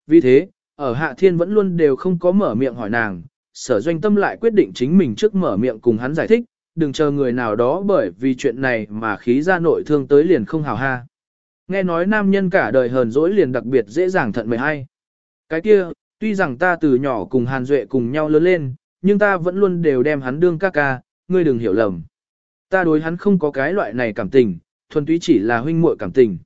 Vì thế, ở Hạ Thiên vẫn luôn đều không có mở miệng hỏi nàng, Sở Doanh Tâm lại quyết định chính mình trước mở miệng cùng hắn giải thích, đừng chờ người nào đó bởi vì chuyện này mà khí ra nội thương tới liền không hào ha. Nghe nói nam nhân cả đời hờn dỗi liền đặc biệt dễ dàng thận 12. Cái kia, tuy rằng ta từ nhỏ cùng Hàn Duệ cùng nhau lớn lên, nhưng ta vẫn luôn đều đem hắn đương ca ca, ngươi đừng hiểu lầm. Ta đối hắn không có cái loại này cảm tình, thuần túy chỉ là huynh muội cảm tình.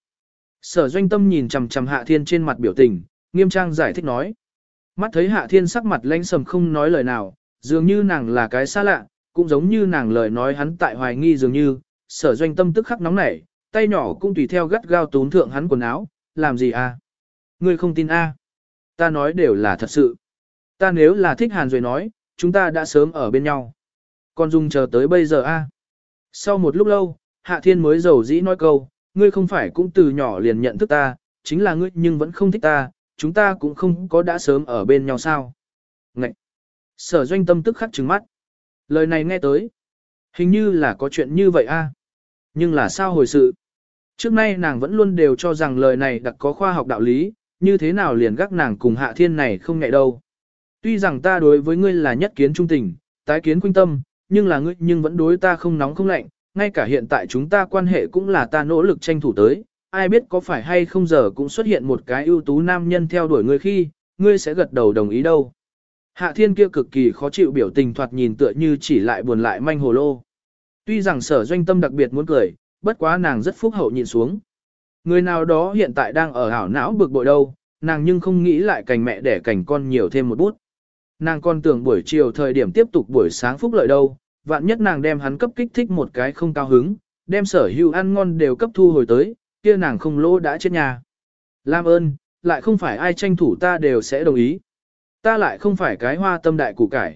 Sở Doanh Tâm nhìn chằm chằm Hạ Thiên trên mặt biểu tình, nghiêm trang giải thích nói. Mắt thấy Hạ Thiên sắc mặt lãnh sầm không nói lời nào, dường như nàng là cái xa lạ, cũng giống như nàng lời nói hắn tại hoài nghi dường như, Sở Doanh Tâm tức khắc nóng nảy, tay nhỏ cũng tùy theo gắt gao túm thượng hắn quần áo, làm gì à? Ngươi không tin a? Ta nói đều là thật sự. Ta nếu là thích Hàn Duệ nói, chúng ta đã sớm ở bên nhau. Còn dùng chờ tới bây giờ a? Sau một lúc lâu, Hạ Thiên mới dầu dĩ nói câu, ngươi không phải cũng từ nhỏ liền nhận thức ta, chính là ngươi nhưng vẫn không thích ta, chúng ta cũng không có đã sớm ở bên nhau sao. Ngậy! Sở Doanh Tâm tức khắc trừng mắt. Lời này nghe tới. Hình như là có chuyện như vậy a. Nhưng là sao hồi sự? Trước nay nàng vẫn luôn đều cho rằng lời này đặc có khoa học đạo lý, như thế nào liền gác nàng cùng Hạ Thiên này không ngại đâu. Tuy rằng ta đối với ngươi là nhất kiến trung tình, tái kiến khuynh tâm, nhưng là ngươi nhưng vẫn đối ta không nóng không lạnh, ngay cả hiện tại chúng ta quan hệ cũng là ta nỗ lực tranh thủ tới, ai biết có phải hay không giờ cũng xuất hiện một cái ưu tú nam nhân theo đuổi ngươi khi, ngươi sẽ gật đầu đồng ý đâu. Hạ Thiên kia cực kỳ khó chịu biểu tình thoạt nhìn tựa như chỉ lại buồn lại manh hồ lô. Tuy rằng Sở Doanh Tâm đặc biệt muốn cười, bất quá nàng rất phúc hậu nhìn xuống. Người nào đó hiện tại đang ở ảo não bực bội đâu, nàng nhưng không nghĩ lại cành mẹ đẻ cành con nhiều thêm một bút. Nàng còn tưởng buổi chiều thời điểm tiếp tục buổi sáng phúc lợi đâu, vạn nhất nàng đem hắn cấp kích thích một cái không cao hứng, đem sở hữu ăn ngon đều cấp thu hồi tới, kia nàng không lỗ đã chết nhà. Lam ơn, lại không phải ai tranh thủ ta đều sẽ đồng ý. Ta lại không phải cái hoa tâm đại củ cải.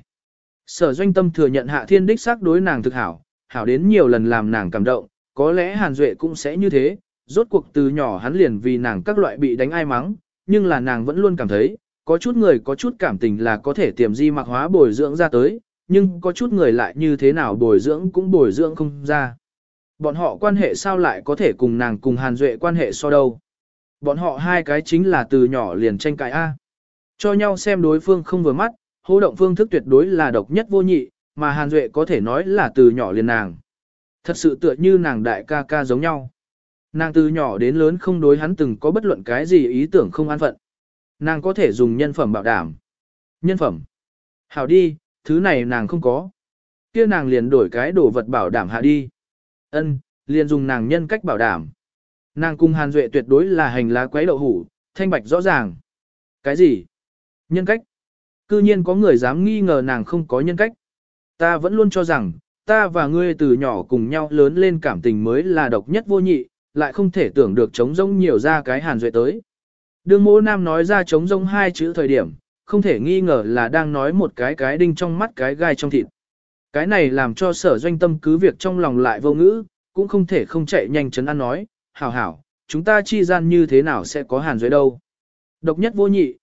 Sở Doanh Tâm thừa nhận Hạ Thiên đích xác đối nàng thực hảo, hảo đến nhiều lần làm nàng cảm động, có lẽ Hàn Duệ cũng sẽ như thế, rốt cuộc từ nhỏ hắn liền vì nàng các loại bị đánh ai mắng, nhưng là nàng vẫn luôn cảm thấy, có chút người có chút cảm tình là có thể tiềm di mặc hóa bồi dưỡng ra tới, nhưng có chút người lại như thế nào bồi dưỡng cũng bồi dưỡng không ra. Bọn họ quan hệ sao lại có thể cùng nàng cùng Hàn Duệ quan hệ so đâu. Bọn họ hai cái chính là từ nhỏ liền tranh cãi A. Cho nhau xem đối phương không vừa mắt, hô động phương thức tuyệt đối là độc nhất vô nhị, mà Hàn Duệ có thể nói là từ nhỏ liền nàng. Thật sự tựa như nàng đại ca ca giống nhau. Nàng từ nhỏ đến lớn không đối hắn từng có bất luận cái gì ý tưởng không an phận. Nàng có thể dùng nhân phẩm bảo đảm. Nhân phẩm. Hảo đi, thứ này nàng không có. Kia nàng liền đổi cái đồ vật bảo đảm hạ đi. Ân, liền dùng nàng nhân cách bảo đảm. Nàng cùng Hàn Duệ tuyệt đối là hành lá quấy đậu hủ, thanh bạch rõ ràng. Cái gì? Nhân cách? Cư nhiên có người dám nghi ngờ nàng không có nhân cách. Ta vẫn luôn cho rằng, ta và ngươi từ nhỏ cùng nhau lớn lên cảm tình mới là độc nhất vô nhị, lại không thể tưởng được trống rỗng nhiều ra cái Hàn Duệ tới. Đương Mỗ Nam nói ra trống rỗng hai chữ thời điểm, không thể nghi ngờ là đang nói một cái đinh trong mắt cái gai trong thịt. Cái này làm cho Sở Doanh Tâm cứ việc trong lòng lại vô ngữ, cũng không thể không chạy nhanh chấn an nói, hảo hảo, chúng ta chi gian như thế nào sẽ có Hàn Duệ đâu. Độc nhất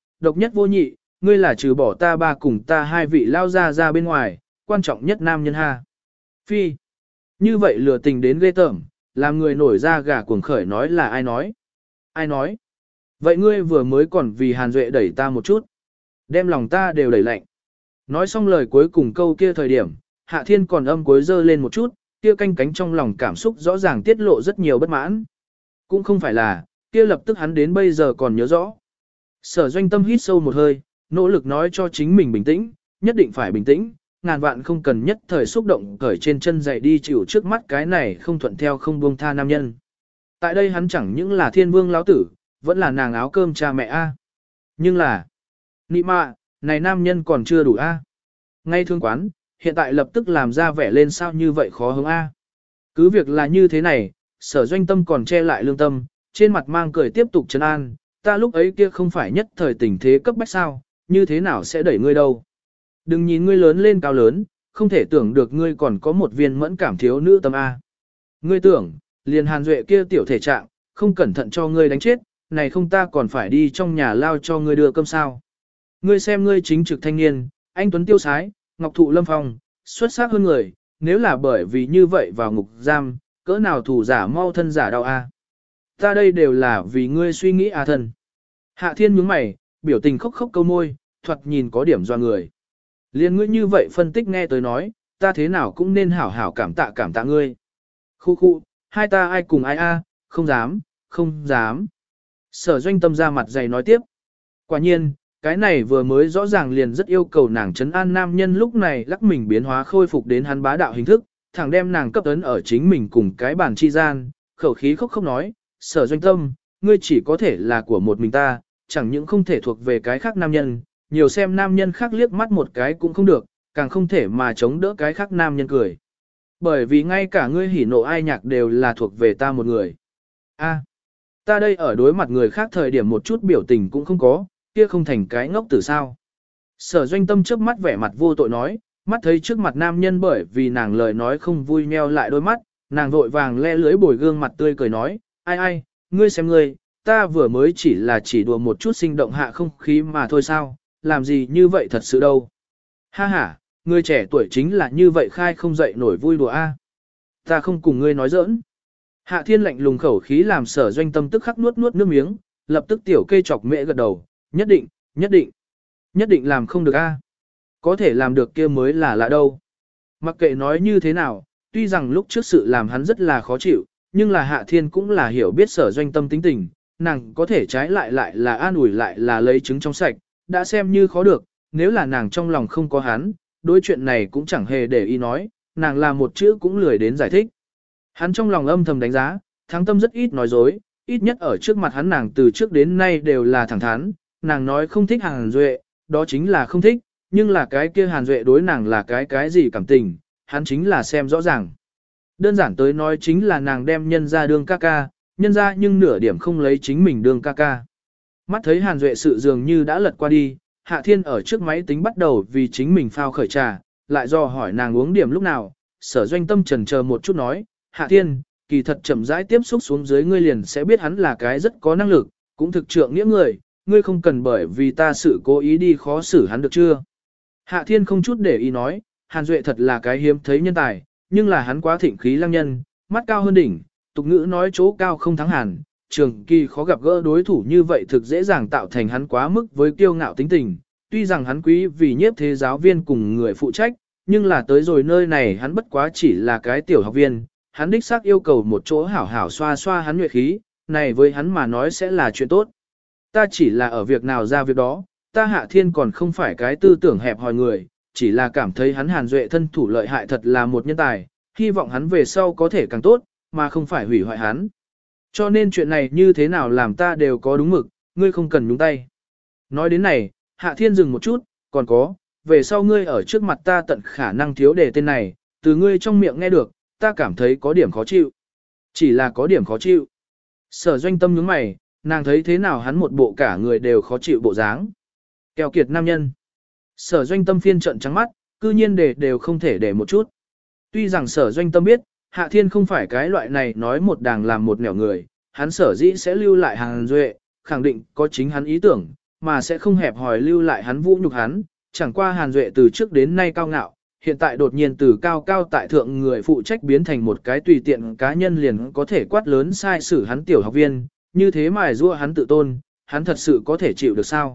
vô nhị, ngươi là trừ bỏ ta ba cùng ta hai vị lao ra bên ngoài, quan trọng nhất nam nhân ha. Phi, như vậy lừa tình đến ghê tởm, làm người nổi ra gà cuồng khởi nói là ai nói. Ai nói? Vậy ngươi vừa mới còn vì Hàn Duệ đẩy ta một chút. Đem lòng ta đều đẩy lạnh. Nói xong lời cuối cùng câu kia thời điểm, Hạ Thiên còn âm cuối dơ lên một chút, kia canh cánh trong lòng cảm xúc rõ ràng tiết lộ rất nhiều bất mãn. Cũng không phải là, kia lập tức hắn đến bây giờ còn nhớ rõ. Sở Doanh Tâm hít sâu một hơi, nỗ lực nói cho chính mình bình tĩnh, nhất định phải bình tĩnh, ngàn vạn không cần nhất thời xúc động cởi trên chân dậy đi chịu trước mắt cái này không thuận theo không buông tha nam nhân. Tại đây hắn chẳng những là thiên vương lão tử, vẫn là nàng áo cơm cha mẹ a. Nhưng là, nị mạ, này nam nhân còn chưa đủ a. Ngay thương quán, hiện tại lập tức làm ra vẻ lên sao như vậy khó hứng a. Cứ việc là như thế này, Sở Doanh Tâm còn che lại lương tâm, trên mặt mang cười tiếp tục trấn an, ta lúc ấy kia không phải nhất thời tình thế cấp bách sao, như thế nào sẽ đẩy ngươi đâu. Đừng nhìn ngươi lớn lên cao lớn, không thể tưởng được ngươi còn có một viên mẫn cảm thiếu nữ tâm A. Ngươi tưởng, liền Hàn Duệ kia tiểu thể trạng, không cẩn thận cho ngươi đánh chết, này không ta còn phải đi trong nhà lao cho ngươi đưa cơm sao. Ngươi xem ngươi chính trực thanh niên, anh tuấn tiêu sái, ngọc thụ lâm phong, xuất sắc hơn người, nếu là bởi vì như vậy vào ngục giam, cỡ nào thủ giả mau thân giả đau A. Ta đây đều là vì ngươi suy nghĩ thân. Hạ Thiên nhướng mày, biểu tình khóc khóc câu môi, thoạt nhìn có điểm doa người. Liên ngươi như vậy phân tích nghe tới nói, ta thế nào cũng nên hảo hảo cảm tạ ngươi. Khu khu, hai ta ai cùng ai a, không dám, không dám. Sở Doanh Tâm ra mặt dày nói tiếp. Quả nhiên, cái này vừa mới rõ ràng liền rất yêu cầu nàng trấn an nam nhân lúc này lắc mình biến hóa khôi phục đến hắn bá đạo hình thức, thẳng đem nàng cấp ấn ở chính mình cùng cái bàn chi gian, khẩu khí khóc khóc nói, Sở Doanh Tâm, ngươi chỉ có thể là của một mình ta, chẳng những không thể thuộc về cái khác nam nhân, nhiều xem nam nhân khác liếc mắt một cái cũng không được, càng không thể mà chống đỡ cái khác nam nhân cười. Bởi vì ngay cả ngươi hỉ nộ ai nhạc đều là thuộc về ta một người. A, ta đây ở đối mặt người khác thời điểm một chút biểu tình cũng không có, kia không thành cái ngốc tử sao. Sở Doanh Tâm trước mắt vẻ mặt vô tội nói, mắt thấy trước mặt nam nhân bởi vì nàng lời nói không vui nheo lại đôi mắt, nàng vội vàng le lưới bồi gương mặt tươi cười nói, ai ai, ngươi xem ngươi, ta vừa mới chỉ đùa một chút sinh động hạ không khí mà thôi sao, làm gì như vậy thật sự đâu. Ha ha, người trẻ tuổi chính là như vậy khai không dậy nổi vui đùa a. Ta không cùng ngươi nói giỡn. Hạ Thiên lạnh lùng khẩu khí làm Sở Doanh Tâm tức khắc nuốt nuốt nước miếng, lập tức tiểu kê chọc mẹ gật đầu, nhất định, nhất định làm không được a. Có thể làm được kia mới là lạ đâu. Mặc kệ nói như thế nào, tuy rằng lúc trước sự làm hắn rất là khó chịu, nhưng là Hạ Thiên cũng là hiểu biết Sở Doanh Tâm tính tình, nàng có thể trái lại là an ủi lại là lấy trứng trong sạch, đã xem như khó được, nếu là nàng trong lòng không có hắn, đối chuyện này cũng chẳng hề để ý nói, nàng làm một chữ cũng lười đến giải thích. Hắn trong lòng âm thầm đánh giá, Thắng Tâm rất ít nói dối, ít nhất ở trước mặt hắn nàng từ trước đến nay đều là thẳng thắn, nàng nói không thích Hàn Duệ, đó chính là không thích, nhưng là cái kia Hàn Duệ đối nàng là cái gì cảm tình, hắn chính là xem rõ ràng. Đơn giản tới nói chính là nàng đem nhân ra đương ca ca, nhân ra nhưng nửa điểm không lấy chính mình đương ca ca. Mắt thấy Hàn Duệ sự dường như đã lật qua đi, Hạ Thiên ở trước máy tính bắt đầu vì chính mình phao khởi trà, lại do hỏi nàng uống điểm lúc nào, Sở Doanh Tâm chần chờ một chút nói, Hạ Thiên, kỳ thật chậm rãi tiếp xúc xuống dưới ngươi liền sẽ biết hắn là cái rất có năng lực, cũng thực trượng nghĩa người, ngươi không cần bởi vì ta sự cố ý đi khó xử hắn được chưa. Hạ Thiên không chút để ý nói, Hàn Duệ thật là cái hiếm thấy nhân tài, nhưng là hắn quá thịnh khí lăng nhân, mắt cao hơn đỉnh, tục ngữ nói chỗ cao không thắng hàn, trường kỳ khó gặp gỡ đối thủ như vậy thực dễ dàng tạo thành hắn quá mức với kiêu ngạo tính tình. Tuy rằng hắn quý vì nhiếp thế giáo viên cùng người phụ trách, nhưng là tới rồi nơi này hắn bất quá chỉ là cái tiểu học viên, hắn đích xác yêu cầu một chỗ hảo hảo xoa xoa hắn nhuệ khí, này với hắn mà nói sẽ là chuyện tốt. Ta chỉ là ở việc nào ra việc đó, ta Hạ Thiên còn không phải cái tư tưởng hẹp hòi người, chỉ là cảm thấy hắn Hàn Duệ thân thủ lợi hại thật là một nhân tài, hy vọng hắn về sau có thể càng tốt, mà không phải hủy hoại hắn. Cho nên chuyện này như thế nào làm ta đều có đúng mực, ngươi không cần nhúng tay. Nói đến này, Hạ Thiên dừng một chút, còn có, về sau ngươi ở trước mặt ta tận khả năng thiếu đề tên này, từ ngươi trong miệng nghe được, ta cảm thấy có điểm khó chịu. Chỉ là có điểm khó chịu. Sở Doanh Tâm nhướng mày, nàng thấy thế nào hắn một bộ cả người đều khó chịu bộ dáng. Keo kiệt nam nhân. Sở Doanh Tâm phiên trận trắng mắt, cư nhiên đều không thể để một chút. Tuy rằng Sở Doanh Tâm biết, Hạ Thiên không phải cái loại này nói một đàng làm một nẻo người, hắn sở dĩ sẽ lưu lại Hàn Duệ, khẳng định có chính hắn ý tưởng, mà sẽ không hẹp hòi lưu lại hắn vũ nhục hắn, chẳng qua Hàn Duệ từ trước đến nay cao ngạo, hiện tại đột nhiên từ cao cao tại thượng người phụ trách biến thành một cái tùy tiện cá nhân liền có thể quát lớn sai xử hắn tiểu học viên, như thế mài giũa hắn tự tôn, hắn thật sự có thể chịu được sao?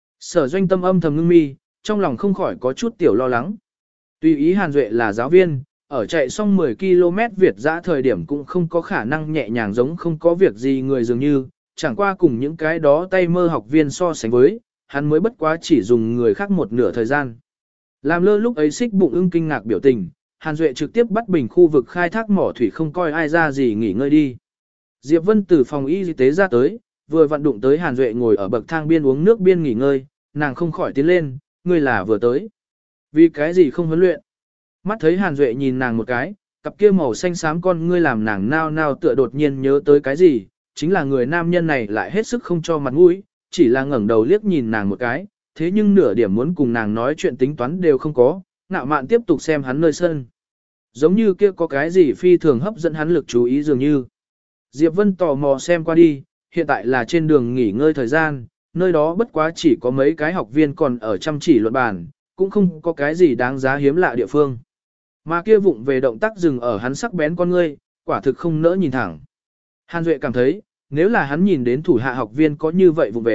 Sở Doanh Tâm âm thầm ngưng mi, trong lòng không khỏi có chút tiểu lo lắng. Tùy ý Hàn Duệ là giáo viên, ở chạy xong 10 km Việt dã thời điểm cũng không có khả năng nhẹ nhàng giống không có việc gì người dường như, chẳng qua cùng những cái đó tay mơ học viên so sánh với, hắn mới bất quá chỉ dùng người khác một nửa thời gian. Làm lơ lúc ấy Xích Bụng Ưng kinh ngạc biểu tình, Hàn Duệ trực tiếp bắt bình khu vực khai thác mỏ thủy không coi ai ra gì nghỉ ngơi đi. Diệp Vân từ phòng y tế ra tới, vừa vận đụng tới Hàn Duệ ngồi ở bậc thang biên uống nước biên nghỉ ngơi, nàng không khỏi tiến lên, ngươi là vừa tới. Vì cái gì không huấn luyện? Mắt thấy Hàn Duệ nhìn nàng một cái, cặp kia màu xanh xám con ngươi làm nàng nao nao tựa đột nhiên nhớ tới cái gì, chính là người nam nhân này lại hết sức không cho mặt mũi, chỉ là ngẩng đầu liếc nhìn nàng một cái, thế nhưng nửa điểm muốn cùng nàng nói chuyện tính toán đều không có, ngạo mạn tiếp tục xem hắn nơi sân. Giống như kia có cái gì phi thường hấp dẫn hắn lực chú ý dường như. Diệp Vân tò mò xem qua đi, hiện tại là trên đường nghỉ ngơi thời gian, nơi đó bất quá chỉ có mấy cái học viên còn ở chăm chỉ luận bàn, cũng không có cái gì đáng giá hiếm lạ địa phương. Mà kia vụng về động tác dừng ở hắn sắc bén con ngươi, quả thực không nỡ nhìn thẳng. Hàn Duệ cảm thấy, nếu là hắn nhìn đến thủ hạ học viên có như vậy vụng về,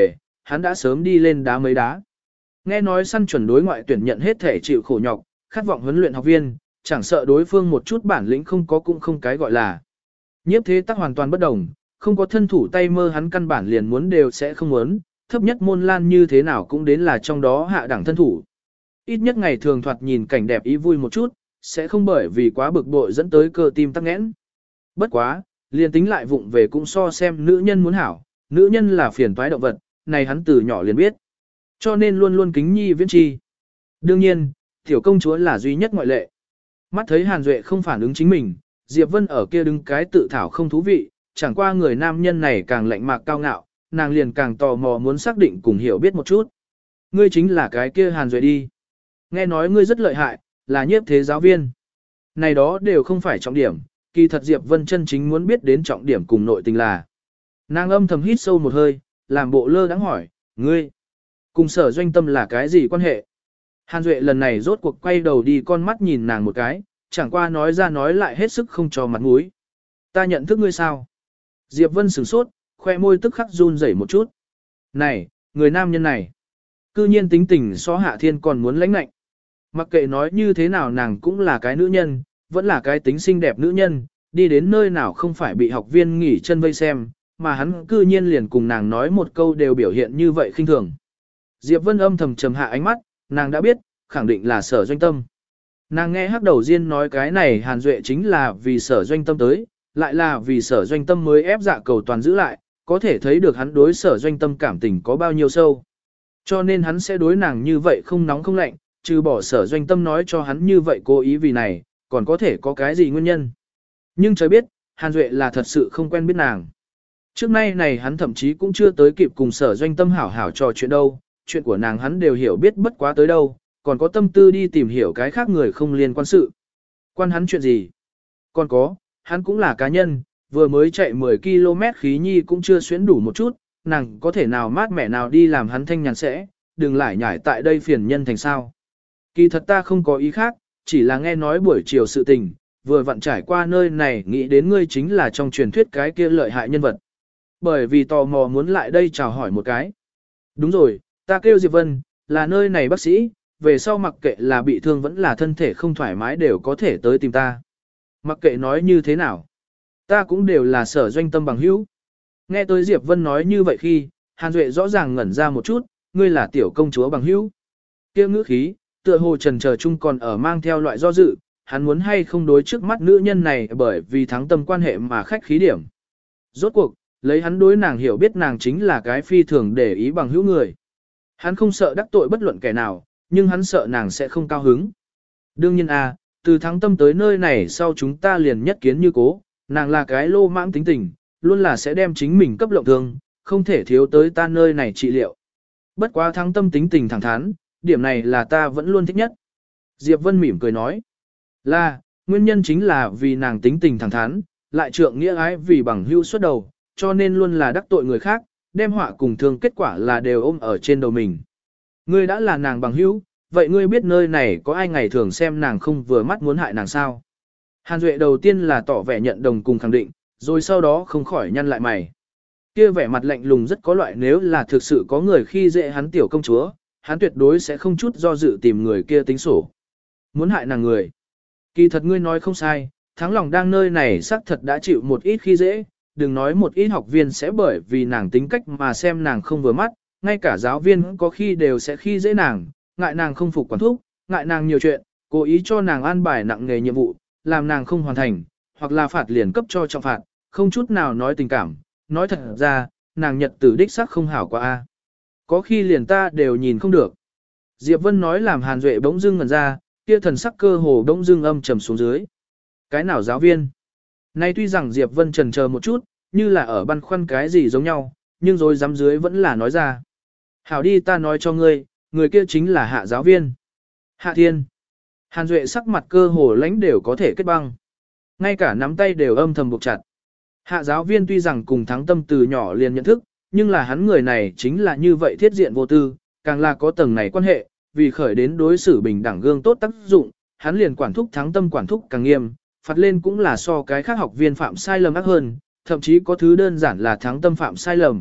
hắn đã sớm đi lên đá mấy đá. Nghe nói săn chuẩn đối ngoại tuyển nhận hết thể chịu khổ nhọc, khát vọng huấn luyện học viên, chẳng sợ đối phương một chút bản lĩnh không có cũng không cái gọi là. Nhiếp thế tắc hoàn toàn bất đồng, không có thân thủ tay mơ hắn căn bản liền muốn đều sẽ không muốn, thấp nhất môn lan như thế nào cũng đến là trong đó hạ đẳng thân thủ. Ít nhất ngày thường thoạt nhìn cảnh đẹp ý vui một chút, sẽ không bởi vì quá bực bội dẫn tới cơ tim tắc nghẽn. Bất quá, liền tính lại vụng về cũng so xem nữ nhân muốn hảo, nữ nhân là phiền toái động vật, này hắn từ nhỏ liền biết. Cho nên luôn luôn kính nhi viễn chi. Đương nhiên, tiểu công chúa là duy nhất ngoại lệ. Mắt thấy Hàn Duệ không phản ứng chính mình, Diệp Vân ở kia đứng cái tự thảo không thú vị, chẳng qua người nam nhân này càng lạnh mạc cao ngạo, nàng liền càng tò mò muốn xác định cùng hiểu biết một chút. Ngươi chính là cái kia Hàn Duệ đi. Nghe nói ngươi rất lợi hại, là nhiếp thế giáo viên. Này đó đều không phải trọng điểm, kỳ thật Diệp Vân chân chính muốn biết đến trọng điểm cùng nội tình là. Nàng âm thầm hít sâu một hơi, làm bộ lơ đãng hỏi, ngươi, cùng Sở Doanh Tâm là cái gì quan hệ? Hàn Duệ lần này rốt cuộc quay đầu đi con mắt nhìn nàng một cái, chẳng qua nói ra nói lại hết sức không cho mặt mũi. Ta nhận thức ngươi sao? Diệp Vân sửng sốt, khoe môi tức khắc run rẩy một chút. Này, người nam nhân này, cư nhiên tính tình so Hạ Thiên còn muốn lãnh lạnh. Mặc kệ nói như thế nào nàng cũng là cái nữ nhân, vẫn là cái tính xinh đẹp nữ nhân, đi đến nơi nào không phải bị học viên nghỉ chân vây xem, mà hắn cư nhiên liền cùng nàng nói một câu đều biểu hiện như vậy khinh thường. Diệp Vân âm thầm trầm hạ ánh mắt, nàng đã biết, khẳng định là Sở Doanh Tâm. Nàng nghe Hắc Đầu Diên nói cái này Hàn Duệ chính là vì Sở Doanh Tâm tới, lại là vì Sở Doanh Tâm mới ép dạ cầu toàn giữ lại, có thể thấy được hắn đối Sở Doanh Tâm cảm tình có bao nhiêu sâu. Cho nên hắn sẽ đối nàng như vậy không nóng không lạnh, trừ bỏ Sở Doanh Tâm nói cho hắn như vậy cố ý vì này, còn có thể có cái gì nguyên nhân. Nhưng trời biết, Hàn Duệ là thật sự không quen biết nàng. Trước nay này hắn thậm chí cũng chưa tới kịp cùng Sở Doanh Tâm hảo hảo trò chuyện đâu, chuyện của nàng hắn đều hiểu biết bất quá tới đâu, còn có tâm tư đi tìm hiểu cái khác người không liên quan sự. Quan hắn chuyện gì? Còn có, hắn cũng là cá nhân, vừa mới chạy 10 km khí nhi cũng chưa xuyến đủ một chút, nàng có thể nào mát mẻ nào đi làm hắn thanh nhàn sẽ, đừng lại nhảy tại đây phiền nhân thành sao. Kỳ thật ta không có ý khác, chỉ là nghe nói buổi chiều sự tình, vừa vặn trải qua nơi này nghĩ đến ngươi chính là trong truyền thuyết cái kia lợi hại nhân vật. Bởi vì tò mò muốn lại đây chào hỏi một cái. Đúng rồi, ta kêu Diệp Vân, là nơi này bác sĩ, về sau mặc kệ là bị thương vẫn là thân thể không thoải mái đều có thể tới tìm ta. Mặc kệ nói như thế nào, ta cũng đều là Sở Doanh Tâm bằng hữu. Nghe tới Diệp Vân nói như vậy khi, Hàn Duệ rõ ràng ngẩn ra một chút, ngươi là tiểu công chúa bằng hữu. Kia ngữ khí, tựa hồ trần chờ chung còn ở mang theo loại do dự, hắn muốn hay không đối trước mắt nữ nhân này bởi vì thắng tâm quan hệ mà khách khí điểm. Rốt cuộc, lấy hắn đối nàng hiểu biết nàng chính là cái phi thường để ý bằng hữu người. Hắn không sợ đắc tội bất luận kẻ nào, nhưng hắn sợ nàng sẽ không cao hứng. Đương nhiên từ thắng tâm tới nơi này sau chúng ta liền nhất kiến như cố, nàng là cái lô mãng tính tình, luôn là sẽ đem chính mình cấp lộng thương, không thể thiếu tới ta nơi này trị liệu. Bất quá thắng tâm tính tình thẳng thắn, điểm này là ta vẫn luôn thích nhất. Diệp Vân mỉm cười nói, là, nguyên nhân chính là vì nàng tính tình thẳng thắn, lại trượng nghĩa ái vì bằng hữu xuất đầu, cho nên luôn là đắc tội người khác, đem họa cùng thương kết quả là đều ôm ở trên đầu mình. Ngươi đã là nàng bằng hữu, vậy ngươi biết nơi này có ai ngày thường xem nàng không vừa mắt muốn hại nàng sao? Hàn Duệ đầu tiên là tỏ vẻ nhận đồng cùng khẳng định, rồi sau đó không khỏi nhăn lại mày. Kia vẻ mặt lạnh lùng rất có loại nếu là thực sự có người khi dễ hắn tiểu công chúa, hắn tuyệt đối sẽ không chút do dự tìm người kia tính sổ. Muốn hại nàng người. Kỳ thật ngươi nói không sai, Thắng Lòng đang nơi này xác thật đã chịu một ít khi dễ, đừng nói một ít học viên sẽ bởi vì nàng tính cách mà xem nàng không vừa mắt, ngay cả giáo viên có khi đều sẽ khi dễ nàng, ngại nàng không phục quản thúc, ngại nàng nhiều chuyện, cố ý cho nàng an bài nặng nghề nhiệm vụ, làm nàng không hoàn thành, hoặc là phạt liền cấp cho trọng phạt, không chút nào nói tình cảm, nói thật ra, nàng nhật tử đích sắc không hảo quá a. Có khi liền ta đều nhìn không được. Diệp Vân nói làm Hàn Duệ bỗng dưng ngẩn ra, kia thần sắc cơ hồ bỗng dưng âm trầm xuống dưới. Cái nào giáo viên? Nay tuy rằng Diệp Vân chần chờ một chút, như là ở băn khoăn cái gì giống nhau, nhưng rồi dám dưới vẫn là nói ra. Hảo đi ta nói cho ngươi, người kia chính là Hạ giáo viên. Hạ Thiên. Hàn Duệ sắc mặt cơ hồ lãnh đều có thể kết băng. Ngay cả nắm tay đều âm thầm buộc chặt. Hạ giáo viên tuy rằng cùng Thắng Tâm từ nhỏ liền nhận thức, nhưng là hắn người này chính là như vậy thiết diện vô tư, càng là có tầng này quan hệ, vì khởi đến đối xử bình đẳng gương tốt tác dụng, hắn liền quản thúc Thắng Tâm quản thúc càng nghiêm, phạt lên cũng là so cái khác học viên phạm sai lầm ác hơn, thậm chí có thứ đơn giản là Thắng Tâm phạm sai lầm,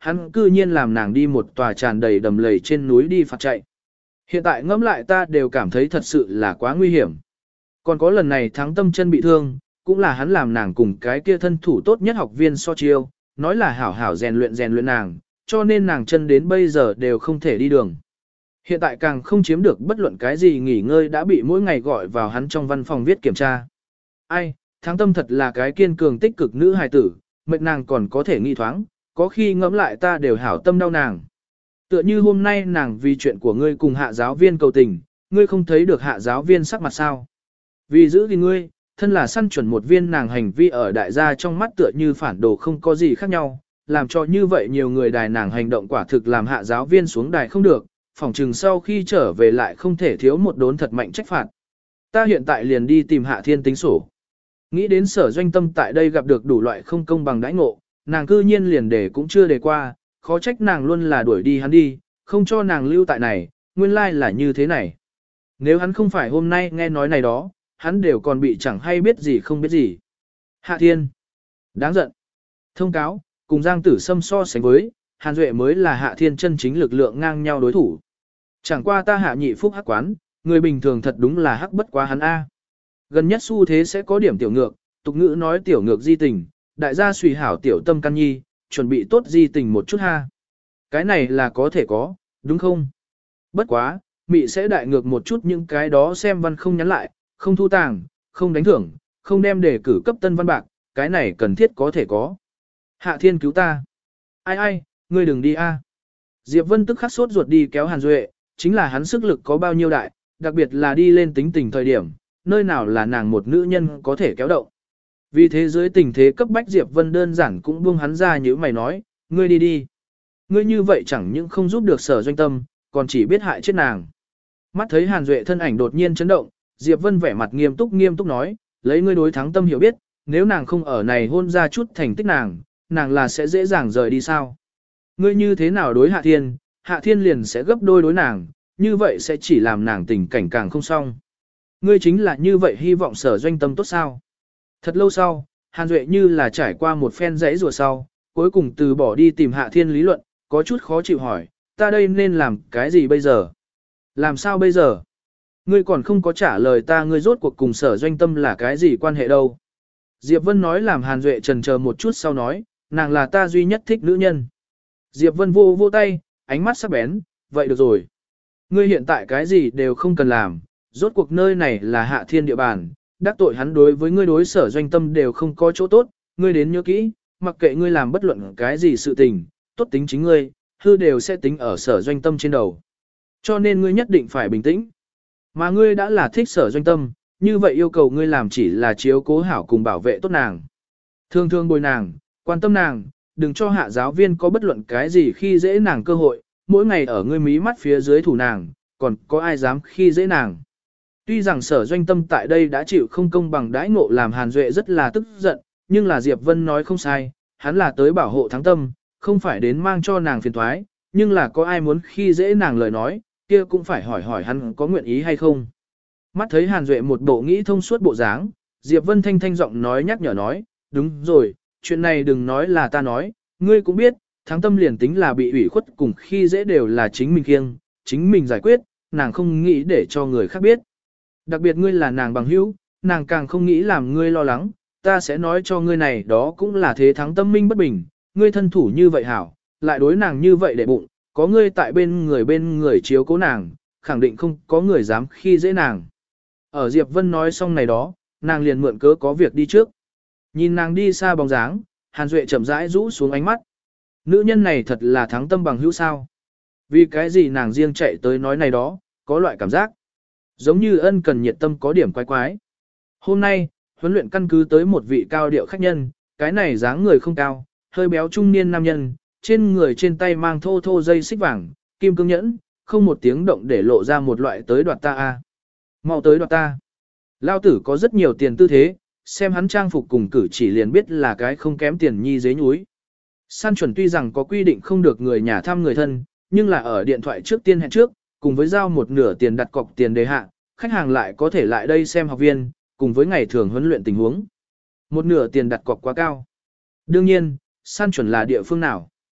hắn cư nhiên làm nàng đi một tòa tràn đầy đầm lầy trên núi đi phạt chạy. Hiện tại ngẫm lại ta đều cảm thấy thật sự là quá nguy hiểm. Còn có lần này thắng tâm chân bị thương, cũng là hắn làm nàng cùng cái kia thân thủ tốt nhất học viên so chiêu, nói là hảo hảo rèn luyện nàng, cho nên nàng chân đến bây giờ đều không thể đi đường. Hiện tại càng không chiếm được bất luận cái gì nghỉ ngơi đã bị mỗi ngày gọi vào hắn trong văn phòng viết kiểm tra. Ai, thắng tâm thật là cái kiên cường tích cực nữ hài tử, mệnh nàng còn có thể nghi thoáng, có khi ngẫm lại ta đều hảo tâm đau nàng. Tựa như hôm nay nàng vì chuyện của ngươi cùng hạ giáo viên cầu tình, ngươi không thấy được hạ giáo viên sắc mặt sao. Vì giữ gìn ngươi, thân là săn chuẩn một viên nàng hành vi ở đại gia trong mắt tựa như phản đồ không có gì khác nhau, làm cho như vậy nhiều người đài nàng hành động quả thực làm hạ giáo viên xuống đài không được, phỏng chừng sau khi trở về lại không thể thiếu một đốn thật mạnh trách phạt. Ta hiện tại liền đi tìm Hạ Thiên tính sổ. Nghĩ đến Sở Doanh Tâm tại đây gặp được đủ loại không công bằng đãi ngộ, nàng cư nhiên liền để cũng chưa để qua, khó trách nàng luôn là đuổi đi hắn đi, không cho nàng lưu tại này, nguyên lai là như thế này. Nếu hắn không phải hôm nay nghe nói này đó, hắn đều còn bị chẳng hay biết gì không biết gì. Hạ Thiên. Đáng giận. Thông cáo, cùng Giang Tử Sâm so sánh với, Hàn Duệ mới là Hạ Thiên chân chính lực lượng ngang nhau đối thủ. Chẳng qua ta Hạ Nhị Phúc hắc quán, người bình thường thật đúng là hắc bất quá hắn A. Gần nhất xu thế sẽ có điểm tiểu ngược, tục ngữ nói tiểu ngược di tình, đại gia suy hảo tiểu tâm căn nhi, chuẩn bị tốt di tình một chút ha. Cái này là có thể có, đúng không? Bất quá, mị sẽ đại ngược một chút những cái đó xem văn không nhắn lại, không thu tàng, không đánh thưởng, không đem đề cử cấp tân văn bạc, cái này cần thiết có thể có. Hạ Thiên cứu ta. Ai ai, ngươi đừng đi a. Diệp Vân tức khắc sốt ruột đi kéo Hàn Duệ, chính là hắn sức lực có bao nhiêu đại, đặc biệt là đi lên tính tình thời điểm, nơi nào là nàng một nữ nhân có thể kéo động. Vì thế dưới tình thế cấp bách Diệp Vân đơn giản cũng buông hắn ra như mày nói, ngươi đi đi. Ngươi như vậy chẳng những không giúp được Sở Doanh Tâm, còn chỉ biết hại chết nàng. Mắt thấy Hàn Duệ thân ảnh đột nhiên chấn động, Diệp Vân vẻ mặt nghiêm túc nói, lấy ngươi đối thắng tâm hiểu biết, nếu nàng không ở này hôn ra chút thành tích nàng là sẽ dễ dàng rời đi sao. Ngươi như thế nào đối Hạ Thiên liền sẽ gấp đôi đối nàng, như vậy sẽ chỉ làm nàng tình cảnh càng không xong. Ngươi chính là như vậy hy vọng Sở Doanh Tâm tốt sao. Thật lâu sau, Hàn Duệ như là trải qua một phen rẫy rùa sau, cuối cùng từ bỏ đi tìm Hạ Thiên lý luận, có chút khó chịu hỏi, ta đây nên làm cái gì bây giờ? Làm sao bây giờ? Ngươi còn không có trả lời ta, ngươi rốt cuộc cùng Sở Doanh Tâm là cái gì quan hệ đâu? Diệp Vân nói làm Hàn Duệ chần chờ một chút sau nói, nàng là ta duy nhất thích nữ nhân. Diệp Vân vô tay, ánh mắt sắc bén, vậy được rồi. Ngươi hiện tại cái gì đều không cần làm, rốt cuộc nơi này là Hạ Thiên địa bàn, đắc tội hắn đối với ngươi đối Sở Doanh Tâm đều không có chỗ tốt, ngươi đến nhớ kỹ, mặc kệ ngươi làm bất luận cái gì sự tình, tốt tính chính ngươi, hư đều sẽ tính ở Sở Doanh Tâm trên đầu. Cho nên ngươi nhất định phải bình tĩnh. Mà ngươi đã là thích Sở Doanh Tâm, như vậy yêu cầu ngươi làm chỉ là chiếu cố hảo cùng bảo vệ tốt nàng. Thương thương bồi nàng, quan tâm nàng, đừng cho hạ giáo viên có bất luận cái gì khi dễ nàng cơ hội, mỗi ngày ở ngươi mí mắt phía dưới thủ nàng, còn có ai dám khi dễ nàng. Tuy rằng Sở Doanh Tâm tại đây đã chịu không công bằng đãi ngộ làm Hàn Duệ rất là tức giận, nhưng là Diệp Vân nói không sai, hắn là tới bảo hộ thắng tâm, không phải đến mang cho nàng phiền toái, nhưng là có ai muốn khi dễ nàng lời nói, kia cũng phải hỏi hắn có nguyện ý hay không. Mắt thấy Hàn Duệ một bộ nghĩ thông suốt bộ dáng, Diệp Vân thanh giọng nói nhắc nhở nói, đúng rồi, chuyện này đừng nói là ta nói, ngươi cũng biết, thắng tâm liền tính là bị ủy khuất cùng khi dễ đều là chính mình kiêng, chính mình giải quyết, nàng không nghĩ để cho người khác biết. Đặc biệt ngươi là nàng bằng hữu, nàng càng không nghĩ làm ngươi lo lắng, ta sẽ nói cho ngươi này đó cũng là thế thắng tâm minh bất bình, ngươi thân thủ như vậy hảo, lại đối nàng như vậy để bụng, có ngươi tại bên người chiếu cố nàng, khẳng định không có người dám khi dễ nàng. Ở Diệp Vân nói xong này đó, nàng liền mượn cớ có việc đi trước. Nhìn nàng đi xa bóng dáng, Hàn Duệ chậm rãi rũ xuống ánh mắt. Nữ nhân này thật là thắng tâm bằng hữu sao. Vì cái gì nàng riêng chạy tới nói này đó, có loại cảm giác. Giống như ân cần nhiệt tâm có điểm quái quái. Hôm nay, huấn luyện căn cứ tới một vị cao điệu khách nhân, cái này dáng người không cao, hơi béo trung niên nam nhân, trên người trên tay mang thô thô dây xích vàng, kim cương nhẫn, không một tiếng động để lộ ra một loại tới đoạt ta a. Mau tới đoạt ta. Lao tử có rất nhiều tiền tư thế, xem hắn trang phục cùng cử chỉ liền biết là cái không kém tiền nhi dế nhúi. Săn chuẩn tuy rằng có quy định không được người nhà thăm người thân, nhưng là ở điện thoại trước tiên hẹn trước, cùng với giao một nửa tiền đặt cọc tiền đề hạ, khách hàng lại có thể lại đây xem học viên, cùng với ngày thường huấn luyện tình huống. Một nửa tiền đặt cọc quá cao. Đương nhiên, săn chuẩn là địa phương nào?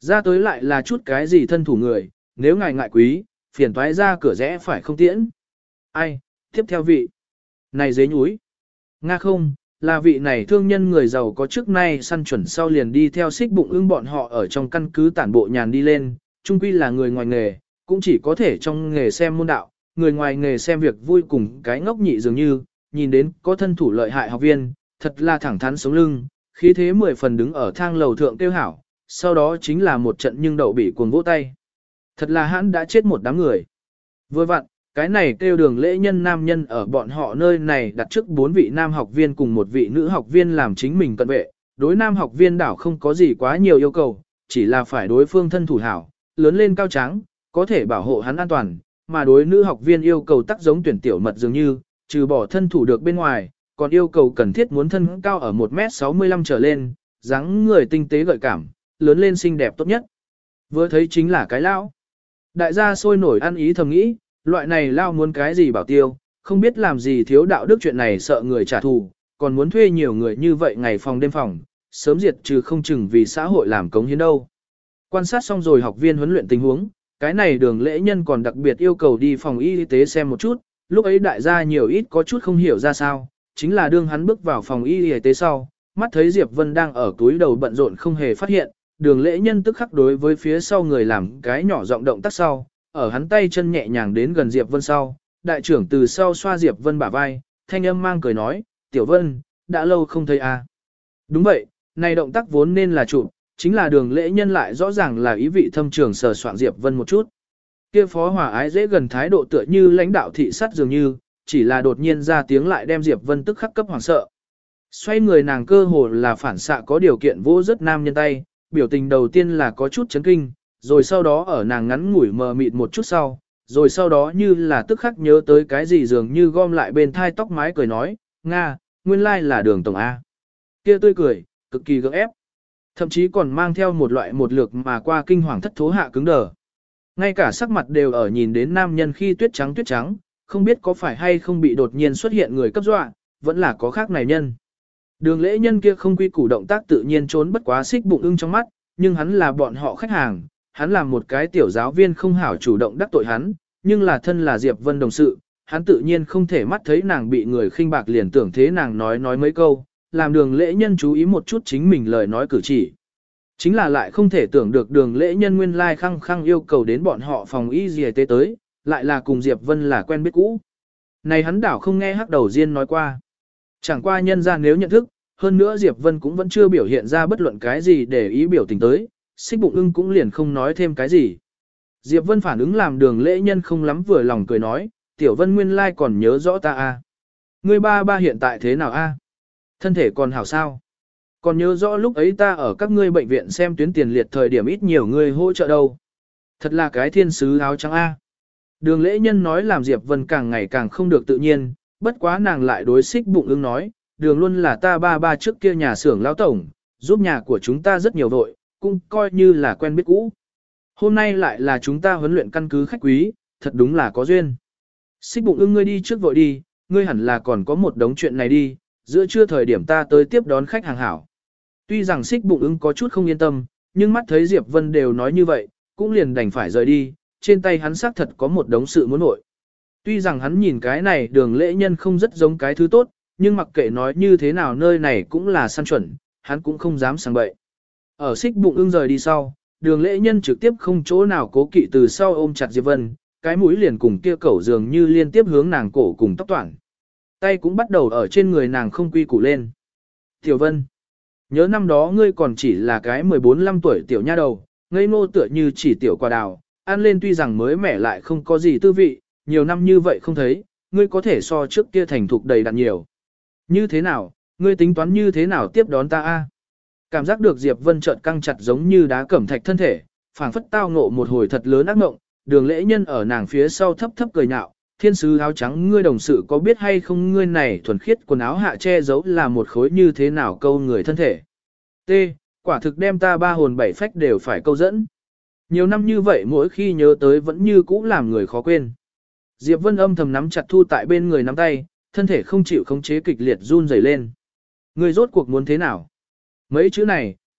Ra tới lại là chút cái gì thân thủ người, nếu ngài ngại quý, phiền toái ra cửa rẽ phải không tiễn. Ai, tiếp theo vị. Này dế nhúi. Nga không, là vị này thương nhân người giàu có trước nay săn chuẩn sau liền đi theo xích bụng ưng bọn họ ở trong căn cứ tản bộ nhàn đi lên, chung quy là người ngoài nghề, cũng chỉ có thể trong nghề xem môn đạo, người ngoài nghề xem việc vui cùng cái ngốc nhị dường như, nhìn đến có thân thủ lợi hại học viên, thật là thẳng thắn sống lưng, khí thế 10 phần đứng ở thang lầu thượng tiêu hảo, sau đó chính là một trận nhưng đậu bị cuồng vỗ tay. Thật là hắn đã chết một đám người. Vừa vặn, cái này kêu Đường Lễ Nhân nam nhân ở bọn họ nơi này đặt trước 4 vị nam học viên cùng một vị nữ học viên làm chính mình cận vệ, đối nam học viên đảo không có gì quá nhiều yêu cầu, chỉ là phải đối phương thân thủ hảo, lớn lên cao trắng, có thể bảo hộ hắn an toàn, mà đối nữ học viên yêu cầu tác giống tuyển tiểu mật dường như, trừ bỏ thân thủ được bên ngoài, còn yêu cầu cần thiết muốn thân cao ở 1m65 trở lên, dáng người tinh tế gợi cảm, lớn lên xinh đẹp tốt nhất. Vừa thấy chính là cái lão. Đại gia sôi nổi ăn ý thầm nghĩ, loại này lao muốn cái gì bảo tiêu, không biết làm gì thiếu đạo đức chuyện này sợ người trả thù, còn muốn thuê nhiều người như vậy ngày phòng đêm phòng, sớm diệt trừ không chừng vì xã hội làm cống hiến đâu. Quan sát xong rồi học viên huấn luyện tình huống, cái này Đường Lễ Nhân còn đặc biệt yêu cầu đi phòng y tế xem một chút, lúc ấy đại gia nhiều ít có chút không hiểu ra sao, chính là đương hắn bước vào phòng y tế sau, mắt thấy Diệp Vân đang ở túi đầu bận rộn không hề phát hiện, Đường Lễ Nhân tức khắc đối với phía sau người làm cái nhỏ giọng động tác sau, ở hắn tay chân nhẹ nhàng đến gần Diệp Vân sau, đại trưởng từ sau xoa Diệp Vân bả vai, thanh âm mang cười nói, Tiểu Vân, đã lâu không thấy à. Đúng vậy, này động tác vốn nên là chụp, chính là Đường Lễ Nhân lại rõ ràng là ý vị thâm trường sờ soạn Diệp Vân một chút. Kia phó hòa ái dễ gần thái độ tựa như lãnh đạo thị sát dường như, chỉ là đột nhiên ra tiếng lại đem Diệp Vân tức khắc cấp hoảng sợ. Xoay người nàng cơ hồ là phản xạ có điều kiện vô rất nam nhân tay, biểu tình đầu tiên là có chút chấn kinh, rồi sau đó ở nàng ngắn ngủi mờ mịt một chút sau, rồi sau đó như là tức khắc nhớ tới cái gì dường như gom lại bên thai tóc mái cười nói, Nga, nguyên lai là Đường tổng A. Kia tươi cười, cực kỳ gượng ép. Thậm chí còn mang theo một loại một lược mà qua kinh hoàng thất thố hạ cứng đờ. Ngay cả sắc mặt đều ở nhìn đến nam nhân khi tuyết trắng, không biết có phải hay không bị đột nhiên xuất hiện người cấp dọa, vẫn là có khác này nhân. Đường Lễ Nhân kia không quy củ động tác tự nhiên trốn bất quá xích bụng ưng trong mắt, nhưng hắn là bọn họ khách hàng, hắn là một cái tiểu giáo viên không hảo chủ động đắc tội hắn, nhưng là thân là Diệp Vân đồng sự, hắn tự nhiên không thể mắt thấy nàng bị người khinh bạc liền tưởng thế nàng nói mấy câu, làm Đường Lễ Nhân chú ý một chút chính mình lời nói cử chỉ. Chính là lại không thể tưởng được Đường Lễ Nhân nguyên lai khăng khăng yêu cầu đến bọn họ phòng y y tế tới, lại là cùng Diệp Vân là quen biết cũ. Này hắn đảo không nghe hắc đầu Diên nói qua. Chẳng qua nhân ra nếu nhận thức, hơn nữa Diệp Vân cũng vẫn chưa biểu hiện ra bất luận cái gì để ý biểu tình tới, xích bụng ưng cũng liền không nói thêm cái gì. Diệp Vân phản ứng làm Đường Lễ Nhân không lắm vừa lòng cười nói, Tiểu Vân nguyên lai còn nhớ rõ ta a. Ngươi ba hiện tại thế nào a? Thân thể còn hảo sao? Còn nhớ rõ lúc ấy ta ở các ngươi bệnh viện xem tuyến tiền liệt thời điểm ít nhiều người hỗ trợ đâu. Thật là cái thiên sứ áo trắng a. Đường Lễ Nhân nói làm Diệp Vân càng ngày càng không được tự nhiên, bất quá nàng lại đối xích bụng ưng nói, Đường luôn là ta ba trước kia nhà xưởng lão tổng, giúp nhà của chúng ta rất nhiều vội, cũng coi như là quen biết cũ. Hôm nay lại là chúng ta huấn luyện căn cứ khách quý, thật đúng là có duyên. Xích bụng ưng ngươi đi trước vội đi, ngươi hẳn là còn có một đống chuyện này đi, giữa trưa thời điểm ta tới tiếp đón khách hàng hảo. Tuy rằng xích bụng ưng có chút không yên tâm, nhưng mắt thấy Diệp Vân đều nói như vậy, cũng liền đành phải rời đi, trên tay hắn xác thật có một đống sự muốn nội. Tuy rằng hắn nhìn cái này Đường Lễ Nhân không rất giống cái thứ tốt, nhưng mặc kệ nói như thế nào nơi này cũng là săn chuẩn, hắn cũng không dám sang bậy. Ở xích bụng ưng rời đi sau, Đường Lễ Nhân trực tiếp không chỗ nào cố kỵ từ sau ôm chặt Diệp Vân, cái mũi liền cùng kia cẩu dường như liên tiếp hướng nàng cổ cùng tóc toản. Tay cũng bắt đầu ở trên người nàng không quy củ lên. Tiểu Vân, nhớ năm đó ngươi còn chỉ là cái 14-15 tuổi tiểu nha đầu, ngây ngô tựa như chỉ tiểu quả đào, ăn lên tuy rằng mới mẻ lại không có gì tư vị, nhiều năm như vậy không thấy, ngươi có thể so trước kia thành thục đầy đặn nhiều. Như thế nào, ngươi tính toán như thế nào tiếp đón ta a? Cảm giác được Diệp Vân chợt căng chặt giống như đá cẩm thạch thân thể, phảng phất tao ngộ một hồi thật lớn ác mộng, Đường Lễ Nhân ở nàng phía sau thấp thấp cười nhạo, thiên sứ áo trắng ngươi đồng sự có biết hay không ngươi này thuần khiết quần áo hạ che giấu là một khối như thế nào câu người thân thể. T. Quả thực đem ta ba hồn bảy phách đều phải câu dẫn. Nhiều năm như vậy mỗi khi nhớ tới vẫn như cũ làm người khó quên. Diệp Vân âm thầm nắm chặt Thu tại bên người nắm tay, thân thể không chịu khống chế kịch liệt run rẩy lên. Ngươi rốt cuộc muốn thế nào? Mấy chữ này,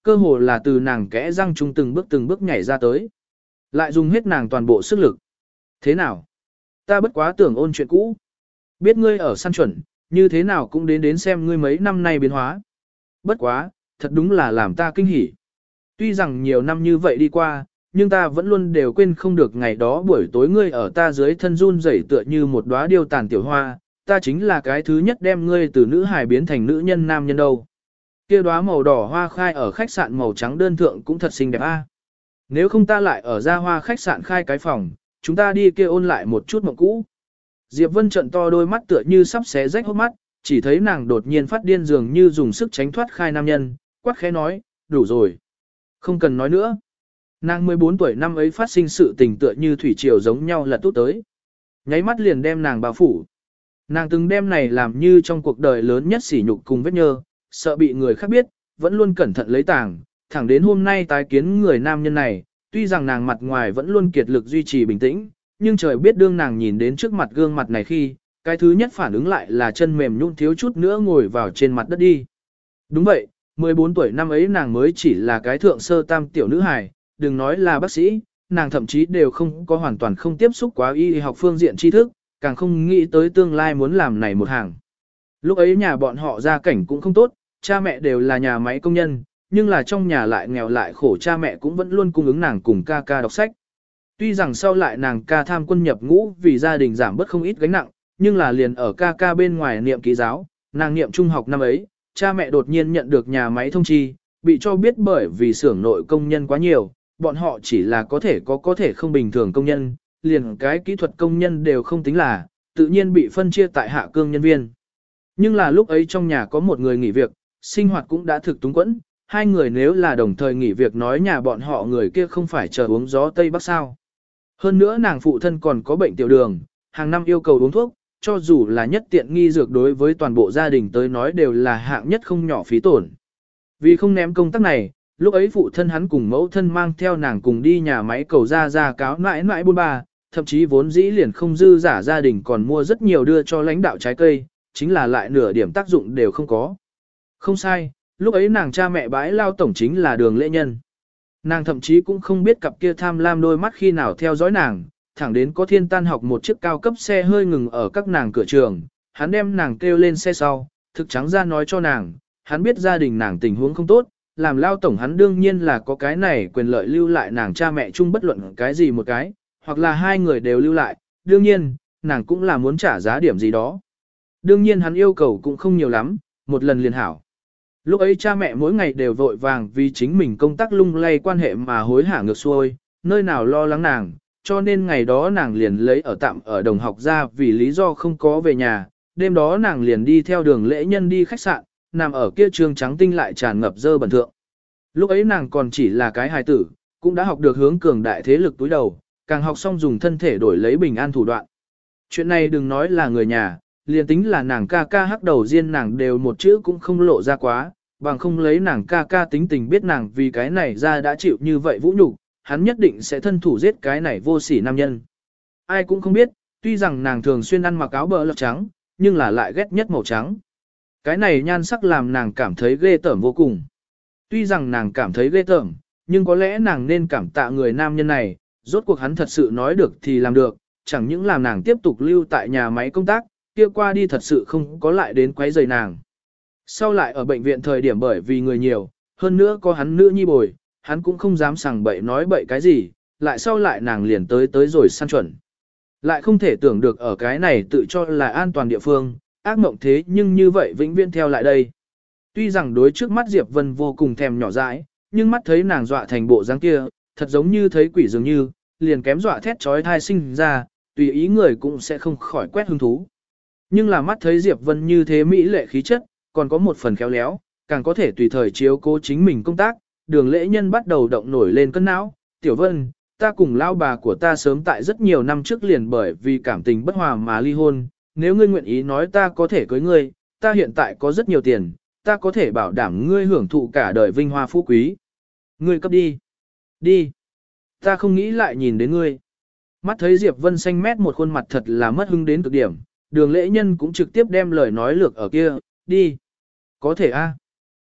cơ hồ là từ nàng kẽ răng trung từng bước nhảy ra tới. Lại dùng hết nàng toàn bộ sức lực. Thế nào? Ta bất quá tưởng ôn chuyện cũ. Biết ngươi ở săn chuẩn, như thế nào cũng đến xem ngươi mấy năm nay biến hóa. Bất quá, thật đúng là làm ta kinh hỉ. Tuy rằng nhiều năm như vậy đi qua, nhưng ta vẫn luôn đều quên không được ngày đó buổi tối ngươi ở ta dưới thân run rẩy tựa như một đóa điêu tàn tiểu hoa, ta chính là cái thứ nhất đem ngươi từ nữ hài biến thành nữ nhân nam nhân đâu. Kia đóa màu đỏ hoa khai ở khách sạn màu trắng đơn thượng cũng thật xinh đẹp a. Nếu không ta lại ở ra hoa khách sạn khai cái phòng, chúng ta đi kia ôn lại một chút mộng cũ. Diệp Vân trợn to đôi mắt tựa như sắp xé rách hốc mắt, chỉ thấy nàng đột nhiên phát điên dường như dùng sức tránh thoát khai nam nhân, quát khẽ nói, đủ rồi. Không cần nói nữa. Nàng 14 tuổi năm ấy phát sinh sự tình tựa như thủy triều giống nhau lật tút tới. Nháy mắt liền đem nàng bao phủ. Nàng từng đem này làm như trong cuộc đời lớn nhất sỉ nhục cùng vết nhơ, sợ bị người khác biết, vẫn luôn cẩn thận lấy tàng, thẳng đến hôm nay tái kiến người nam nhân này, tuy rằng nàng mặt ngoài vẫn luôn kiệt lực duy trì bình tĩnh, nhưng trời biết đương nàng nhìn đến trước mặt gương mặt này khi, cái thứ nhất phản ứng lại là chân mềm nhũn thiếu chút nữa ngồi vào trên mặt đất đi. Đúng vậy, 14 tuổi năm ấy nàng mới chỉ là cái thượng sơ tam tiểu nữ hài, đừng nói là bác sĩ, nàng thậm chí đều không có hoàn toàn không tiếp xúc quá y học phương diện tri thức, càng không nghĩ tới tương lai muốn làm này một hàng. Lúc ấy nhà bọn họ gia cảnh cũng không tốt, cha mẹ đều là nhà máy công nhân, nhưng là trong nhà lại nghèo lại khổ, cha mẹ cũng vẫn luôn cung ứng nàng cùng ca ca đọc sách. Tuy rằng sau lại nàng ca tham quân nhập ngũ vì gia đình giảm bớt không ít gánh nặng, nhưng là liền ở ca ca bên ngoài niệm ký giáo, nàng niệm trung học năm ấy, cha mẹ đột nhiên nhận được nhà máy thông chi, bị cho biết bởi vì xưởng nội công nhân quá nhiều, bọn họ chỉ là có thể không bình thường công nhân, liền cái kỹ thuật công nhân đều không tính là, tự nhiên bị phân chia tại hạ cương nhân viên. Nhưng là lúc ấy trong nhà có một người nghỉ việc, sinh hoạt cũng đã thực túng quẫn, hai người nếu là đồng thời nghỉ việc nói nhà bọn họ người kia không phải chờ uống gió Tây Bắc sao. Hơn nữa nàng phụ thân còn có bệnh tiểu đường, hàng năm yêu cầu uống thuốc, cho dù là nhất tiện nghi dược đối với toàn bộ gia đình tới nói đều là hạng nhất không nhỏ phí tổn. Vì không ném công tác này, lúc ấy phụ thân hắn cùng mẫu thân mang theo nàng cùng đi nhà máy cầu ra cáo mãi mãi buôn ba, thậm chí vốn dĩ liền không dư giả gia đình còn mua rất nhiều đưa cho lãnh đạo trái cây, chính là lại nửa điểm tác dụng đều không có. Không sai, lúc ấy nàng cha mẹ bãi lao tổng chính là Đường Lễ Nhân. Nàng thậm chí cũng không biết cặp kia tham lam đôi mắt khi nào theo dõi nàng, thẳng đến có thiên tan học một chiếc cao cấp xe hơi ngừng ở các nàng cửa trường, hắn đem nàng kêu lên xe sau, thực trắng ra nói cho nàng, hắn biết gia đình nàng tình huống không tốt, làm lao tổng hắn đương nhiên là có cái này quyền lợi lưu lại nàng cha mẹ chung bất luận cái gì một cái, hoặc là hai người đều lưu lại, đương nhiên, nàng cũng là muốn trả giá điểm gì đó. Đương nhiên hắn yêu cầu cũng không nhiều lắm, một lần liền hảo. Lúc ấy cha mẹ mỗi ngày đều vội vàng vì chính mình công tác lung lay quan hệ mà hối hả ngược xuôi, nơi nào lo lắng nàng, cho nên ngày đó nàng liền lấy ở tạm ở đồng học ra vì lý do không có về nhà, đêm đó nàng liền đi theo Đường Lễ Nhân đi khách sạn, nằm ở kia trường trắng tinh lại tràn ngập dơ bẩn thượng. Lúc ấy nàng còn chỉ là cái hài tử, cũng đã học được hướng cường đại thế lực túi đầu, càng học xong dùng thân thể đổi lấy bình an thủ đoạn. Chuyện này đừng nói là người nhà, liền tính là nàng ca ca hắc đầu riêng nàng đều một chữ cũng không lộ ra quá, bằng không lấy nàng ca ca tính tình biết nàng vì cái này ra đã chịu như vậy vũ nhục, hắn nhất định sẽ thân thủ giết cái này vô sỉ nam nhân. Ai cũng không biết, tuy rằng nàng thường xuyên ăn mặc áo bờ lọc trắng, nhưng là lại ghét nhất màu trắng. Cái này nhan sắc làm nàng cảm thấy ghê tởm vô cùng. Tuy rằng nàng cảm thấy ghê tởm, nhưng có lẽ nàng nên cảm tạ người nam nhân này, rốt cuộc hắn thật sự nói được thì làm được, chẳng những làm nàng tiếp tục lưu tại nhà máy công tác, kia qua đi thật sự không có lại đến quấy rầy nàng. Sau lại ở bệnh viện thời điểm bởi vì người nhiều, hơn nữa có hắn nữ nhi bồi, hắn cũng không dám sằng bậy nói bậy cái gì, lại sau lại nàng liền tới rồi săn chuẩn. Lại không thể tưởng được ở cái này tự cho là an toàn địa phương, ác mộng thế nhưng như vậy vĩnh viễn theo lại đây. Tuy rằng đối trước mắt Diệp Vân vô cùng thèm nhỏ dãi, nhưng mắt thấy nàng dọa thành bộ dáng kia, thật giống như thấy quỷ dường như, liền kém dọa thét trói thai sinh ra, tùy ý người cũng sẽ không khỏi quét hứng thú. Nhưng là mắt thấy Diệp Vân như thế mỹ lệ khí chất, còn có một phần khéo léo, càng có thể tùy thời chiếu cố chính mình công tác, Đường Lễ Nhân bắt đầu động nổi lên cân não. Tiểu Vân, ta cùng lao bà của ta sớm tại rất nhiều năm trước liền bởi vì cảm tình bất hòa mà ly hôn, nếu ngươi nguyện ý nói ta có thể cưới ngươi, ta hiện tại có rất nhiều tiền, ta có thể bảo đảm ngươi hưởng thụ cả đời vinh hoa phú quý. Ngươi cấp đi. Đi. Ta không nghĩ lại nhìn đến ngươi. Mắt thấy Diệp Vân xanh mét một khuôn mặt thật là mất hứng đến cực điểm, Đường Lễ Nhân cũng trực tiếp đem lời nói lược ở kia, đi. Có thể a.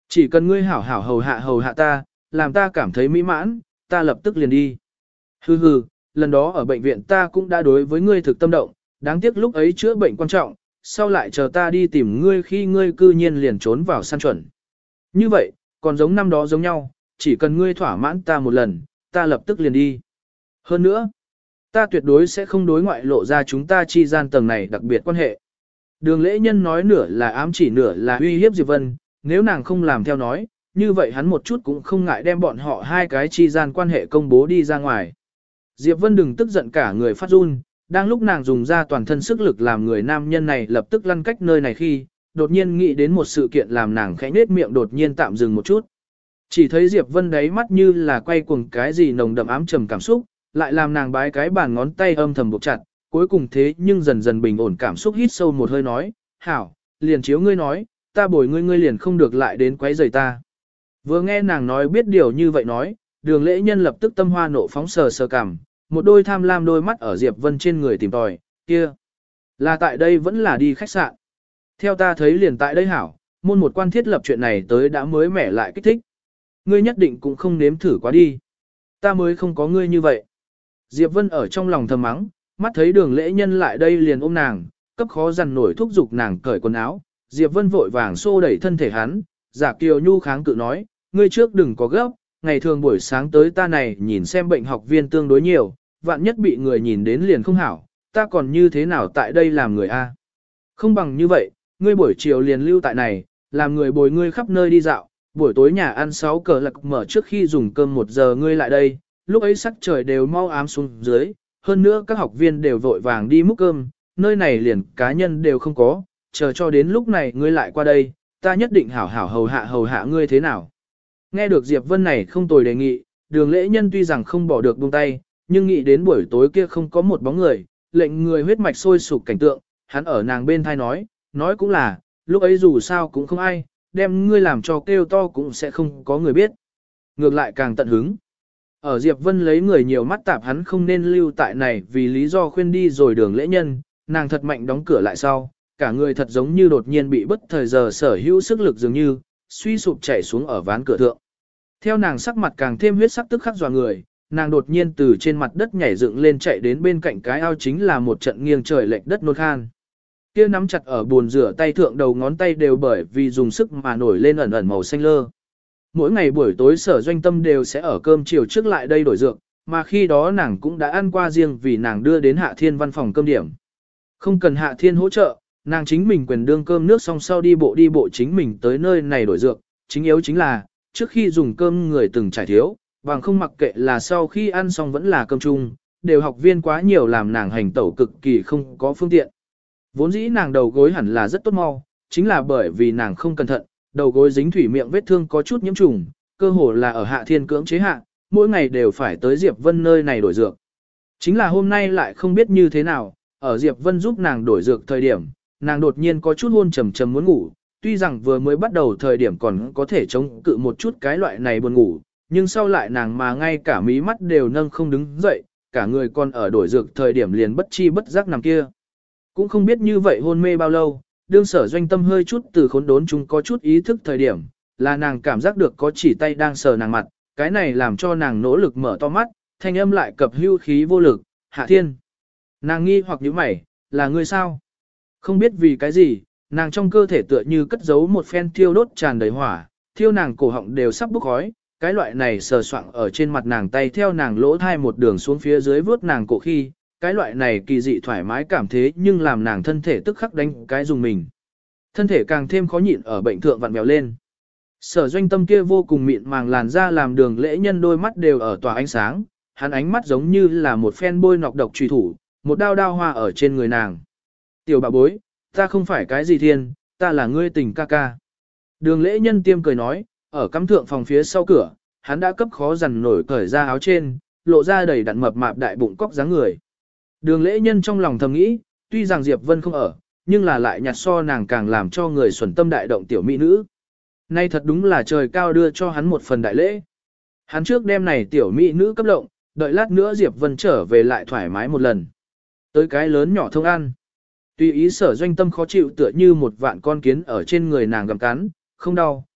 Chỉ cần ngươi hảo hảo hầu hạ ta, làm ta cảm thấy mỹ mãn, ta lập tức liền đi. Hừ hừ, lần đó ở bệnh viện ta cũng đã đối với ngươi thực tâm động, đáng tiếc lúc ấy chữa bệnh quan trọng, sau lại chờ ta đi tìm ngươi khi ngươi cư nhiên liền trốn vào săn chuẩn. Như vậy, còn giống năm đó giống nhau, chỉ cần ngươi thỏa mãn ta một lần, ta lập tức liền đi. Hơn nữa, ta tuyệt đối sẽ không đối ngoại lộ ra chúng ta chi gian tầng này đặc biệt quan hệ. Đường lễ nhân nói nửa là ám chỉ nửa là uy hiếp Diệp Vân, nếu nàng không làm theo nói, như vậy hắn một chút cũng không ngại đem bọn họ hai cái chi gian quan hệ công bố đi ra ngoài. Diệp Vân đừng tức giận cả người phát run, đang lúc nàng dùng ra toàn thân sức lực làm người nam nhân này lập tức lăn cách nơi này khi, đột nhiên nghĩ đến một sự kiện làm nàng khẽ nết miệng đột nhiên tạm dừng một chút. Chỉ thấy Diệp Vân đáy mắt như là quay cuồng cái gì nồng đậm ám trầm cảm xúc, lại làm nàng bái cái bàn ngón tay âm thầm buộc chặt, cuối cùng thế nhưng dần dần bình ổn cảm xúc hít sâu một hơi nói, hảo, liền chiếu ngươi nói, ta bồi ngươi ngươi liền không được lại đến quấy rầy ta. Vừa nghe nàng nói biết điều như vậy nói, đường lễ nhân lập tức tâm hoa nộ phóng sờ sờ cảm, một đôi tham lam đôi mắt ở Diệp Vân trên người tìm tòi, kia, là tại đây vẫn là đi khách sạn. Theo ta thấy liền tại đây hảo, môn một quan thiết lập chuyện này tới đã mới mẻ lại kích thích. Ngươi nhất định cũng không nếm thử quá đi. Ta mới không có ngươi như vậy. Diệp Vân ở trong lòng thầm mắng, mắt thấy đường lễ nhân lại đây liền ôm nàng, cấp khó dằn nổi thúc giục nàng cởi quần áo. Diệp Vân vội vàng xô đẩy thân thể hắn, giả kiều nhu kháng cự nói, ngươi trước đừng có gấp, ngày thường buổi sáng tới ta này nhìn xem bệnh học viên tương đối nhiều, vạn nhất bị người nhìn đến liền không hảo, ta còn như thế nào tại đây làm người a? Không bằng như vậy, ngươi buổi chiều liền lưu tại này, làm người bồi ngươi khắp nơi đi dạo, buổi tối nhà ăn 6 cờ lạc mở trước khi dùng cơm 1 giờ ngươi lại đây, lúc ấy sắc trời đều mau ám xuống dưới, hơn nữa các học viên đều vội vàng đi múc cơm, nơi này liền cá nhân đều không có, chờ cho đến lúc này ngươi lại qua đây, ta nhất định hảo hảo hầu hạ ngươi thế nào. Nghe được Diệp Vân này không tồi đề nghị, đường lễ nhân tuy rằng không bỏ được buông tay, nhưng nghĩ đến buổi tối kia không có một bóng người, lệnh người huyết mạch sôi sục cảnh tượng, hắn ở nàng bên thai nói cũng là, lúc ấy dù sao cũng không ai, đem ngươi làm cho kêu to cũng sẽ không có người biết. Ngược lại càng tận hứng. Ở Diệp Vân lấy người nhiều mắt tạp hắn không nên lưu tại này vì lý do khuyên đi rồi đường lễ nhân, nàng thật mạnh đóng cửa lại sau, cả người thật giống như đột nhiên bị bất thời giờ sở hữu sức lực dường như, suy sụp chảy xuống ở ván cửa thượng. Theo nàng sắc mặt càng thêm huyết sắc tức khắc dọa người, nàng đột nhiên từ trên mặt đất nhảy dựng lên chạy đến bên cạnh cái ao chính là một trận nghiêng trời lệch đất nôn khan. Kia nắm chặt ở bồn rửa tay thượng đầu ngón tay đều bởi vì dùng sức mà nổi lên ẩn ẩn màu xanh lơ. Mỗi ngày buổi tối Sở Doanh Tâm đều sẽ ở cơm chiều trước lại đây đổi dược, mà khi đó nàng cũng đã ăn qua riêng vì nàng đưa đến Hạ Thiên văn phòng cơm điểm. Không cần Hạ Thiên hỗ trợ, nàng chính mình quyền đương cơm nước xong sau đi bộ chính mình tới nơi này đổi dược, chính yếu chính là, trước khi dùng cơm người từng trải thiếu, bằng không mặc kệ là sau khi ăn xong vẫn là cơm chung, đều học viên quá nhiều làm nàng hành tẩu cực kỳ không có phương tiện. Vốn dĩ nàng đầu gối hẳn là rất tốt mau, chính là bởi vì nàng không cẩn thận, đầu gối dính thủy miệng vết thương có chút nhiễm trùng, cơ hồ là ở Hạ Thiên cưỡng chế hạ, mỗi ngày đều phải tới Diệp Vân nơi này đổi dược. Chính là hôm nay lại không biết như thế nào, ở Diệp Vân giúp nàng đổi dược thời điểm, nàng đột nhiên có chút hôn trầm trầm muốn ngủ, tuy rằng vừa mới bắt đầu thời điểm còn có thể chống cự một chút cái loại này buồn ngủ, nhưng sau lại nàng mà ngay cả mí mắt đều nâng không đứng dậy, cả người còn ở đổi dược thời điểm liền bất chi bất giác nằm kia. Cũng không biết như vậy hôn mê bao lâu, đương Sở Doanh Tâm hơi chút từ khốn đốn chúng có chút ý thức thời điểm, là nàng cảm giác được có chỉ tay đang sờ nàng mặt, cái này làm cho nàng nỗ lực mở to mắt, thanh âm lại cập hưu khí vô lực, Hạ Thiên. Nàng nghi hoặc nhíu mày, là ngươi sao? Không biết vì cái gì, nàng trong cơ thể tựa như cất giấu một phen thiêu đốt tràn đầy hỏa, thiêu nàng cổ họng đều sắp bốc khói, cái loại này sờ soạng ở trên mặt nàng tay theo nàng lỗ thai một đường xuống phía dưới vướt nàng cổ khi, cái loại này kỳ dị thoải mái cảm thế nhưng làm nàng thân thể tức khắc đánh cái dùng mình. Thân thể càng thêm khó nhịn ở bệnh thượng vặn vẹo lên. Sở Doanh Tâm kia vô cùng mịn màng làn da làm đường lễ nhân đôi mắt đều ở tỏa ánh sáng, hắn ánh mắt giống như là một phen bôi nọc độc truy thủ, một đao đao hoa ở trên người nàng. Tiểu bà bối, ta không phải cái gì thiên, ta là ngươi tình ca ca. Đường lễ nhân tiêm cười nói, ở cắm thượng phòng phía sau cửa, hắn đã cấp khó dằn nổi cởi ra áo trên, lộ ra đầy đặn mập mạp đại bụng cóc dáng người. Đường lễ nhân trong lòng thầm nghĩ, tuy rằng Diệp Vân không ở, nhưng là lại nhặt so nàng càng làm cho người xuẩn tâm đại động tiểu mỹ nữ. Nay thật đúng là trời cao đưa cho hắn một phần đại lễ. Hắn trước đêm này tiểu mỹ nữ cấp động, đợi lát nữa Diệp Vân trở về lại thoải mái một lần. Tới cái lớn nhỏ thông ăn. Tùy ý Sở Doanh Tâm khó chịu tựa như một vạn con kiến ở trên người nàng gặm cắn, không đau,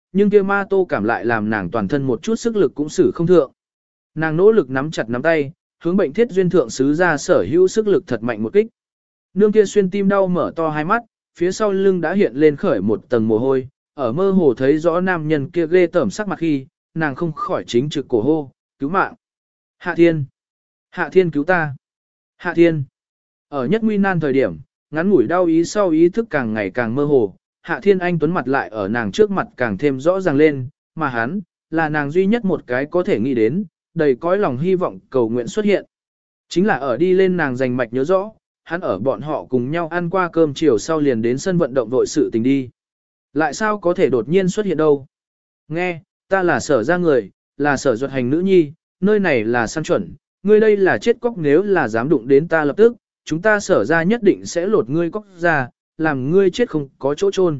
nhưng kia ma tô cảm lại làm nàng toàn thân một chút sức lực cũng xử không thượng. Nàng nỗ lực nắm chặt nắm tay, hướng bệnh thiết duyên thượng sứ ra sở hữu sức lực thật mạnh một kích. Nương kia xuyên tim đau mở to hai mắt, phía sau lưng đã hiện lên khởi một tầng mồ hôi, ở mơ hồ thấy rõ nam nhân kia ghê tởm sắc mặt khi, nàng không khỏi chính trực cổ hô, cứu mạng. Hạ Thiên! Hạ Thiên cứu ta! Hạ Thiên! Ở nhất nguy nan thời điểm, ngắn ngủi đau ý sau ý thức càng ngày càng mơ hồ, Hạ Thiên Anh tuấn mặt lại ở nàng trước mặt càng thêm rõ ràng lên, mà hắn, là nàng duy nhất một cái có thể nghĩ đến, đầy cõi lòng hy vọng cầu nguyện xuất hiện. Chính là ở đi lên nàng giành mạch nhớ rõ, hắn ở bọn họ cùng nhau ăn qua cơm chiều sau liền đến sân vận động vội sự tình đi. Lại sao có thể đột nhiên xuất hiện đâu? Nghe, ta là sở ra người, là sở duật hành nữ nhi, nơi này là săn chuẩn, ngươi đây là chết cóc nếu là dám đụng đến ta lập tức, chúng ta sở ra nhất định sẽ lột ngươi cóc ra, làm ngươi chết không có chỗ chôn.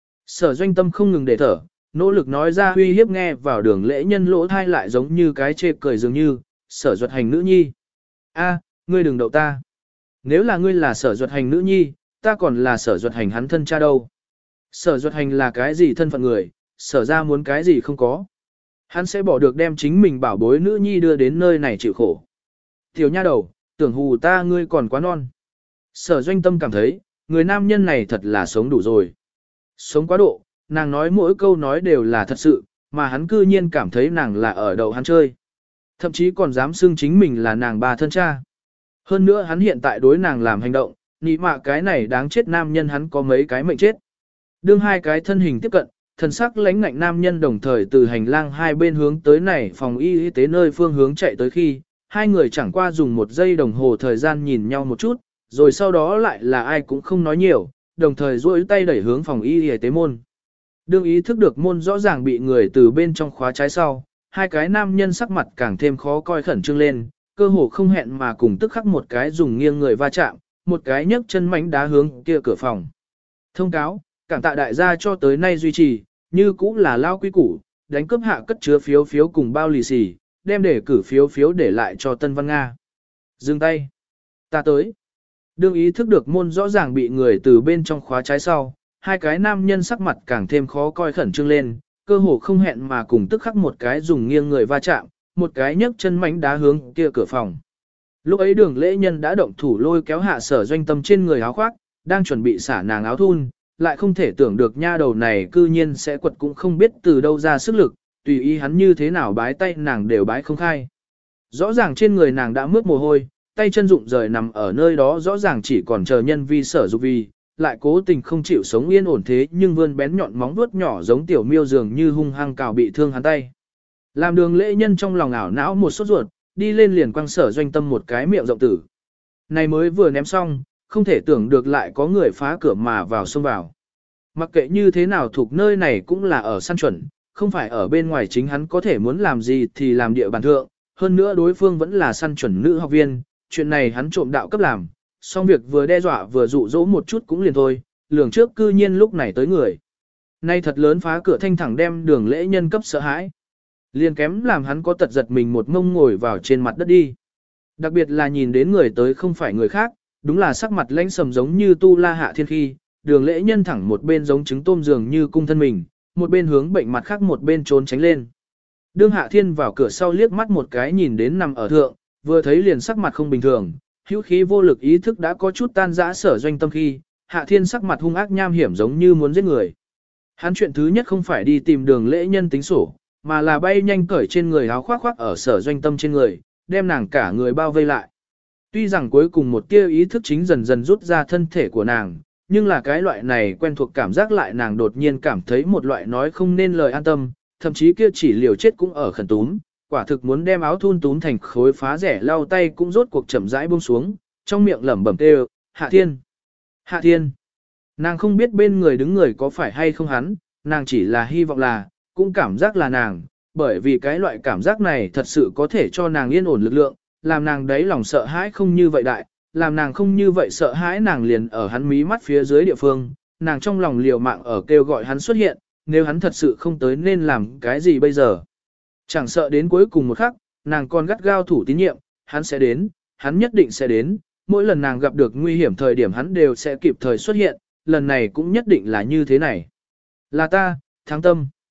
Sở doanh tâm không ngừng để thở, nỗ lực nói ra uy hiếp nghe vào đường lễ nhân lỗ thai lại giống như cái chê cười dường như, sở duật hành nữ nhi. A, ngươi đừng đậu ta. Nếu là ngươi là sở duật hành nữ nhi, ta còn là sở duật hành hắn thân cha đâu. Sở duật hành là cái gì thân phận người, sở ra muốn cái gì không có. Hắn sẽ bỏ được đem chính mình bảo bối nữ nhi đưa đến nơi này chịu khổ. Tiểu nha đầu, tưởng hù ta ngươi còn quá non. Sở doanh tâm cảm thấy, người nam nhân này thật là sống đủ rồi. Sống quá độ, nàng nói mỗi câu nói đều là thật sự, mà hắn cư nhiên cảm thấy nàng là ở đầu hắn chơi. Thậm chí còn dám xưng chính mình là nàng bà thân cha. Hơn nữa hắn hiện tại đối nàng làm hành động, nị mạ cái này đáng chết nam nhân hắn có mấy cái mệnh chết. Đương hai cái thân hình tiếp cận, thần sắc lãnh ngạnh nam nhân đồng thời từ hành lang hai bên hướng tới này phòng y tế nơi phương hướng chạy tới khi, hai người chẳng qua dùng một giây đồng hồ thời gian nhìn nhau một chút, rồi sau đó lại là ai cũng không nói nhiều, đồng thời duỗi tay đẩy hướng phòng y tế môn. Đương ý thức được môn rõ ràng bị người từ bên trong khóa trái sau, hai cái nam nhân sắc mặt càng thêm khó coi khẩn trương lên, cơ hồ không hẹn mà cùng tức khắc một cái dùng nghiêng người va chạm, một cái nhấc chân mánh đá hướng kia cửa phòng. Thông cáo, cảm tạ đại gia cho tới nay duy trì, như cũ là lao quý củ, đánh cướp hạ cất chứa phiếu phiếu cùng bao lì xì, đem để cử phiếu phiếu để lại cho Tân Văn Nga. Dừng tay. Ta tới. Đương ý thức được môn rõ ràng bị người từ bên trong khóa trái sau, hai cái nam nhân sắc mặt càng thêm khó coi khẩn trương lên, cơ hồ không hẹn mà cùng tức khắc một cái dùng nghiêng người va chạm, một cái nhấc chân mánh đá hướng kia cửa phòng. Lúc ấy đường lễ nhân đã động thủ lôi kéo hạ sở doanh tâm trên người áo khoác, đang chuẩn bị xả nàng áo thun, lại không thể tưởng được nha đầu này cư nhiên sẽ quật cũng không biết từ đâu ra sức lực, tùy ý hắn như thế nào bái tay nàng đều bái không khai. Rõ ràng trên người nàng đã mướt mồ hôi, tay chân rụng rời nằm ở nơi đó rõ ràng chỉ còn chờ nhân vi sở dục vì, lại cố tình không chịu sống yên ổn thế nhưng vươn bén nhọn móng vuốt nhỏ giống tiểu miêu dường như hung hăng cào bị thương hắn tay. Làm đường lễ nhân trong lòng ảo não một sốt ruột, đi lên liền quăng sở doanh tâm một cái miệng rộng tử. Này mới vừa ném xong, không thể tưởng được lại có người phá cửa mà vào xông vào. Mặc kệ như thế nào thuộc nơi này cũng là ở săn chuẩn, không phải ở bên ngoài chính hắn có thể muốn làm gì thì làm địa bàn thượng, hơn nữa đối phương vẫn là săn chuẩn nữ học viên, chuyện này hắn trộm đạo cấp làm, xong việc vừa đe dọa vừa dụ dỗ một chút cũng liền thôi, lường trước cư nhiên lúc này tới người. Nay thật lớn phá cửa thanh thẳng đem đường lễ nhân cấp sợ hãi. Liền kém làm hắn có tật giật mình một mông ngồi vào trên mặt đất đi. Đặc biệt là nhìn đến người tới không phải người khác, đúng là sắc mặt lãnh sầm giống như tu la hạ thiên khi, đường lễ nhân thẳng một bên giống trứng tôm dường như cung thân mình, một bên hướng bệnh mặt khác một bên trốn tránh lên. Đương hạ thiên vào cửa sau liếc mắt một cái nhìn đến nằm ở thượng, vừa thấy liền sắc mặt không bình thường, hữu khí vô lực ý thức đã có chút tan rã sở doanh tâm khi, hạ thiên sắc mặt hung ác nham hiểm giống như muốn giết người. Hắn chuyện thứ nhất không phải đi tìm đường lễ nhân tính sổ, mà là bay nhanh cởi trên người áo khoác khoác ở sở doanh tâm trên người, đem nàng cả người bao vây lại. Tuy rằng cuối cùng một tia ý thức chính dần dần rút ra thân thể của nàng, nhưng là cái loại này quen thuộc cảm giác lại nàng đột nhiên cảm thấy một loại nói không nên lời an tâm, thậm chí kia chỉ liều chết cũng ở khẩn túm, quả thực muốn đem áo thun túm thành khối phá rẻ lau tay cũng rốt cuộc chậm rãi buông xuống, trong miệng lẩm bẩm kêu, Hạ Thiên, Hạ Thiên. Nàng không biết bên người đứng người có phải hay không hắn, nàng chỉ là hy vọng là, cũng cảm giác là nàng, bởi vì cái loại cảm giác này thật sự có thể cho nàng yên ổn lực lượng, làm nàng đấy lòng sợ hãi không như vậy đại, làm nàng không như vậy sợ hãi nàng liền ở hắn mí mắt phía dưới địa phương, nàng trong lòng liều mạng ở kêu gọi hắn xuất hiện, nếu hắn thật sự không tới nên làm cái gì bây giờ. Chẳng sợ đến cuối cùng một khắc, nàng còn gắt gao thủ tín nhiệm, hắn sẽ đến, hắn nhất định sẽ đến, mỗi lần nàng gặp được nguy hiểm thời điểm hắn đều sẽ kịp thời xuất hiện, lần này cũng nhất định là như thế này. Là ta, Thắng Tâm.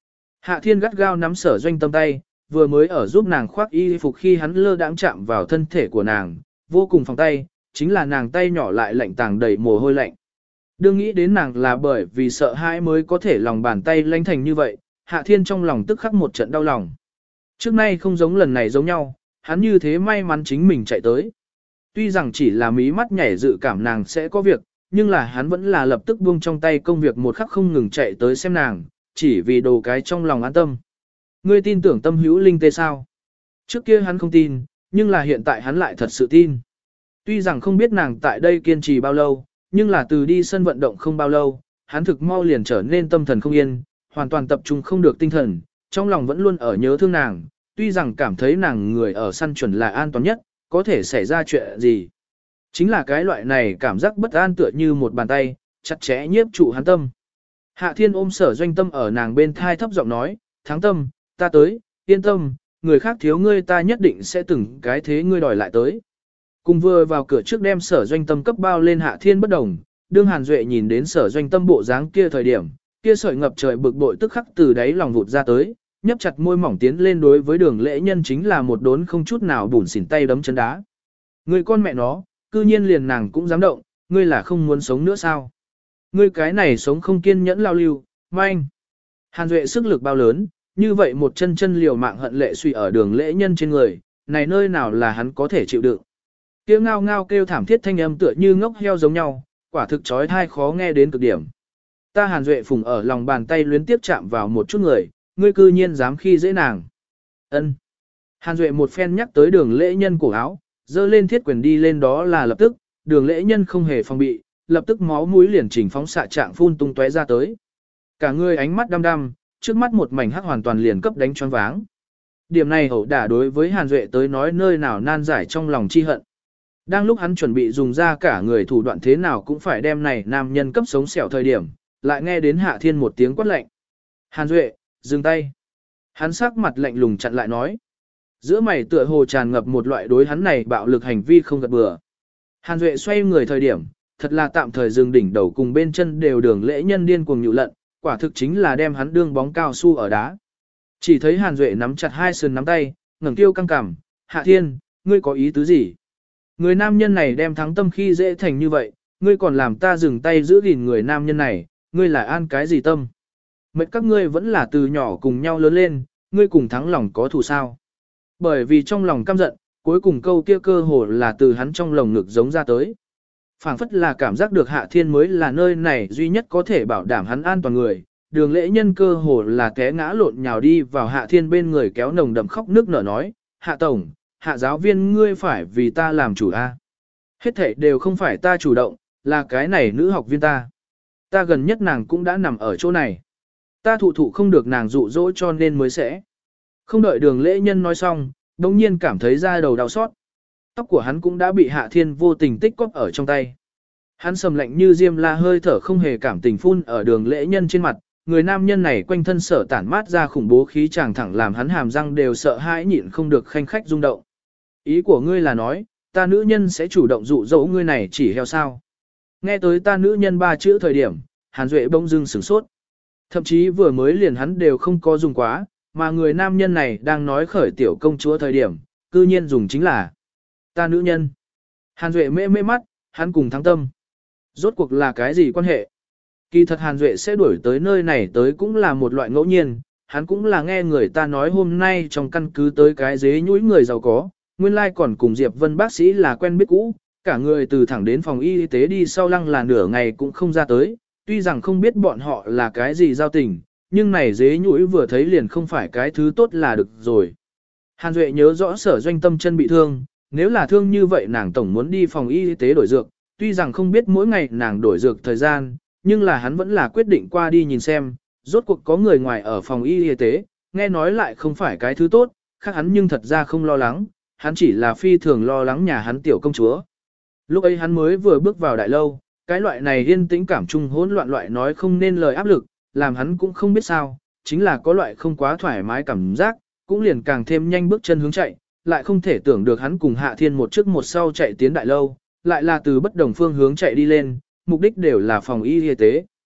Hạ Thiên gắt gao nắm Sở Doanh Tâm tay, vừa mới ở giúp nàng khoác y phục khi hắn lơ đãng chạm vào thân thể của nàng, vô cùng phòng tay, chính là nàng tay nhỏ lại lạnh tàng đầy mồ hôi lạnh. Đương nghĩ đến nàng là bởi vì sợ hãi mới có thể lòng bàn tay lanh thành như vậy, Hạ Thiên trong lòng tức khắc một trận đau lòng. Trước nay không giống lần này giống nhau, hắn như thế may mắn chính mình chạy tới. Tuy rằng chỉ là mí mắt nhảy dự cảm nàng sẽ có việc, nhưng là hắn vẫn là lập tức buông trong tay công việc một khắc không ngừng chạy tới xem nàng, chỉ vì đồ cái trong lòng an tâm. Ngươi tin tưởng Tâm hữu linh tê sao? Trước kia hắn không tin, nhưng là hiện tại hắn lại thật sự tin. Tuy rằng không biết nàng tại đây kiên trì bao lâu, nhưng là từ đi sân vận động không bao lâu, hắn thực mau liền trở nên tâm thần không yên, hoàn toàn tập trung không được tinh thần, trong lòng vẫn luôn ở nhớ thương nàng, tuy rằng cảm thấy nàng người ở săn chuẩn là an toàn nhất, có thể xảy ra chuyện gì. Chính là cái loại này cảm giác bất an tựa như một bàn tay, chặt chẽ nhiếp trụ hắn tâm. Hạ Thiên ôm Sở Doanh Tâm ở nàng bên thai thấp giọng nói, Thắng Tâm, ta tới, yên tâm, người khác thiếu ngươi ta nhất định sẽ từng cái thế ngươi đòi lại tới. Cùng vừa vào cửa trước đem Sở Doanh Tâm cấp bao lên Hạ Thiên bất đồng, đương Hàn Duệ nhìn đến Sở Doanh Tâm bộ dáng kia thời điểm, kia sợi ngập trời bực bội tức khắc từ đáy lòng vụt ra tới, nhấp chặt môi mỏng tiến lên đối với Đường Lễ Nhân chính là một đốn không chút nào bủn xỉn tay đấm chân đá. Người con mẹ nó, cư nhiên liền nàng cũng dám động, ngươi là không muốn sống nữa sao? Ngươi cái này sống không kiên nhẫn lao lưu, manh. Hàn Duệ sức lực bao lớn, như vậy một chân chân liều mạng hận lệ suy ở Đường Lễ Nhân trên người, này nơi nào là hắn có thể chịu đựng. Kêu ngao ngao kêu thảm thiết thanh âm tựa như ngốc heo giống nhau, quả thực chói tai khó nghe đến cực điểm. Ta Hàn Duệ phùng ở lòng bàn tay luyến tiếp chạm vào một chút người, ngươi cư nhiên dám khi dễ nàng. Ân. Hàn Duệ một phen nhắc tới Đường Lễ Nhân cổ áo, dơ lên thiết quyền đi lên đó là lập tức, Đường Lễ Nhân không hề phòng bị, lập tức máu mũi liền chỉnh phóng xạ trạng phun tung tóe ra tới. Cả người ánh mắt đăm đăm, trước mắt một mảnh hắc hoàn toàn liền cấp đánh choáng váng. Điểm này ẩu đả đối với Hàn Duệ tới nói nơi nào nan giải trong lòng chi hận. Đang lúc hắn chuẩn bị dùng ra cả người thủ đoạn thế nào cũng phải đem này nam nhân cấp sống sẹo thời điểm, lại nghe đến Hạ Thiên một tiếng quát lạnh. Hàn Duệ, dừng tay. Hắn sắc mặt lạnh lùng chặn lại nói. Giữa mày tựa hồ tràn ngập một loại đối hắn này bạo lực hành vi không gật bừa. Hàn Duệ xoay người thời điểm, thật là tạm thời dừng đỉnh đầu cùng bên chân đều Đường Lễ Nhân điên cuồng nhụ lận, quả thực chính là đem hắn đương bóng cao su ở đá. Chỉ thấy Hàn Duệ nắm chặt hai sườn nắm tay, ngẩng tiêu căng cằm, Hạ Thiên, ngươi có ý tứ gì? Người nam nhân này đem Thắng Tâm khi dễ thành như vậy, ngươi còn làm ta dừng tay giữ gìn người nam nhân này, ngươi là an cái gì tâm? Mệt các ngươi vẫn là từ nhỏ cùng nhau lớn lên, ngươi cùng Thắng lòng có thù sao? Bởi vì trong lòng căm giận, cuối cùng câu kia cơ hồ là từ hắn trong lồng ngực giống ra tới. Phảng phất là cảm giác được Hạ Thiên mới là nơi này duy nhất có thể bảo đảm hắn an toàn người. Đường Lễ Nhân cơ hồ là té ngã lộn nhào đi vào Hạ Thiên bên người kéo nồng đậm khóc nước nở nói, Hạ Tổng, Hạ giáo viên ngươi phải vì ta làm chủ a. Hết thảy đều không phải ta chủ động, là cái này nữ học viên ta. Ta gần nhất nàng cũng đã nằm ở chỗ này. Ta thụ không được nàng dụ dỗ cho nên mới sẽ. Không đợi Đường Lễ Nhân nói xong, đồng nhiên cảm thấy da đầu đau xót. Tóc của hắn cũng đã bị Hạ Thiên vô tình tích cóp ở trong tay. Hắn sầm lạnh như diêm la hơi thở không hề cảm tình phun ở Đường Lễ Nhân trên mặt, người nam nhân này quanh thân sở tản mát ra khủng bố khí chàng thẳng làm hắn hàm răng đều sợ hãi nhịn không được khanh khách rung động. Ý của ngươi là nói, ta nữ nhân sẽ chủ động dụ dỗ ngươi này chỉ heo sao? Nghe tới ta nữ nhân ba chữ thời điểm, Hàn Duệ bỗng dưng sửng sốt. Thậm chí vừa mới liền hắn đều không có dùng quá, mà người nam nhân này đang nói khởi tiểu công chúa thời điểm, cư nhiên dùng chính là ta nữ nhân. Hàn Duệ mê mắt, hắn cùng Thắng Tâm. Rốt cuộc là cái gì quan hệ? Kỳ thật Hàn Duệ sẽ đuổi tới nơi này tới cũng là một loại ngẫu nhiên, hắn cũng là nghe người ta nói hôm nay trong căn cứ tới cái dế nhũi người giàu có, nguyên lai còn cùng Diệp Vân bác sĩ là quen biết cũ, cả người từ thẳng đến phòng y tế đi sau lăng là nửa ngày cũng không ra tới, tuy rằng không biết bọn họ là cái gì giao tình, nhưng này dế nhũi vừa thấy liền không phải cái thứ tốt là được rồi. Hàn Duệ nhớ rõ Sở Doanh Tâm chân bị thương, nếu là thương như vậy nàng tổng muốn đi phòng y tế đổi dược, tuy rằng không biết mỗi ngày nàng đổi dược thời gian, nhưng là hắn vẫn là quyết định qua đi nhìn xem, rốt cuộc có người ngoài ở phòng y tế, nghe nói lại không phải cái thứ tốt, khác hắn nhưng thật ra không lo lắng, hắn chỉ là phi thường lo lắng nhà hắn tiểu công chúa. Lúc ấy hắn mới vừa bước vào đại lâu, cái loại này yên tĩnh cảm trung hỗn loạn loại nói không nên lời áp lực, làm hắn cũng không biết sao, chính là có loại không quá thoải mái cảm giác, cũng liền càng thêm nhanh bước chân hướng chạy, lại không thể tưởng được hắn cùng Hạ Thiên một trước một sau chạy tiến đại lâu, lại là từ bất đồng phương hướng chạy đi lên, mục đích đều là phòng y tế.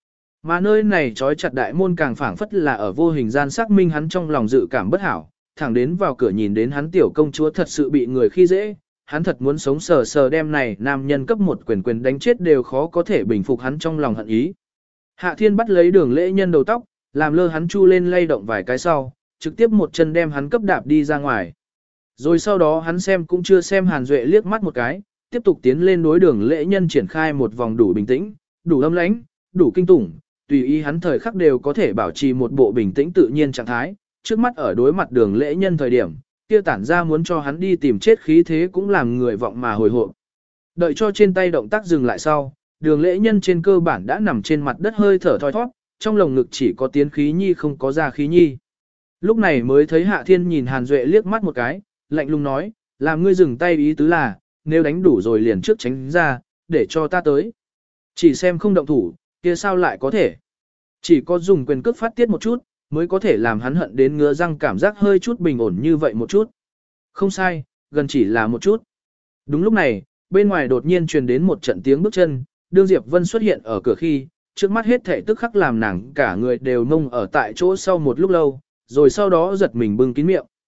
Mà nơi này trói chặt đại môn càng phảng phất là ở vô hình gian xác minh hắn trong lòng dự cảm bất hảo, thẳng đến vào cửa nhìn đến hắn tiểu công chúa thật sự bị người khi dễ, hắn thật muốn sống sờ sờ đem này nam nhân cấp một quyền quyền đánh chết đều khó có thể bình phục hắn trong lòng hận ý. Hạ Thiên bắt lấy Đường Lễ Nhân đầu tóc, làm lơ hắn chu lên lay động vài cái sau, trực tiếp một chân đem hắn cấp đạp đi ra ngoài. Rồi sau đó hắn xem cũng chưa xem Hàn Duệ liếc mắt một cái, tiếp tục tiến lên đối Đường Lễ Nhân triển khai một vòng đủ bình tĩnh, đủ âm lãnh, đủ kinh tủng, tùy ý hắn thời khắc đều có thể bảo trì một bộ bình tĩnh tự nhiên trạng thái, trước mắt ở đối mặt Đường Lễ Nhân thời điểm, kia tản ra muốn cho hắn đi tìm chết khí thế cũng làm người vọng mà hồi hộp. Đợi cho trên tay động tác dừng lại sau, Đường Lễ Nhân trên cơ bản đã nằm trên mặt đất hơi thở thoi thoát, trong lồng ngực chỉ có tiến khí nhi không có ra khí nhi. Lúc này mới thấy Hạ Thiên nhìn Hàn Duệ liếc mắt một cái, lạnh lùng nói, làm ngươi dừng tay ý tứ là, nếu đánh đủ rồi liền trước tránh ra, để cho ta tới. Chỉ xem không động thủ, kia sao lại có thể. Chỉ có dùng quyền cước phát tiết một chút, mới có thể làm hắn hận đến ngứa răng cảm giác hơi chút bình ổn như vậy một chút. Không sai, gần chỉ là một chút. Đúng lúc này, bên ngoài đột nhiên truyền đến một trận tiếng bước chân, đương Diệp Vân xuất hiện ở cửa khi, trước mắt hết thể tức khắc làm nàng cả người đều mông ở tại chỗ sau một lúc lâu, rồi sau đó giật mình bưng kín miệng.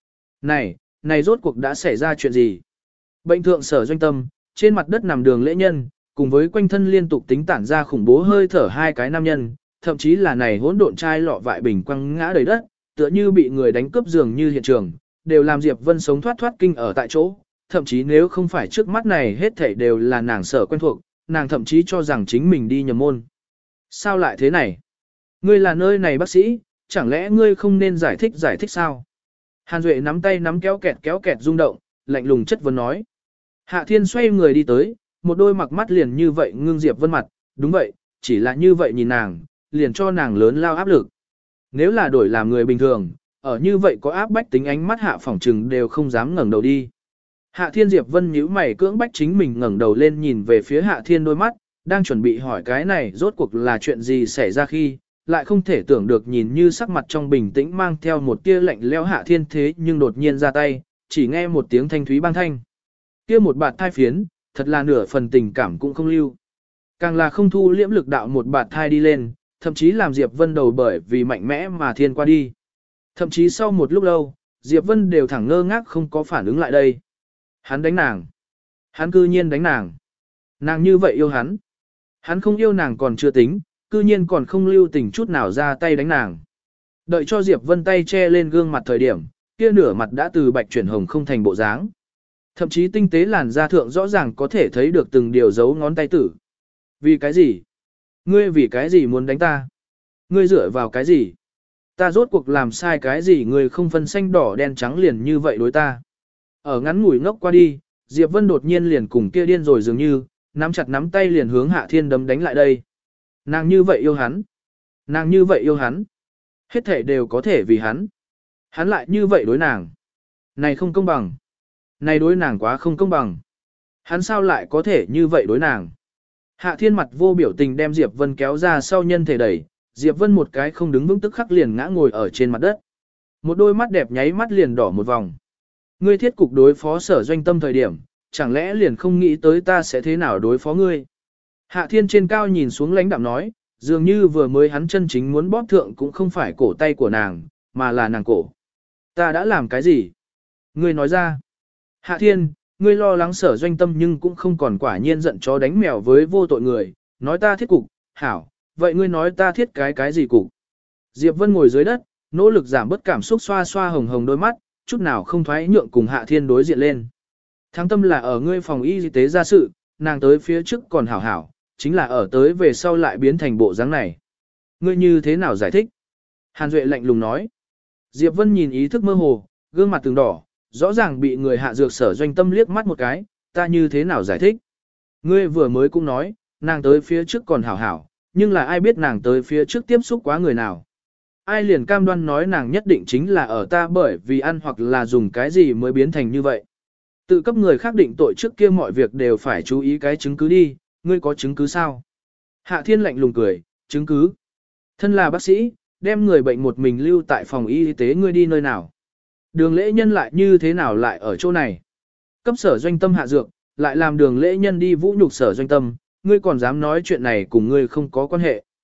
Này rốt cuộc đã xảy ra chuyện gì? Bệnh thượng Sở Doanh Tâm, trên mặt đất nằm Đường Lễ Nhân, cùng với quanh thân liên tục tính tản ra khủng bố hơi thở hai cái nam nhân, thậm chí là này hỗn độn chai lọ vại bình quăng ngã đầy đất, tựa như bị người đánh cướp dường như hiện trường, đều làm Diệp Vân sống thoát kinh ở tại chỗ, thậm chí nếu không phải trước mắt này hết thảy đều là nàng sở quen thuộc, nàng thậm chí cho rằng chính mình đi nhầm môn. Sao lại thế này? Ngươi là nơi này bác sĩ, chẳng lẽ ngươi không nên giải thích sao? Hàn Duệ nắm tay nắm kéo kẹt rung động, lạnh lùng chất vấn nói. Hạ Thiên xoay người đi tới, một đôi mặc mắt liền như vậy ngưng Diệp Vân mặt, đúng vậy, chỉ là như vậy nhìn nàng, liền cho nàng lớn lao áp lực. Nếu là đổi làm người bình thường, ở như vậy có áp bách tính ánh mắt hạ phỏng trừng đều không dám ngẩng đầu đi. Hạ Thiên Diệp Vân nhíu mày cưỡng bách chính mình ngẩng đầu lên nhìn về phía Hạ Thiên đôi mắt, đang chuẩn bị hỏi cái này rốt cuộc là chuyện gì xảy ra khi, lại không thể tưởng được nhìn như sắc mặt trong bình tĩnh mang theo một tia lạnh lẽo Hạ Thiên thế nhưng đột nhiên ra tay, chỉ nghe một tiếng thanh thúy bang thanh. Kia một bạt thai phiến, thật là nửa phần tình cảm cũng không lưu. Càng là không thu liễm lực đạo một bạt thai đi lên, thậm chí làm Diệp Vân đầu bởi vì mạnh mẽ mà thiên qua đi. Thậm chí sau một lúc lâu, Diệp Vân đều thẳng ngơ ngác không có phản ứng lại đây. Hắn đánh nàng. Hắn cư nhiên đánh nàng. Nàng như vậy yêu hắn. Hắn không yêu nàng còn chưa tính, cư nhiên còn không lưu tình chút nào ra tay đánh nàng. Đợi cho Diệp Vân tay che lên gương mặt thời điểm, kia nửa mặt đã từ bạch chuyển hồng không thành bộ dáng. Thậm chí tinh tế làn da thượng rõ ràng có thể thấy được từng điều dấu ngón tay tử. Vì cái gì? Ngươi vì cái gì muốn đánh ta? Ngươi dựa vào cái gì? Ta rốt cuộc làm sai cái gì ngươi không phân xanh đỏ đen trắng liền như vậy đối ta? Ở ngắn ngủi ngốc qua đi, Diệp Vân đột nhiên liền cùng kia điên rồi dường như, nắm chặt nắm tay liền hướng Hạ Thiên đấm đánh lại đây. Nàng như vậy yêu hắn. Nàng như vậy yêu hắn. Hết thể đều có thể vì hắn. Hắn lại như vậy đối nàng. Này không công bằng. Này đối nàng quá không công bằng. Hắn sao lại có thể như vậy đối nàng. Hạ Thiên mặt vô biểu tình đem Diệp Vân kéo ra sau nhân thể đẩy. Diệp Vân một cái không đứng vững tức khắc liền ngã ngồi ở trên mặt đất. Một đôi mắt đẹp nháy mắt liền đỏ một vòng. Ngươi thiết cục đối phó Sở Doanh Tâm thời điểm, chẳng lẽ liền không nghĩ tới ta sẽ thế nào đối phó ngươi. Hạ Thiên trên cao nhìn xuống lãnh đạm nói, dường như vừa mới hắn chân chính muốn bóp thượng cũng không phải cổ tay của nàng, mà là nàng cổ. Ta đã làm cái gì? Ngươi nói ra. Hạ Thiên, ngươi lo lắng Sở Doanh Tâm nhưng cũng không còn quả nhiên giận chó đánh mèo với vô tội người, nói ta thiết cục, hảo, vậy ngươi nói ta thiết cái gì cục? Diệp Vân ngồi dưới đất, nỗ lực giảm bớt cảm xúc xoa xoa hồng hồng đôi mắt, chút nào không thoái nhượng cùng Hạ Thiên đối diện lên. Thắng Tâm là ở ngươi phòng y tế ra sự, nàng tới phía trước còn hảo hảo, chính là ở tới về sau lại biến thành bộ dáng này. Ngươi như thế nào giải thích? Hàn Duệ lạnh lùng nói. Diệp Vân nhìn ý thức mơ hồ, gương mặt từng đỏ, rõ ràng bị người hạ dược Sở Doanh Tâm liếc mắt một cái, ta như thế nào giải thích? Ngươi vừa mới cũng nói, nàng tới phía trước còn hảo hảo, nhưng là ai biết nàng tới phía trước tiếp xúc quá người nào? Ai liền cam đoan nói nàng nhất định chính là ở ta bởi vì ăn hoặc là dùng cái gì mới biến thành như vậy. Tự cấp người khác định tội trước kia mọi việc đều phải chú ý cái chứng cứ đi, ngươi có chứng cứ sao? Hạ Thiên lạnh lùng cười, chứng cứ. Thân là bác sĩ, đem người bệnh một mình lưu tại phòng y tế ngươi đi nơi nào? Đường Lễ Nhân lại như thế nào lại ở chỗ này? Cấp Sở Doanh Tâm hạ dược, lại làm Đường Lễ Nhân đi vũ nhục Sở Doanh Tâm, ngươi còn dám nói chuyện này cùng ngươi không có quan hệ.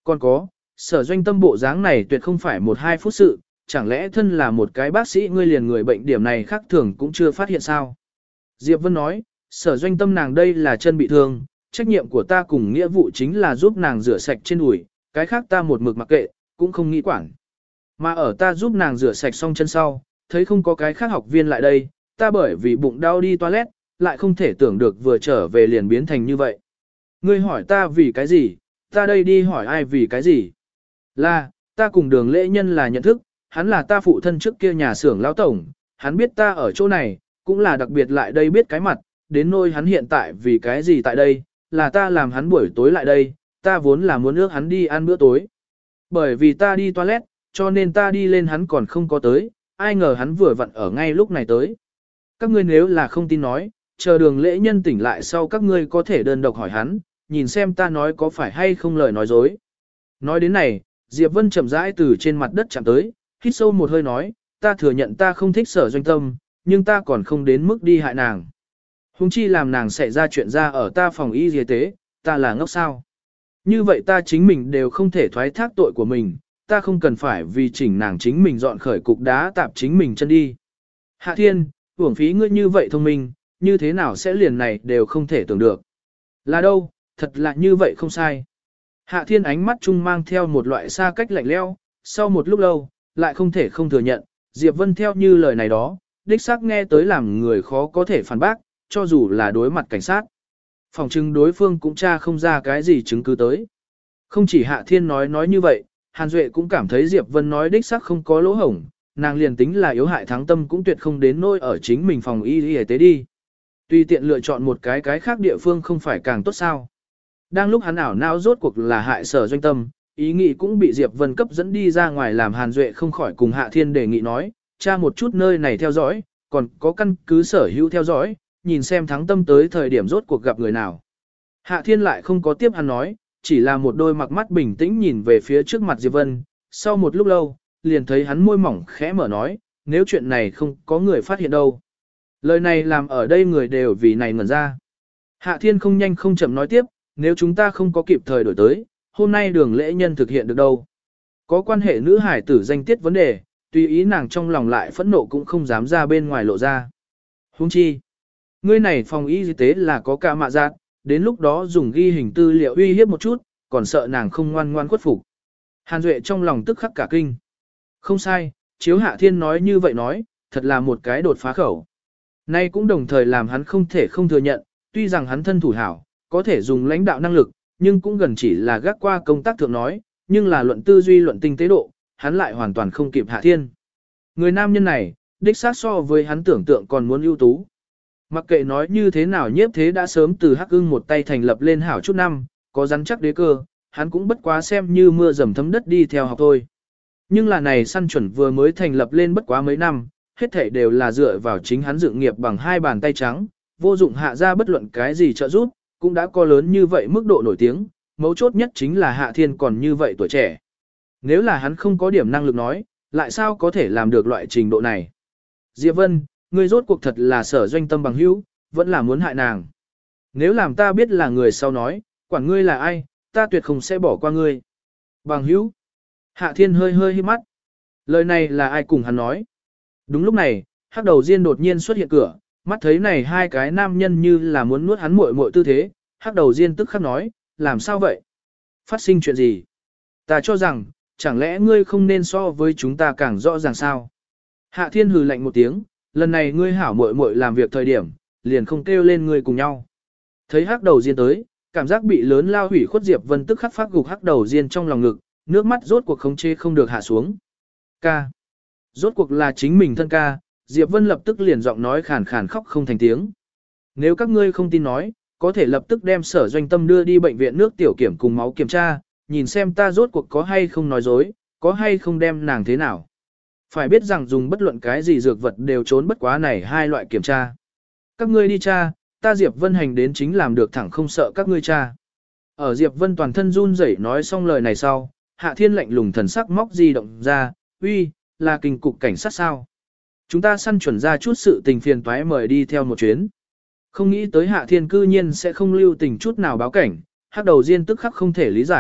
Còn có, Sở Doanh Tâm bộ dáng này tuyệt không phải 1-2 phút sự, chẳng lẽ thân là một cái bác sĩ ngươi liền người bệnh điểm này khác thường cũng chưa phát hiện sao? Diệp Vân nói, Sở Doanh Tâm nàng đây là chân bị thương, trách nhiệm của ta cùng nghĩa vụ chính là giúp nàng rửa sạch trên đùi, cái khác ta một mực mặc kệ, cũng không nghĩ quản. Mà ở ta giúp nàng rửa sạch xong chân sau, thấy không có cái khác học viên lại đây, ta bởi vì bụng đau đi toilet, lại không thể tưởng được vừa trở về liền biến thành như vậy. Ngươi hỏi ta vì cái gì, ta đây đi hỏi ai vì cái gì? Là, ta cùng Đường Lễ Nhân là nhận thức, hắn là ta phụ thân trước kia nhà xưởng lão tổng, hắn biết ta ở chỗ này, cũng là đặc biệt lại đây biết cái mặt, đến nỗi hắn hiện tại vì cái gì tại đây, là ta làm hắn buổi tối lại đây, ta vốn là muốn ước hắn đi ăn bữa tối. Bởi vì ta đi toilet, cho nên ta đi lên hắn còn không có tới, ai ngờ hắn vừa vặn ở ngay lúc này tới. Các ngươi nếu là không tin nói, chờ Đường Lễ Nhân tỉnh lại sau các ngươi có thể đơn độc hỏi hắn, nhìn xem ta nói có phải hay không lời nói dối. Nói đến này, Diệp Vân chậm rãi từ trên mặt đất chạm tới, hít sâu một hơi nói, ta thừa nhận ta không thích Sở Doanh Tâm, nhưng ta còn không đến mức đi hại nàng. Hùng chi làm nàng xảy ra chuyện ra ở ta phòng y tế, ta là ngốc sao. Như vậy ta chính mình đều không thể thoái thác tội của mình, ta không cần phải vì chỉnh nàng chính mình dọn khởi cục đá tạp chính mình chân đi. Hạ Thiên, uổng phí ngươi như vậy thông minh, như thế nào sẽ liền này đều không thể tưởng được. Là đâu, thật là như vậy không sai. Hạ Thiên ánh mắt chung mang theo một loại xa cách lạnh lẽo, sau một lúc lâu, lại không thể không thừa nhận, Diệp Vân theo như lời này đó, đích xác nghe tới làm người khó có thể phản bác, cho dù là đối mặt cảnh sát. Phòng chứng đối phương cũng tra không ra cái gì chứng cứ tới. Không chỉ Hạ Thiên nói như vậy, Hàn Duệ cũng cảm thấy Diệp Vân nói đích xác không có lỗ hổng, nàng liền tính là yếu hại thắng tâm cũng tuyệt không đến nỗi ở chính mình phòng y tế đi. Tùy tiện lựa chọn một cái khác địa phương không phải càng tốt sao. Đang lúc hắn ảo não rốt cuộc là hại Sở Doanh Tâm, ý nghĩ cũng bị Diệp Vân cấp dẫn đi ra ngoài làm Hàn Duệ không khỏi cùng Hạ Thiên đề nghị nói, tra một chút nơi này theo dõi, còn có căn cứ sở hữu theo dõi, nhìn xem thắng tâm tới thời điểm rốt cuộc gặp người nào. Hạ Thiên lại không có tiếp hắn nói, chỉ là một đôi mặc mắt bình tĩnh nhìn về phía trước mặt Diệp Vân, sau một lúc lâu, liền thấy hắn môi mỏng khẽ mở nói, nếu chuyện này không có người phát hiện đâu. Lời này làm ở đây người đều vì này ngẩn ra. Hạ Thiên không nhanh không chậm nói tiếp, nếu chúng ta không có kịp thời đổi tới, hôm nay Đường Lễ Nhân thực hiện được đâu. Có quan hệ nữ hải tử danh tiết vấn đề, tùy ý nàng trong lòng lại phẫn nộ cũng không dám ra bên ngoài lộ ra. Huống chi, ngươi này phòng y tế là có cả mạ giác, đến lúc đó dùng ghi hình tư liệu uy hiếp một chút, còn sợ nàng không ngoan ngoan khuất phục. Hàn Duệ trong lòng tức khắc cả kinh. Không sai, chiếu Hạ Thiên nói như vậy nói, thật là một cái đột phá khẩu. Nay cũng đồng thời làm hắn không thể không thừa nhận, tuy rằng hắn thân thủ hảo, có thể dùng lãnh đạo năng lực, nhưng cũng gần chỉ là gác qua công tác thượng nói, nhưng là luận tư duy luận tinh tế độ, hắn lại hoàn toàn không kịp Hạ Thiên. Người nam nhân này, đích xác so với hắn tưởng tượng còn muốn ưu tú. Mặc kệ nói như thế nào Nhiếp Thế đã sớm từ Hắc Ưng một tay thành lập lên hảo chút năm, có rắn chắc đế cơ, hắn cũng bất quá xem như mưa dầm thấm đất đi theo học thôi. Nhưng là này săn chuẩn vừa mới thành lập lên bất quá mấy năm, hết thảy đều là dựa vào chính hắn dựng nghiệp bằng hai bàn tay trắng, vô dụng hạ ra bất luận cái gì trợ giúp, cũng đã có lớn như vậy mức độ nổi tiếng, mấu chốt nhất chính là Hạ Thiên còn như vậy tuổi trẻ. Nếu là hắn không có điểm năng lực nói, lại sao có thể làm được loại trình độ này? Diệp Vân, ngươi rốt cuộc thật là Sở Doanh Tâm bằng hữu, vẫn là muốn hại nàng. Nếu làm ta biết là người sau nói, quản ngươi là ai, ta tuyệt không sẽ bỏ qua ngươi. Bằng hữu. Hạ Thiên hơi hơi hí mắt. Lời này là ai cùng hắn nói? Đúng lúc này, Hắc Đầu Diên đột nhiên xuất hiện cửa, mắt thấy này hai cái nam nhân như là muốn nuốt hắn muội muội tư thế, Hắc Đầu Diên tức khắc nói, làm sao vậy? Phát sinh chuyện gì? Ta cho rằng, chẳng lẽ ngươi không nên so với chúng ta càng rõ ràng sao? Hạ Thiên hừ lạnh một tiếng, lần này ngươi hảo muội muội làm việc thời điểm, liền không kêu lên ngươi cùng nhau. Thấy Hắc Đầu Diên tới, cảm giác bị lớn lao hủy khuất Diệp Vân tức khắc phát gục Hắc Đầu Diên trong lòng ngực, nước mắt rốt cuộc khống chế không được hạ xuống. Ca. Rốt cuộc là chính mình thân ca, Diệp Vân lập tức liền giọng nói khàn khàn khóc không thành tiếng. Nếu các ngươi không tin nói, có thể lập tức đem Sở Doanh Tâm đưa đi bệnh viện nước tiểu kiểm cùng máu kiểm tra, nhìn xem ta rốt cuộc có hay không nói dối, có hay không đem nàng thế nào. Phải biết rằng dùng bất luận cái gì dược vật đều trốn bất quá này hai loại kiểm tra. Các ngươi đi tra, ta Diệp Vân hành đến chính làm được thẳng không sợ các ngươi tra. Ở Diệp Vân toàn thân run rẩy nói xong lời này sau, Hạ Thiên lạnh lùng thần sắc móc di động ra, uy, là kinh cục cảnh sát sao. Chúng ta săn chuẩn ra chút sự tình phiền toái mời đi theo một chuyến. Không nghĩ tới Hạ Thiên cư nhiên sẽ không lưu tình chút nào báo cảnh, Hắc Đầu Diên tức khắc không thể lý giải,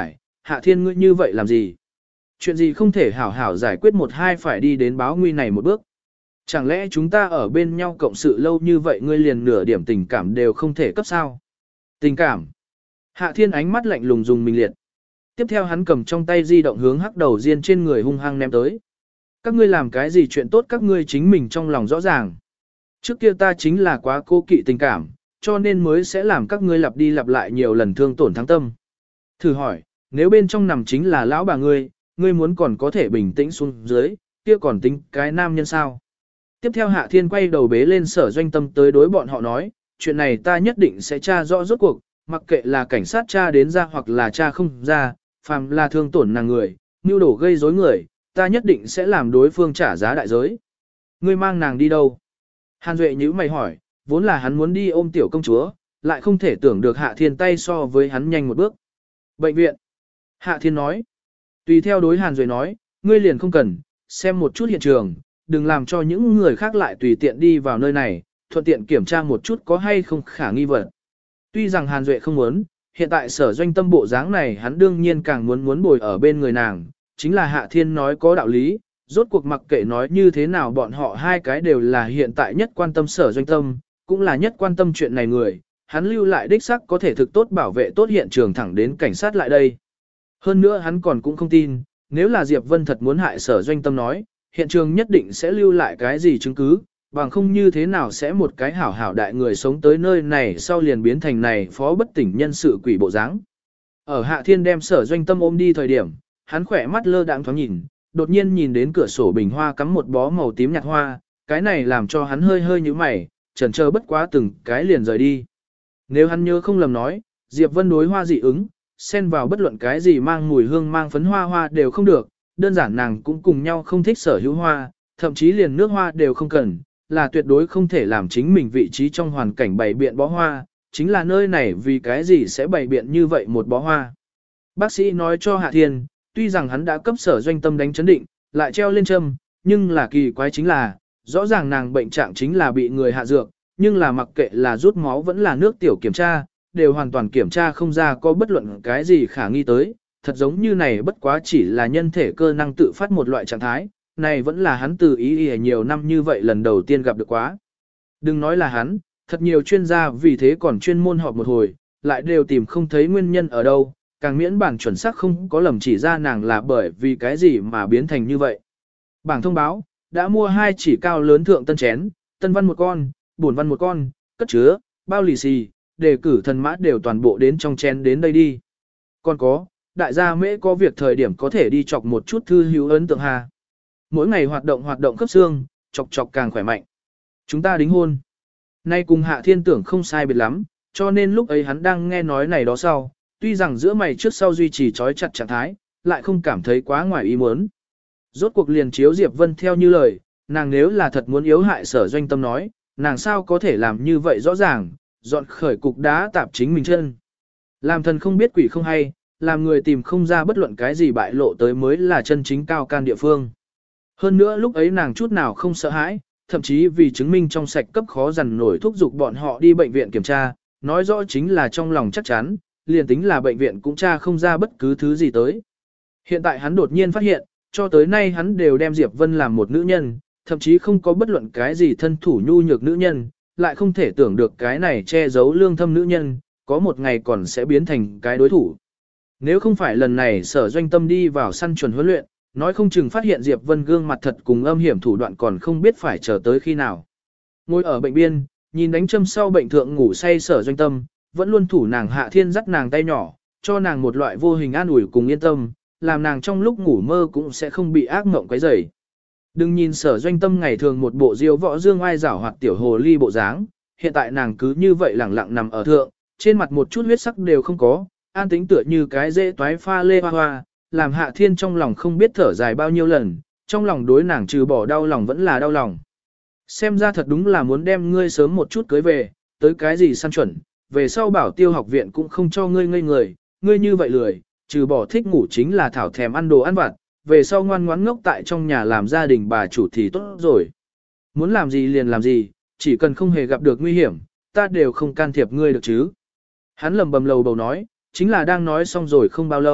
Hạ Thiên ngươi như vậy làm gì? Chuyện gì không thể hảo hảo giải quyết một hai phải đi đến báo nguy này một bước? Chẳng lẽ chúng ta ở bên nhau cộng sự lâu như vậy ngươi liền nửa điểm tình cảm đều không thể cấp sao? Tình cảm? Hạ Thiên ánh mắt lạnh lùng dùng mình liệt. Tiếp theo hắn cầm trong tay di động hướng hắc đầu diên trên người hung hăng ném tới. Các ngươi làm cái gì chuyện tốt các ngươi chính mình trong lòng rõ ràng. Trước kia ta chính là quá cố kỵ tình cảm, cho nên mới sẽ làm các ngươi lặp đi lặp lại nhiều lần thương tổn thắng tâm. Thử hỏi, nếu bên trong nằm chính là lão bà ngươi muốn còn có thể bình tĩnh xuống dưới, kia còn tính cái nam nhân sao? Tiếp theo Hạ Thiên quay đầu bế lên Sở Doanh Tâm tới đối bọn họ nói, chuyện này ta nhất định sẽ tra rõ rốt cuộc, mặc kệ là cảnh sát tra đến ra hoặc là tra không ra, phàm là thương tổn nàng người, mưu đổ gây rối người, ta nhất định sẽ làm đối phương trả giá đại giới. Ngươi mang nàng đi đâu? Hàn Duệ nhíu mày hỏi, vốn là hắn muốn đi ôm tiểu công chúa, lại không thể tưởng được Hạ Thiên tay so với hắn nhanh một bước. Bệnh viện. Hạ Thiên nói. Tùy theo đối Hàn Duệ nói, ngươi liền không cần, xem một chút hiện trường, đừng làm cho những người khác lại tùy tiện đi vào nơi này, thuận tiện kiểm tra một chút có hay không khả nghi vật. Tuy rằng Hàn Duệ không muốn, hiện tại Sở Doanh Tâm bộ dáng này hắn đương nhiên càng muốn bồi ở bên người nàng, chính là Hạ Thiên nói có đạo lý, rốt cuộc mặc kệ nói như thế nào bọn họ hai cái đều là hiện tại nhất quan tâm Sở Doanh Tâm, cũng là nhất quan tâm chuyện này người, hắn lưu lại đích xác có thể thực tốt bảo vệ tốt hiện trường thẳng đến cảnh sát lại đây. Hơn nữa hắn còn cũng không tin, nếu là Diệp Vân thật muốn hại Sở Doanh Tâm nói, hiện trường nhất định sẽ lưu lại cái gì chứng cứ, bằng không như thế nào sẽ một cái hảo hảo đại người sống tới nơi này sau liền biến thành này phó bất tỉnh nhân sự quỷ bộ dáng. Ở Hạ Thiên đem Sở Doanh Tâm ôm đi thời điểm, hắn khỏe mắt lơ đãng thoáng nhìn, đột nhiên nhìn đến cửa sổ bình hoa cắm một bó màu tím nhạt hoa, cái này làm cho hắn hơi hơi nhíu mày, chần chờ bất quá từng cái liền rời đi. Nếu hắn nhớ không lầm nói, Diệp Vân đối hoa dị ứng, xen vào bất luận cái gì mang mùi hương mang phấn hoa đều không được, đơn giản nàng cũng cùng nhau không thích sở hữu hoa, thậm chí liền nước hoa đều không cần, là tuyệt đối không thể làm chính mình vị trí trong hoàn cảnh bày biện bó hoa, chính là nơi này vì cái gì sẽ bày biện như vậy một bó hoa. Bác sĩ nói cho Hạ Thiên, tuy rằng hắn đã cấp Sở Doanh Tâm đánh chấn định, lại treo lên châm, nhưng là kỳ quái chính là, rõ ràng nàng bệnh trạng chính là bị người hạ dược, nhưng là mặc kệ là rút máu vẫn là nước tiểu kiểm tra, đều hoàn toàn kiểm tra không ra có bất luận cái gì khả nghi tới, thật giống như này bất quá chỉ là nhân thể cơ năng tự phát một loại trạng thái, này vẫn là hắn từ ý nhiều năm như vậy lần đầu tiên gặp được quá. Đừng nói là hắn, thật nhiều chuyên gia vì thế còn chuyên môn họp một hồi, lại đều tìm không thấy nguyên nhân ở đâu, càng miễn bản chuẩn xác không có lầm chỉ ra nàng là bởi vì cái gì mà biến thành như vậy. Bảng thông báo, đã mua 2 chỉ cao lớn thượng tân chén, tân văn một con, bổn văn một con, cất chứa, bao lì xì, đề cử thần mã đều toàn bộ đến trong chén đến đây đi. Còn có, đại gia mễ có việc thời điểm có thể đi chọc một chút thư hữu ấn tượng hà. Mỗi ngày hoạt động khớp xương, chọc càng khỏe mạnh. Chúng ta đính hôn. Nay cùng Hạ Thiên tưởng không sai biệt lắm, cho nên lúc ấy hắn đang nghe nói này đó sau, tuy rằng giữa mày trước sau duy trì trói chặt trạng thái, lại không cảm thấy quá ngoài ý muốn. Rốt cuộc liền chiếu Diệp Vân theo như lời, nàng nếu là thật muốn yếu hại Sở Doanh Tâm nói, nàng sao có thể làm như vậy rõ ràng, dọn khởi cục đá tạp chính mình chân. Làm thần không biết quỷ không hay, làm người tìm không ra bất luận cái gì bại lộ tới mới là chân chính cao can địa phương. Hơn nữa lúc ấy nàng chút nào không sợ hãi, thậm chí vì chứng minh trong sạch cấp khó dằn nổi thúc giục bọn họ đi bệnh viện kiểm tra, nói rõ chính là trong lòng chắc chắn, liền tính là bệnh viện cũng tra không ra bất cứ thứ gì tới. Hiện tại hắn đột nhiên phát hiện, cho tới nay hắn đều đem Diệp Vân làm một nữ nhân, thậm chí không có bất luận cái gì thân thủ nhu nhược nữ nhân, lại không thể tưởng được cái này che giấu lương thâm nữ nhân, có một ngày còn sẽ biến thành cái đối thủ. Nếu không phải lần này Sở Doanh Tâm đi vào săn chuẩn huấn luyện, nói không chừng phát hiện Diệp Vân gương mặt thật cùng âm hiểm thủ đoạn còn không biết phải chờ tới khi nào. Ngồi ở bệnh biên, nhìn đánh châm sau bệnh thượng ngủ say Sở Doanh Tâm, vẫn luôn thủ nàng Hạ Thiên dắt nàng tay nhỏ, cho nàng một loại vô hình an ủi cùng yên tâm, làm nàng trong lúc ngủ mơ cũng sẽ không bị ác mộng quấy rầy. Đừng nhìn Sở Doanh Tâm ngày thường một bộ diêu võ dương ai giảo hoạt tiểu hồ ly bộ dáng, hiện tại nàng cứ như vậy lẳng lặng nằm ở thượng, trên mặt một chút huyết sắc đều không có, an tĩnh tựa như cái dễ toái pha lê hoa hoa, làm Hạ Thiên trong lòng không biết thở dài bao nhiêu lần, trong lòng đối nàng trừ bỏ đau lòng vẫn là đau lòng. Xem ra thật đúng là muốn đem ngươi sớm một chút cưới về, tới cái gì săn chuẩn, về sau bảo tiêu học viện cũng không cho ngươi ngây người, ngươi như vậy lười, trừ bỏ thích ngủ chính là thảo thèm ăn đồ ăn vặt, về sau ngoan ngoãn ngốc tại trong nhà làm gia đình bà chủ thì tốt rồi. Muốn làm gì liền làm gì, chỉ cần không hề gặp được nguy hiểm, ta đều không can thiệp ngươi được chứ. Hắn lầm bầm lầu bầu nói, chính là đang nói xong rồi không bao lâu,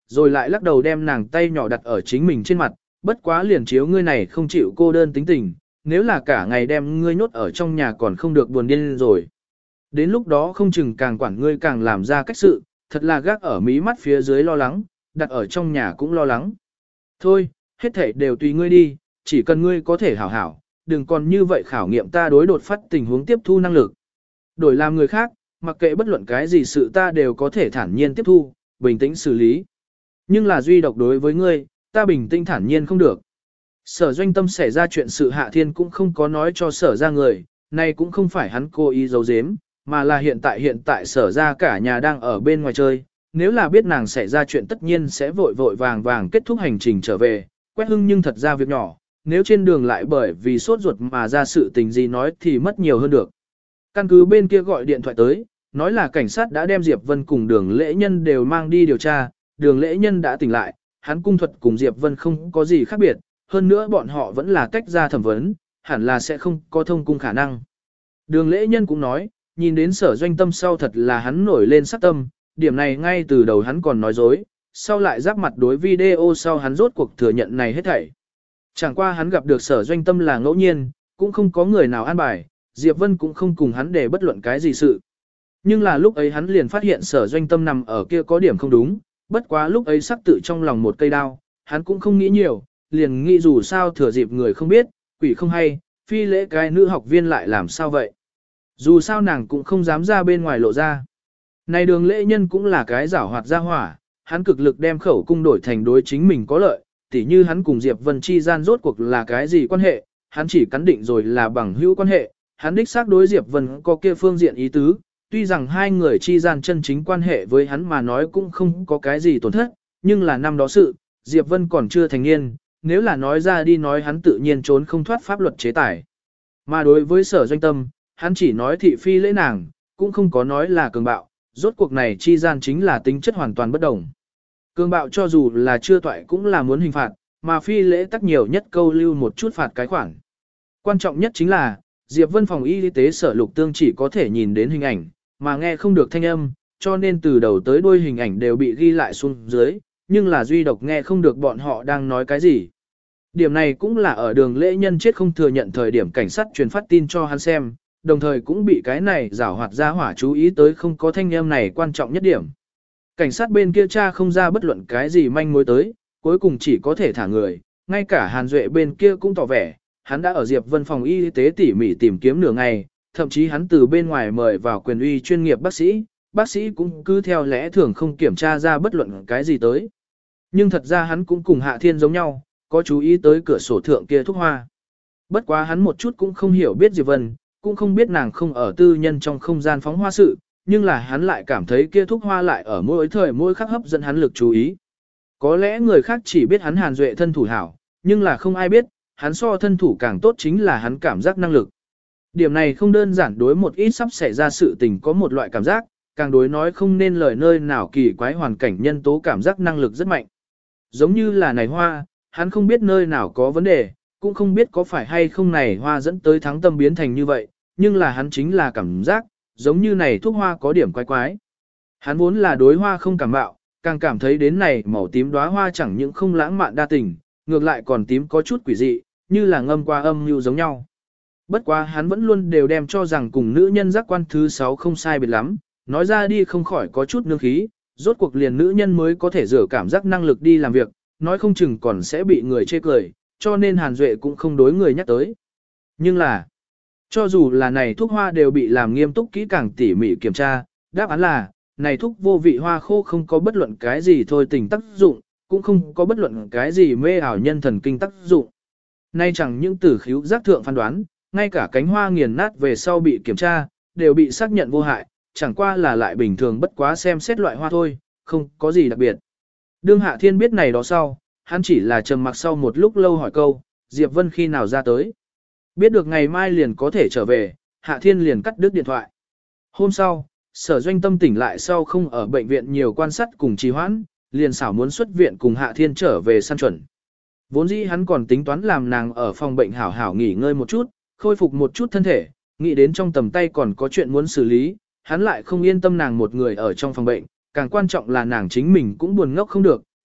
rồi lại lắc đầu đem nàng tay nhỏ đặt ở chính mình trên mặt, bất quá liền chiếu ngươi này không chịu cô đơn tính tình, nếu là cả ngày đem ngươi nhốt ở trong nhà còn không được buồn điên rồi. Đến lúc đó không chừng càng quản ngươi càng làm ra cách sự, thật là gác ở mí mắt phía dưới lo lắng, đặt ở trong nhà cũng lo lắng. Thôi, hết thảy đều tùy ngươi đi, chỉ cần ngươi có thể hảo hảo, đừng còn như vậy khảo nghiệm ta đối đột phát tình huống tiếp thu năng lực. Đổi làm người khác, mặc kệ bất luận cái gì sự ta đều có thể thản nhiên tiếp thu, bình tĩnh xử lý. Nhưng là duy độc đối với ngươi, ta bình tĩnh thản nhiên không được. Sở Doanh Tâm xảy ra chuyện sự Hạ Thiên cũng không có nói cho sở ra người, này cũng không phải hắn cố ý giấu giếm, mà là hiện tại sở ra cả nhà đang ở bên ngoài chơi. Nếu là biết nàng xảy ra chuyện tất nhiên sẽ vội vội vàng vàng kết thúc hành trình trở về, Quét Hưng nhưng thật ra việc nhỏ, nếu trên đường lại bởi vì sốt ruột mà ra sự tình gì nói thì mất nhiều hơn được. Căn cứ bên kia gọi điện thoại tới, nói là cảnh sát đã đem Diệp Vân cùng Đường Lễ Nhân đều mang đi điều tra, Đường Lễ Nhân đã tỉnh lại, hắn cung thuật cùng Diệp Vân không có gì khác biệt, hơn nữa bọn họ vẫn là tách ra thẩm vấn, hẳn là sẽ không có thông cung khả năng. Đường Lễ Nhân cũng nói, nhìn đến Sở Doanh Tâm sau thật là hắn nổi lên sát tâm, điểm này ngay từ đầu hắn còn nói dối, sau lại giáp mặt đối video sau hắn rốt cuộc thừa nhận này hết thảy. Chẳng qua hắn gặp được Sở Doanh Tâm là ngẫu nhiên, cũng không có người nào an bài, Diệp Vân cũng không cùng hắn để bất luận cái gì sự. Nhưng là lúc ấy hắn liền phát hiện Sở Doanh Tâm nằm ở kia có điểm không đúng, bất quá lúc ấy sắc tự trong lòng một cây đao, hắn cũng không nghĩ nhiều, liền nghĩ dù sao thừa dịp người không biết, quỷ không hay, phi lễ cái nữ học viên lại làm sao vậy. Dù sao nàng cũng không dám ra bên ngoài lộ ra. Này Đường Lễ Nhân cũng là cái giảo hoạt ra hỏa, hắn cực lực đem khẩu cung đổi thành đối chính mình có lợi, tỉ như hắn cùng Diệp Vân chi gian rốt cuộc là cái gì quan hệ, hắn chỉ cắn định rồi là bằng hữu quan hệ, hắn đích xác đối Diệp Vân có kia phương diện ý tứ, tuy rằng hai người chi gian chân chính quan hệ với hắn mà nói cũng không có cái gì tổn thất, nhưng là năm đó sự, Diệp Vân còn chưa thành niên, nếu là nói ra đi nói hắn tự nhiên trốn không thoát pháp luật chế tài. Mà đối với Sở Doanh Tâm, hắn chỉ nói thị phi lễ nàng, cũng không có nói là cường bạo, rốt cuộc này chi gian chính là tính chất hoàn toàn bất đồng. Cường bạo cho dù là chưa toại cũng là muốn hình phạt, mà phi lễ tắc nhiều nhất câu lưu một chút phạt cái khoản. Quan trọng nhất chính là, Diệp Vân phòng y tế Sở Lục Tương chỉ có thể nhìn đến hình ảnh, mà nghe không được thanh âm, cho nên từ đầu tới đuôi hình ảnh đều bị ghi lại xuống dưới, nhưng là duy độc nghe không được bọn họ đang nói cái gì. Điểm này cũng là ở Đường Lễ Nhân chết không thừa nhận thời điểm cảnh sát truyền phát tin cho hắn xem, đồng thời cũng bị cái này giảo hoạt ra hỏa chú ý tới không có thanh âm này quan trọng nhất điểm. Cảnh sát bên kia tra không ra bất luận cái gì manh mối tới, cuối cùng chỉ có thể thả người, ngay cả Hàn Duệ bên kia cũng tỏ vẻ, hắn đã ở Diệp Vân phòng y tế tỉ mỉ tìm kiếm nửa ngày, thậm chí hắn từ bên ngoài mời vào quyền uy chuyên nghiệp bác sĩ cũng cứ theo lẽ thường không kiểm tra ra bất luận cái gì tới. Nhưng thật ra hắn cũng cùng Hạ Thiên giống nhau, có chú ý tới cửa sổ thượng kia thuốc hoa. Bất quá hắn một chút cũng không hiểu biết Diệp Vân, cũng không biết nàng không ở tư nhân trong không gian phóng hoa sự, nhưng là hắn lại cảm thấy kia thuốc hoa lại ở mỗi thời mỗi khắc hấp dẫn hắn lực chú ý. Có lẽ người khác chỉ biết hắn Hàn Duệ thân thủ hảo, nhưng là không ai biết, hắn so thân thủ càng tốt chính là hắn cảm giác năng lực. Điểm này không đơn giản đối một ít sắp xảy ra sự tình có một loại cảm giác, càng đối nói không nên lời nơi nào kỳ quái hoàn cảnh nhân tố cảm giác năng lực rất mạnh. Giống như là này hoa, hắn không biết nơi nào có vấn đề, cũng không biết có phải hay không này hoa dẫn tới thắng tâm biến thành như vậy, nhưng là hắn chính là cảm giác, giống như này thuốc hoa có điểm quái quái. Hắn vốn là đối hoa không cảm bạo, càng cảm thấy đến này màu tím đóa hoa chẳng những không lãng mạn đa tình, ngược lại còn tím có chút quỷ dị, như là ngâm qua âm mưu giống nhau. Bất quá hắn vẫn luôn đều đem cho rằng cùng nữ nhân giác quan thứ 6 không sai biệt lắm, nói ra đi không khỏi có chút nương khí, rốt cuộc liền nữ nhân mới có thể rửa cảm giác năng lực đi làm việc, nói không chừng còn sẽ bị người chê cười, cho nên Hàn Duệ cũng không đối người nhắc tới. Nhưng là, cho dù là này thuốc hoa đều bị làm nghiêm túc kỹ càng tỉ mỉ kiểm tra, đáp án là, này thuốc vô vị hoa khô không có bất luận cái gì thôi tình tác dụng, cũng không có bất luận cái gì mê ảo nhân thần kinh tác dụng. Nay chẳng những tử khíu giác thượng phán đoán, ngay cả cánh hoa nghiền nát về sau bị kiểm tra, đều bị xác nhận vô hại, chẳng qua là lại bình thường bất quá xem xét loại hoa thôi, không có gì đặc biệt. Đương Hạ Thiên biết này đó sau, hắn chỉ là trầm mặc sau một lúc lâu hỏi câu, Diệp Vân khi nào ra tới. Biết được ngày mai liền có thể trở về, Hạ Thiên liền cắt đứt điện thoại. Hôm sau, Sở Doanh Tâm tỉnh lại sau không ở bệnh viện nhiều quan sát cùng trì hoãn, liền xảo muốn xuất viện cùng Hạ Thiên trở về săn chuẩn. Vốn dĩ hắn còn tính toán làm nàng ở phòng bệnh hảo hảo nghỉ ngơi một chút, khôi phục một chút thân thể, nghĩ đến trong tầm tay còn có chuyện muốn xử lý, hắn lại không yên tâm nàng một người ở trong phòng bệnh, càng quan trọng là nàng chính mình cũng buồn ngốc không được,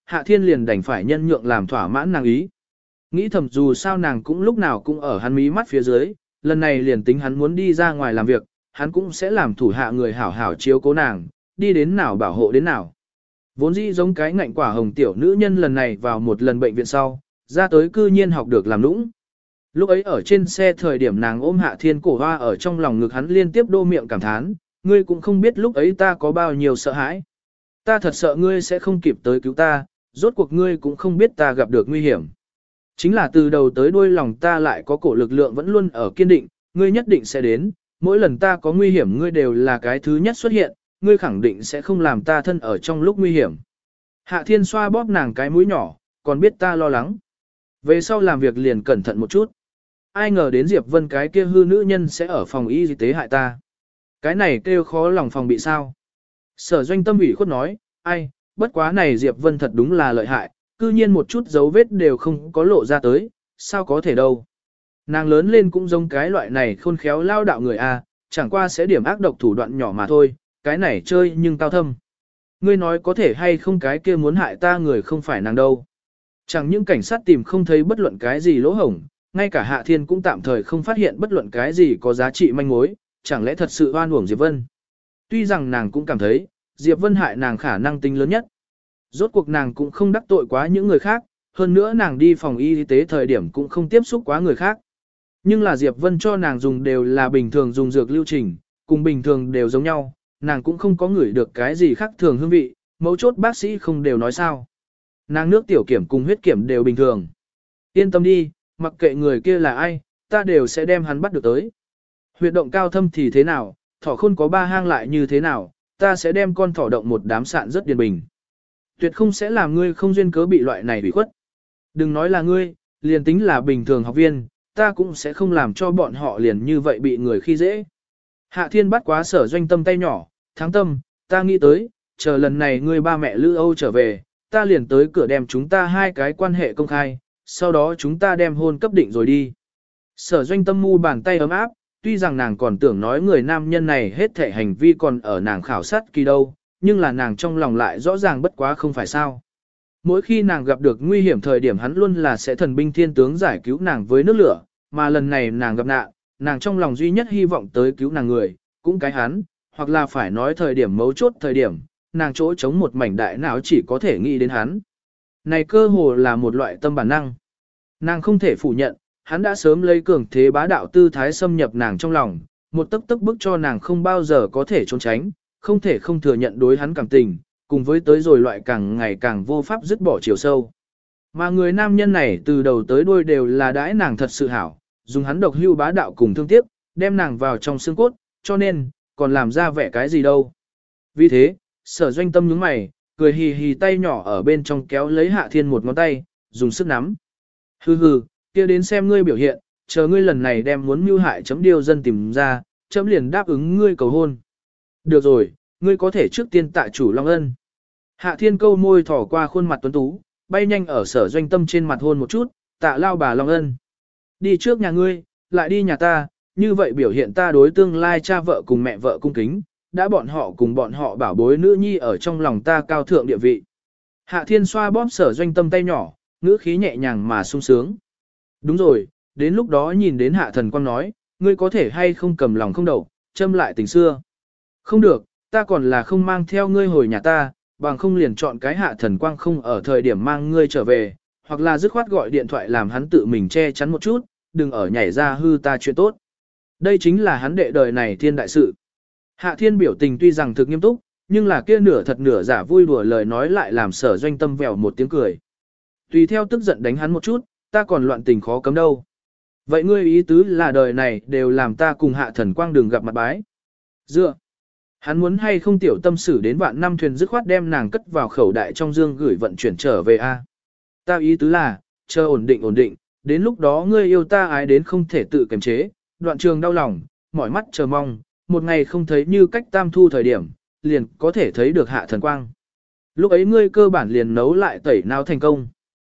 Hạ Thiên liền đành phải nhân nhượng làm thỏa mãn nàng ý. Nghĩ thầm dù sao nàng cũng lúc nào cũng ở hắn mí mắt phía dưới, lần này liền tính hắn muốn đi ra ngoài làm việc, hắn cũng sẽ làm thủ hạ người hảo hảo chiếu cố nàng, đi đến nào bảo hộ đến nào. Vốn dĩ giống cái ngạnh quả hồng tiểu nữ nhân lần này vào một lần bệnh viện sau, ra tới cư nhiên học được làm nũng. Lúc ấy ở trên xe thời điểm nàng ôm Hạ Thiên cổ hoa ở trong lòng ngực hắn liên tiếp đô miệng cảm thán, ngươi cũng không biết lúc ấy ta có bao nhiêu sợ hãi. Ta thật sợ ngươi sẽ không kịp tới cứu ta, rốt cuộc ngươi cũng không biết ta gặp được nguy hiểm. Chính là từ đầu tới đuôi lòng ta lại có cổ lực lượng vẫn luôn ở kiên định, ngươi nhất định sẽ đến, mỗi lần ta có nguy hiểm ngươi đều là cái thứ nhất xuất hiện, ngươi khẳng định sẽ không làm ta thân ở trong lúc nguy hiểm. Hạ Thiên xoa bóp nàng cái mũi nhỏ, còn biết ta lo lắng. Về sau làm việc liền cẩn thận một chút. Ai ngờ đến Diệp Vân cái kia hư nữ nhân sẽ ở phòng y tế hại ta. Cái này kêu khó lòng phòng bị sao. Sở Doanh Tâm ủy khuất nói, ai, bất quá này Diệp Vân thật đúng là lợi hại, cư nhiên một chút dấu vết đều không có lộ ra tới, sao có thể đâu. Nàng lớn lên cũng giống cái loại này khôn khéo lao đạo người a, chẳng qua sẽ điểm ác độc thủ đoạn nhỏ mà thôi, cái này chơi nhưng cao thâm. Ngươi nói có thể hay không cái kia muốn hại ta người không phải nàng đâu. Chẳng những cảnh sát tìm không thấy bất luận cái gì lỗ hổng, ngay cả Hạ Thiên cũng tạm thời không phát hiện bất luận cái gì có giá trị manh mối, chẳng lẽ thật sự oan uổng Diệp Vân. Tuy rằng nàng cũng cảm thấy, Diệp Vân hại nàng khả năng tính lớn nhất. Rốt cuộc nàng cũng không đắc tội quá những người khác, hơn nữa nàng đi phòng y tế thời điểm cũng không tiếp xúc quá người khác. Nhưng là Diệp Vân cho nàng dùng đều là bình thường dùng dược lưu trình, cùng bình thường đều giống nhau, nàng cũng không có ngửi được cái gì khác thường hương vị, mấu chốt bác sĩ không đều nói sao. Nàng nước tiểu kiểm cùng huyết kiểm đều bình thường. Yên tâm đi, mặc kệ người kia là ai, ta đều sẽ đem hắn bắt được tới. Huyệt động cao thâm thì thế nào, thỏ khôn có 3 hang lại như thế nào, ta sẽ đem con thỏ động một đám sạn rất điền bình. Tuyệt không sẽ làm ngươi không duyên cớ bị loại này bị khuất. Đừng nói là ngươi, liền tính là bình thường học viên, ta cũng sẽ không làm cho bọn họ liền như vậy bị người khi dễ. Hạ Thiên bắt quá Sở Doanh Tâm tay nhỏ, Thắng Tâm, ta nghĩ tới, chờ lần này ngươi ba mẹ Lữ Âu trở về, ta liền tới cửa đem chúng ta hai cái quan hệ công khai, sau đó chúng ta đem hôn cấp định rồi đi. Sở Doanh Tâm mu bàn tay ấm áp, tuy rằng nàng còn tưởng nói người nam nhân này hết thể hành vi còn ở nàng khảo sát kỳ đâu, nhưng là nàng trong lòng lại rõ ràng bất quá không phải sao. Mỗi khi nàng gặp được nguy hiểm thời điểm hắn luôn là sẽ thần binh thiên tướng giải cứu nàng với nước lửa, mà lần này nàng gặp nạn, nàng trong lòng duy nhất hy vọng tới cứu nàng người, cũng cái hắn, hoặc là phải nói thời điểm mấu chốt thời điểm, nàng chỗ chống một mảnh đại não chỉ có thể nghĩ đến hắn. Này cơ hồ là một loại tâm bản năng. Nàng không thể phủ nhận, hắn đã sớm lấy cường thế bá đạo tư thái xâm nhập nàng trong lòng, một tấc tấc bức cho nàng không bao giờ có thể trốn tránh, không thể không thừa nhận đối hắn cảm tình, cùng với tới rồi loại càng ngày càng vô pháp dứt bỏ chiều sâu. Mà người nam nhân này từ đầu tới đuôi đều là đãi nàng thật sự hảo, dùng hắn độc hưu bá đạo cùng thương tiếc, đem nàng vào trong xương cốt, cho nên, còn làm ra vẻ cái gì đâu. Vì thế, Sở Doanh Tâm nhướng mày, cười hì hì tay nhỏ ở bên trong kéo lấy Hạ Thiên một ngón tay, dùng sức nắm. Hừ hừ, kia đến xem ngươi biểu hiện, chờ ngươi lần này đem muốn mưu hại chấm điêu dân tìm ra, chấm liền đáp ứng ngươi cầu hôn. Được rồi, ngươi có thể trước tiên tạ chủ Long Ân. Hạ Thiên câu môi thỏ qua khuôn mặt tuấn tú, bay nhanh ở Sở Doanh Tâm trên mặt hôn một chút, tạ lao bà Long Ân. Đi trước nhà ngươi, lại đi nhà ta, như vậy biểu hiện ta đối tương lai cha vợ cùng mẹ vợ cung kính, đã bọn họ cùng bọn họ bảo bối nữ nhi ở trong lòng ta cao thượng địa vị. Hạ Thiên xoa bóp Sở Doanh Tâm tay nhỏ, ngữ khí nhẹ nhàng mà sung sướng. Đúng rồi, đến lúc đó nhìn đến Hạ Thần Quang nói, ngươi có thể hay không cầm lòng không đậu, châm lại tình xưa. Không được, ta còn là không mang theo ngươi hồi nhà ta, bằng không liền chọn cái Hạ Thần Quang không ở thời điểm mang ngươi trở về, hoặc là dứt khoát gọi điện thoại làm hắn tự mình che chắn một chút, đừng ở nhảy ra hư ta chuyện tốt. Đây chính là hắn đệ đời này thiên đại sự. Hạ Thiên biểu tình tuy rằng thực nghiêm túc, nhưng là kia nửa thật nửa giả vui đùa lời nói lại làm Sở Doanh Tâm vèo một tiếng cười. Tùy theo tức giận đánh hắn một chút, ta còn loạn tình khó cấm đâu. Vậy ngươi ý tứ là đời này đều làm ta cùng Hạ Thần Quang đừng gặp mặt bái. Dựa. Hắn muốn hay không tiểu tâm xử đến vạn năm thuyền dứt khoát đem nàng cất vào khẩu đại trong dương gửi vận chuyển trở về a. Ta ý tứ là, chờ ổn định, đến lúc đó ngươi yêu ta ái đến không thể tự kiềm chế, đoạn trường đau lòng, mỏi mắt chờ mong, một ngày không thấy như cách tam thu thời điểm, liền có thể thấy được Hạ Thần Quang. Lúc ấy ngươi cơ bản liền nấu lại tẩy não thành công.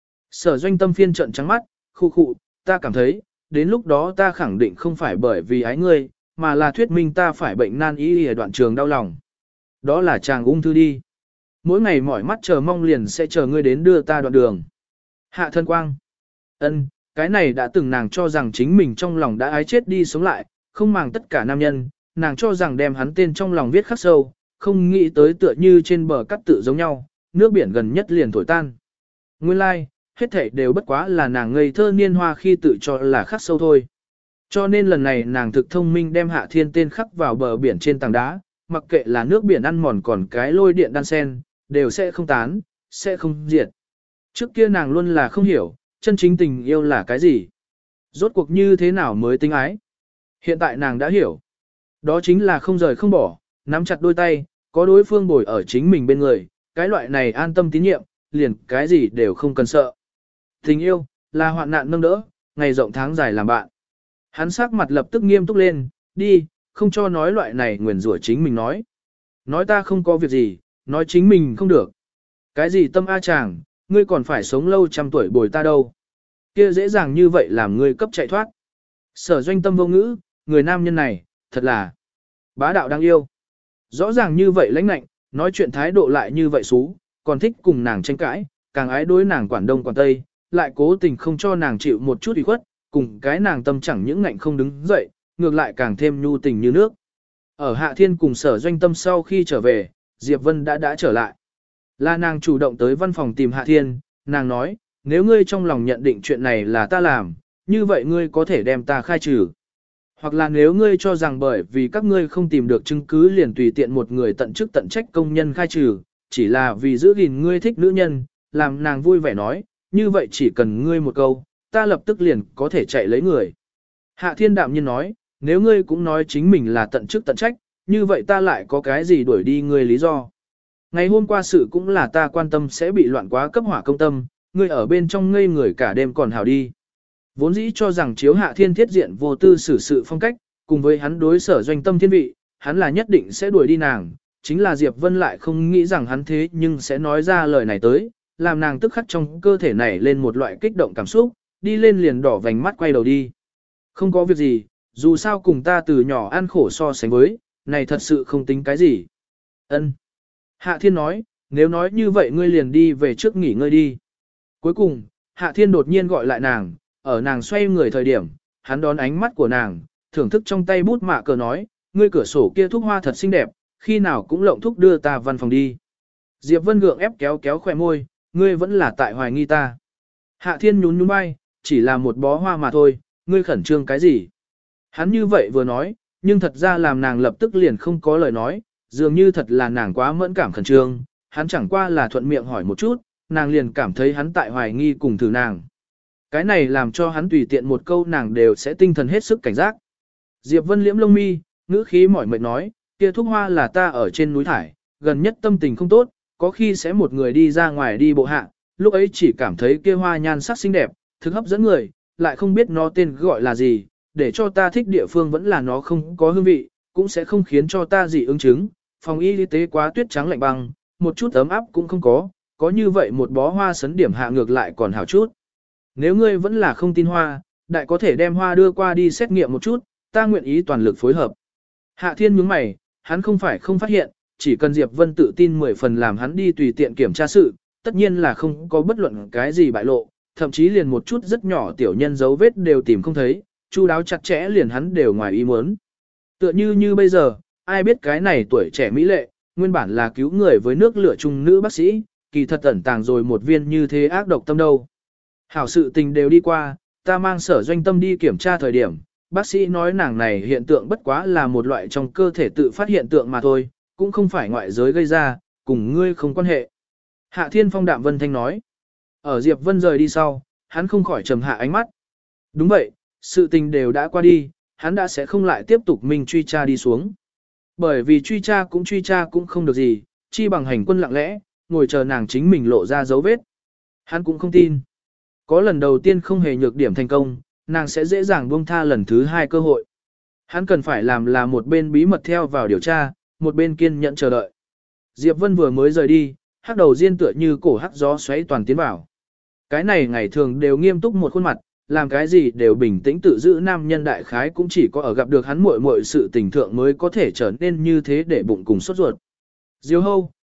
Sở Doanh Tâm phiên trận trắng mắt, khu khụ, ta cảm thấy, đến lúc đó ta khẳng định không phải bởi vì ái ngươi, mà là thuyết minh ta phải bệnh nan y ở đoạn trường đau lòng. Đó là chàng ung thư đi. mỗi ngày mỏi mắt chờ mong liền sẽ chờ ngươi đến đưa ta đoạn đường. Hạ thân quang. Ân, cái này đã từng nàng cho rằng chính mình trong lòng đã ái chết đi sống lại, không màng tất cả nam nhân, nàng cho rằng đem hắn tên trong lòng viết khắc sâu, không nghĩ tới tựa như trên bờ cắt tự giống nhau, nước biển gần nhất liền thổi tan. Nguyên lai, like, hết thảy đều bất quá là nàng ngây thơ niên hoa khi tự cho là khắc sâu thôi. Cho nên lần này nàng thực thông minh đem Hạ Thiên tên khắc vào bờ biển trên tảng đá, mặc kệ là nước biển ăn mòn còn cái lôi điện đan sen, đều sẽ không tán, sẽ không diệt. Trước kia nàng luôn là không hiểu, chân chính tình yêu là cái gì? Rốt cuộc như thế nào mới tính ái? Hiện tại nàng đã hiểu. Đó chính là không rời không bỏ, nắm chặt đôi tay, có đối phương bồi ở chính mình bên người, cái loại này an tâm tín nhiệm, liền cái gì đều không cần sợ. Tình yêu, là hoạn nạn nâng đỡ, ngày rộng tháng dài làm bạn. Hắn sắc mặt lập tức nghiêm túc lên, đi, không cho nói loại này nguyền rủa chính mình nói. Nói ta không có việc gì, nói chính mình không được. Cái gì tâm a chàng, ngươi còn phải sống lâu trăm tuổi bồi ta đâu. Kia dễ dàng như vậy làm ngươi cấp chạy thoát. Sở Doanh Tâm vô ngữ, người nam nhân này, thật là bá đạo đáng yêu. Rõ ràng như vậy lãnh nạnh, nói chuyện thái độ lại như vậy xú, còn thích cùng nàng tranh cãi, càng ái đối nàng quản đông quản tây, lại cố tình không cho nàng chịu một chút ủy khuất, cùng cái nàng tâm chẳng những ngạnh không đứng dậy, ngược lại càng thêm nhu tình như nước. Ở Hạ Thiên cùng Sở Doanh Tâm sau khi trở về, Diệp Vân đã trở lại. Là nàng chủ động tới văn phòng tìm Hạ Thiên, nàng nói, nếu ngươi trong lòng nhận định chuyện này là ta làm, như vậy ngươi có thể đem ta khai trừ. Hoặc là nếu ngươi cho rằng bởi vì các ngươi không tìm được chứng cứ liền tùy tiện một người tận chức tận trách công nhân khai trừ, chỉ là vì giữ gìn ngươi thích nữ nhân, làm nàng vui vẻ nói, như vậy chỉ cần ngươi một câu, ta lập tức liền có thể chạy lấy người. Hạ Thiên đạm nhiên nói, nếu ngươi cũng nói chính mình là tận chức tận trách, như vậy ta lại có cái gì đuổi đi ngươi lý do. Ngày hôm qua sự cũng là ta quan tâm sẽ bị loạn quá cấp hỏa công tâm, ngươi ở bên trong ngây người cả đêm còn hào đi. Vốn dĩ cho rằng chiếu Hạ Thiên thiết diện vô tư xử sự phong cách, cùng với hắn đối Sở Doanh Tâm thiên vị, hắn là nhất định sẽ đuổi đi nàng, chính là Diệp Vân lại không nghĩ rằng hắn thế nhưng sẽ nói ra lời này tới, làm nàng tức khắc trong cơ thể này lên một loại kích động cảm xúc, đi lên liền đỏ vành mắt quay đầu đi. Không có việc gì, dù sao cùng ta từ nhỏ ăn khổ so sánh với, này thật sự không tính cái gì. Ân. Hạ Thiên nói, nếu nói như vậy ngươi liền đi về trước nghỉ ngơi đi. Cuối cùng, Hạ Thiên đột nhiên gọi lại nàng, ở nàng xoay người thời điểm, hắn đón ánh mắt của nàng, thưởng thức trong tay bút mạ cờ nói, ngươi cửa sổ kia thuốc hoa thật xinh đẹp, khi nào cũng lộng thúc đưa ta văn phòng đi. Diệp Vân gượng ép kéo kéo khỏe môi, ngươi vẫn là tại hoài nghi ta. Hạ Thiên nhún nhún vai, chỉ là một bó hoa mà thôi, ngươi khẩn trương cái gì? Hắn như vậy vừa nói, nhưng thật ra làm nàng lập tức liền không có lời nói, dường như thật là nàng quá mẫn cảm khẩn trương, hắn chẳng qua là thuận miệng hỏi một chút, nàng liền cảm thấy hắn tại hoài nghi cùng thử nàng. Cái này làm cho hắn tùy tiện một câu nàng đều sẽ tinh thần hết sức cảnh giác. Diệp Vân liễm lông mi, ngữ khí mỏi mệt nói, kia thuốc hoa là ta ở trên núi thải, gần nhất tâm tình không tốt, có khi sẽ một người đi ra ngoài đi bộ hạ, lúc ấy chỉ cảm thấy kia hoa nhan sắc xinh đẹp, thực hấp dẫn người, lại không biết nó tên gọi là gì, để cho ta thích địa phương vẫn là nó không có hương vị, cũng sẽ không khiến cho ta dị ứng chứng, phòng y tế quá tuyết trắng lạnh băng, một chút ấm áp cũng không có như vậy một bó hoa sấn điểm hạ ngược lại còn hảo chút. Nếu ngươi vẫn là không tin hoa, đại có thể đem hoa đưa qua đi xét nghiệm một chút, ta nguyện ý toàn lực phối hợp. Hạ Thiên nhướng mày, hắn không phải không phát hiện, chỉ cần Diệp Vân tự tin 10 phần làm hắn đi tùy tiện kiểm tra sự, tất nhiên là không có bất luận cái gì bại lộ, thậm chí liền một chút rất nhỏ tiểu nhân dấu vết đều tìm không thấy, chu đáo chặt chẽ liền hắn đều ngoài ý muốn. Tựa như bây giờ, ai biết cái này tuổi trẻ mỹ lệ, nguyên bản là cứu người với nước lửa chung nữ bác sĩ, kỳ thật ẩn tàng rồi một viên như thế ác độc tâm đâu. Hảo sự tình đều đi qua, ta mang Sở Doanh Tâm đi kiểm tra thời điểm, bác sĩ nói nàng này hiện tượng bất quá là một loại trong cơ thể tự phát hiện tượng mà thôi, cũng không phải ngoại giới gây ra, cùng ngươi không quan hệ. Hạ Thiên phong đạm vân thanh nói. Ở Diệp Vân rời đi sau, hắn không khỏi trầm hạ ánh mắt. Đúng vậy, sự tình đều đã qua đi, hắn đã sẽ không lại tiếp tục mình truy tra đi xuống. Bởi vì truy tra cũng không được gì, chi bằng hành quân lặng lẽ, ngồi chờ nàng chính mình lộ ra dấu vết. Hắn cũng không tin. Có lần đầu tiên không hề nhược điểm thành công, nàng sẽ dễ dàng buông tha lần thứ 2 cơ hội. Hắn cần phải làm là một bên bí mật theo vào điều tra, một bên kiên nhẫn chờ đợi. Diệp Vân vừa mới rời đi, hắc đầu diên tựa như cổ hắc gió xoáy toàn tiến vào. Cái này ngày thường đều nghiêm túc một khuôn mặt, làm cái gì đều bình tĩnh tự giữ nam nhân đại khái cũng chỉ có ở gặp được hắn muội muội sự tình thượng mới có thể trở nên như thế để bụng cùng sốt ruột. Diêu hâu,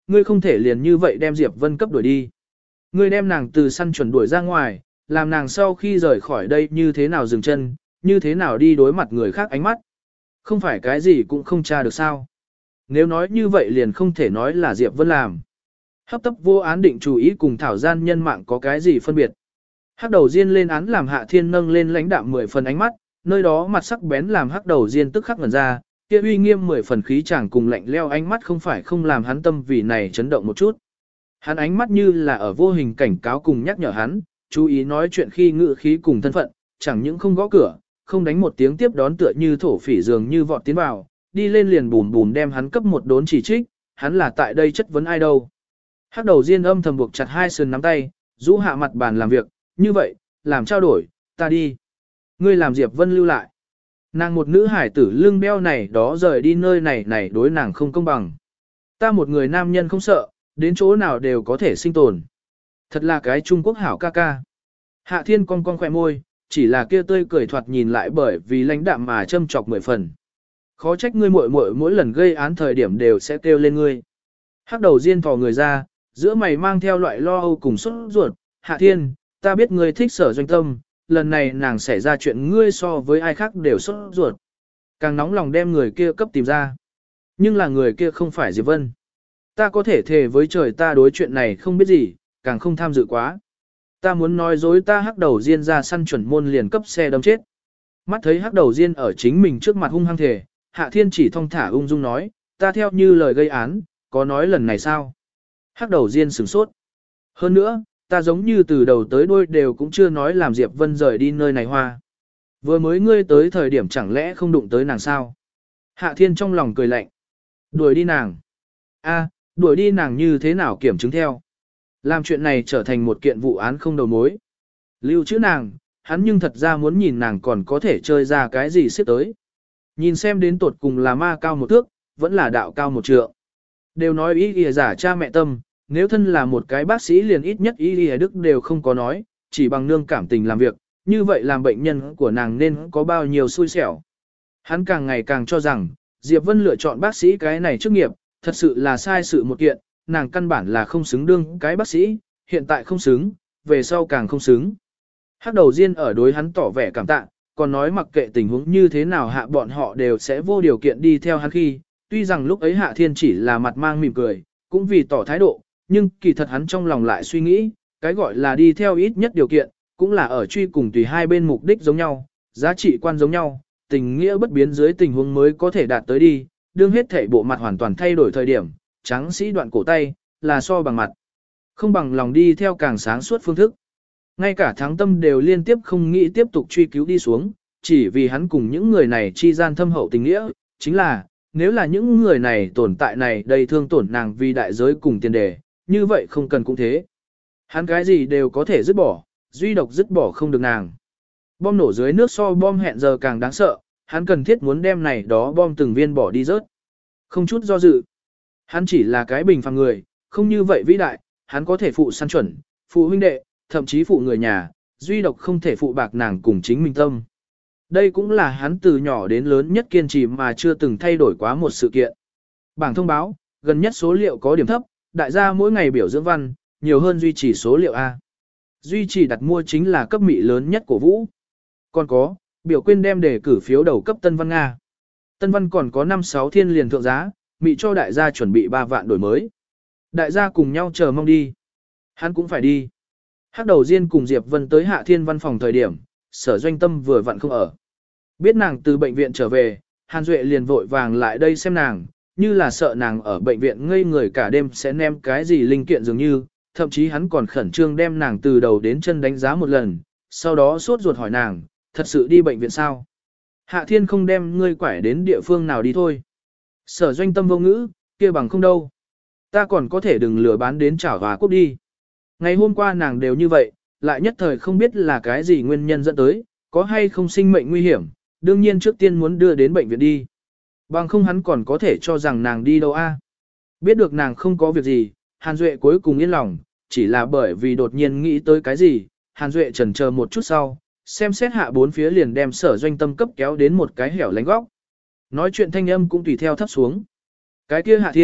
ngươi không thể liền như vậy đem Diệp Vân cấp đuổi đi. Ngươi đem nàng từ săn chuẩn đuổi ra ngoài, làm nàng sau khi rời khỏi đây như thế nào dừng chân, như thế nào đi đối mặt người khác ánh mắt. Không phải cái gì cũng không tra được sao. Nếu nói như vậy liền không thể nói là Diệp Vân làm. Hấp tấp vô án định chủ ý cùng thảo gian nhân mạng có cái gì phân biệt. Hắc đầu diên lên án làm Hạ Thiên nâng lên lãnh đạm 10 phần ánh mắt, nơi đó mặt sắc bén làm hắc đầu diên tức khắc ngẩn ra, kia uy nghiêm 10 phần khí chàng cùng lạnh leo ánh mắt không phải không làm hắn tâm vì này chấn động một chút. Hắn ánh mắt như là ở vô hình cảnh cáo cùng nhắc nhở hắn, chú ý nói chuyện khi ngự khí cùng thân phận, chẳng những không gõ cửa, không đánh một tiếng tiếp đón tựa như thổ phỉ dường như vọt tiến vào, đi lên liền bùm bùm đem hắn cấp một đốn chỉ trích, hắn là tại đây chất vấn ai đâu. Hắc đầu diên âm thầm buộc chặt hai sườn nắm tay, rũ hạ mặt bàn làm việc, như vậy, làm trao đổi, ta đi. Ngươi làm Diệp Vân lưu lại. Nàng một nữ hải tử lưng beo này đó rời đi nơi này đối nàng không công bằng. Ta một người nam nhân không sợ, đến chỗ nào đều có thể sinh tồn. Thật là cái Trung Quốc hảo ca ca. Hạ Thiên cong khỏe môi, chỉ là kia tươi cười thoạt nhìn lại bởi vì lãnh đạm mà châm chọc 10 phần. Khó trách ngươi muội muội mỗi lần gây án thời điểm đều sẽ kêu lên ngươi. Hắc đầu diên thò người ra, giữa mày mang theo loại lo âu cùng sốt ruột. Hạ Thiên, ta biết ngươi thích Sở Doanh Tâm, lần này nàng xảy ra chuyện ngươi so với ai khác đều sốt ruột. Càng nóng lòng đem người kia cấp tìm ra. Nhưng là người kia không phải Diệp Vân. Ta có thể thề với trời ta đối chuyện này không biết gì, càng không tham dự quá. Ta muốn nói dối ta hắc đầu diên ra săn chuẩn môn liền cấp xe đâm chết. Mắt thấy hắc đầu diên ở chính mình trước mặt hung hăng thể, Hạ Thiên chỉ thong thả ung dung nói, ta theo như lời gây án, có nói lần này sao? Hắc đầu diên sửng sốt. Hơn nữa, ta giống như từ đầu tới đuôi đều cũng chưa nói làm Diệp Vân rời đi nơi này hoa. Vừa mới ngươi tới thời điểm chẳng lẽ không đụng tới nàng sao? Hạ Thiên trong lòng cười lạnh. Đuổi đi nàng. A, đuổi đi nàng như thế nào kiểm chứng theo? Làm chuyện này trở thành một kiện vụ án không đầu mối. Lưu trữ nàng, hắn nhưng thật ra muốn nhìn nàng còn có thể chơi ra cái gì xếp tới. Nhìn xem đến tột cùng là ma cao một thước, vẫn là đạo cao một trượng. Đều nói ý ỉa giả cha mẹ tâm, nếu thân là một cái bác sĩ liền ít nhất ý ỉa đức đều không có nói, chỉ bằng nương cảm tình làm việc, như vậy làm bệnh nhân của nàng nên có bao nhiêu xui xẻo. Hắn càng ngày càng cho rằng, Diệp Vân lựa chọn bác sĩ cái này chức nghiệp, thật sự là sai sự một kiện, nàng căn bản là không xứng đương cái bác sĩ, hiện tại không xứng, về sau càng không xứng. Hắc đầu diên ở đối hắn tỏ vẻ cảm tạ, còn nói mặc kệ tình huống như thế nào hạ bọn họ đều sẽ vô điều kiện đi theo hắn khi, tuy rằng lúc ấy Hạ Thiên chỉ là mặt mang mỉm cười, cũng vì tỏ thái độ, nhưng kỳ thật hắn trong lòng lại suy nghĩ, cái gọi là đi theo ít nhất điều kiện, cũng là ở truy cùng tùy hai bên mục đích giống nhau, giá trị quan giống nhau, tình nghĩa bất biến dưới tình huống mới có thể đạt tới đi, đương hết thể bộ mặt hoàn toàn thay đổi thời điểm, tráng sĩ đoạn cổ tay, là so bằng mặt, không bằng lòng đi theo càng sáng suốt phương thức. Ngay cả thắng tâm đều liên tiếp không nghĩ tiếp tục truy cứu đi xuống, chỉ vì hắn cùng những người này chi gian thâm hậu tình nghĩa, chính là, nếu là những người này tồn tại này đầy thương tổn nàng vì đại giới cùng tiền đề, như vậy không cần cũng thế. Hắn cái gì đều có thể dứt bỏ, duy độc dứt bỏ không được nàng. Bom nổ dưới nước so bom hẹn giờ càng đáng sợ, hắn cần thiết muốn đem này đó bom từng viên bỏ đi rớt. Không chút do dự. Hắn chỉ là cái bình phàm người, không như vậy vĩ đại, hắn có thể phụ săn chuẩn, phụ huynh đệ, thậm chí phụ người nhà, duy độc không thể phụ bạc nàng cùng chính mình tâm. Đây cũng là hắn từ nhỏ đến lớn nhất kiên trì mà chưa từng thay đổi quá một sự kiện. Bảng thông báo, gần nhất số liệu có điểm thấp, đại gia mỗi ngày biểu dưỡng văn, nhiều hơn duy trì số liệu A. Duy trì đặt mua chính là cấp mỹ lớn nhất của Vũ. Còn có, biểu quên đem đề cử phiếu đầu cấp Tân Văn Nga. Tân Văn còn có 5-6 thiên liền thượng giá, mỹ cho đại gia chuẩn bị 3 vạn đổi mới. Đại gia cùng nhau chờ mong đi. Hắn cũng phải đi. Hắc đầu diên cùng Diệp Vân tới Hạ Thiên văn phòng thời điểm, Sở Doanh Tâm vừa vặn không ở. Biết nàng từ bệnh viện trở về, Hàn Duệ liền vội vàng lại đây xem nàng, như là sợ nàng ở bệnh viện ngây người cả đêm sẽ ném cái gì linh kiện dường như, thậm chí hắn còn khẩn trương đem nàng từ đầu đến chân đánh giá một lần, sau đó sốt ruột hỏi nàng, thật sự đi bệnh viện sao? Hạ Thiên không đem ngươi quải đến địa phương nào đi thôi. Sở Doanh Tâm vô ngữ, kia bằng không đâu. Ta còn có thể đừng lừa bán đến Chảo Hòa Quốc đi. Ngày hôm qua nàng đều như vậy, lại nhất thời không biết là cái gì nguyên nhân dẫn tới, có hay không sinh mệnh nguy hiểm, đương nhiên trước tiên muốn đưa đến bệnh viện đi. Bằng không hắn còn có thể cho rằng nàng đi đâu a? Biết được nàng không có việc gì, Hàn Duệ cuối cùng yên lòng, chỉ là bởi vì đột nhiên nghĩ tới cái gì, Hàn Duệ chần chờ một chút sau, xem xét hạ bốn phía liền đem Sở Doanh Tâm cấp kéo đến một cái hẻo lánh góc. Nói chuyện thanh âm cũng tùy theo thấp xuống. Cái kia Hạ Thiên,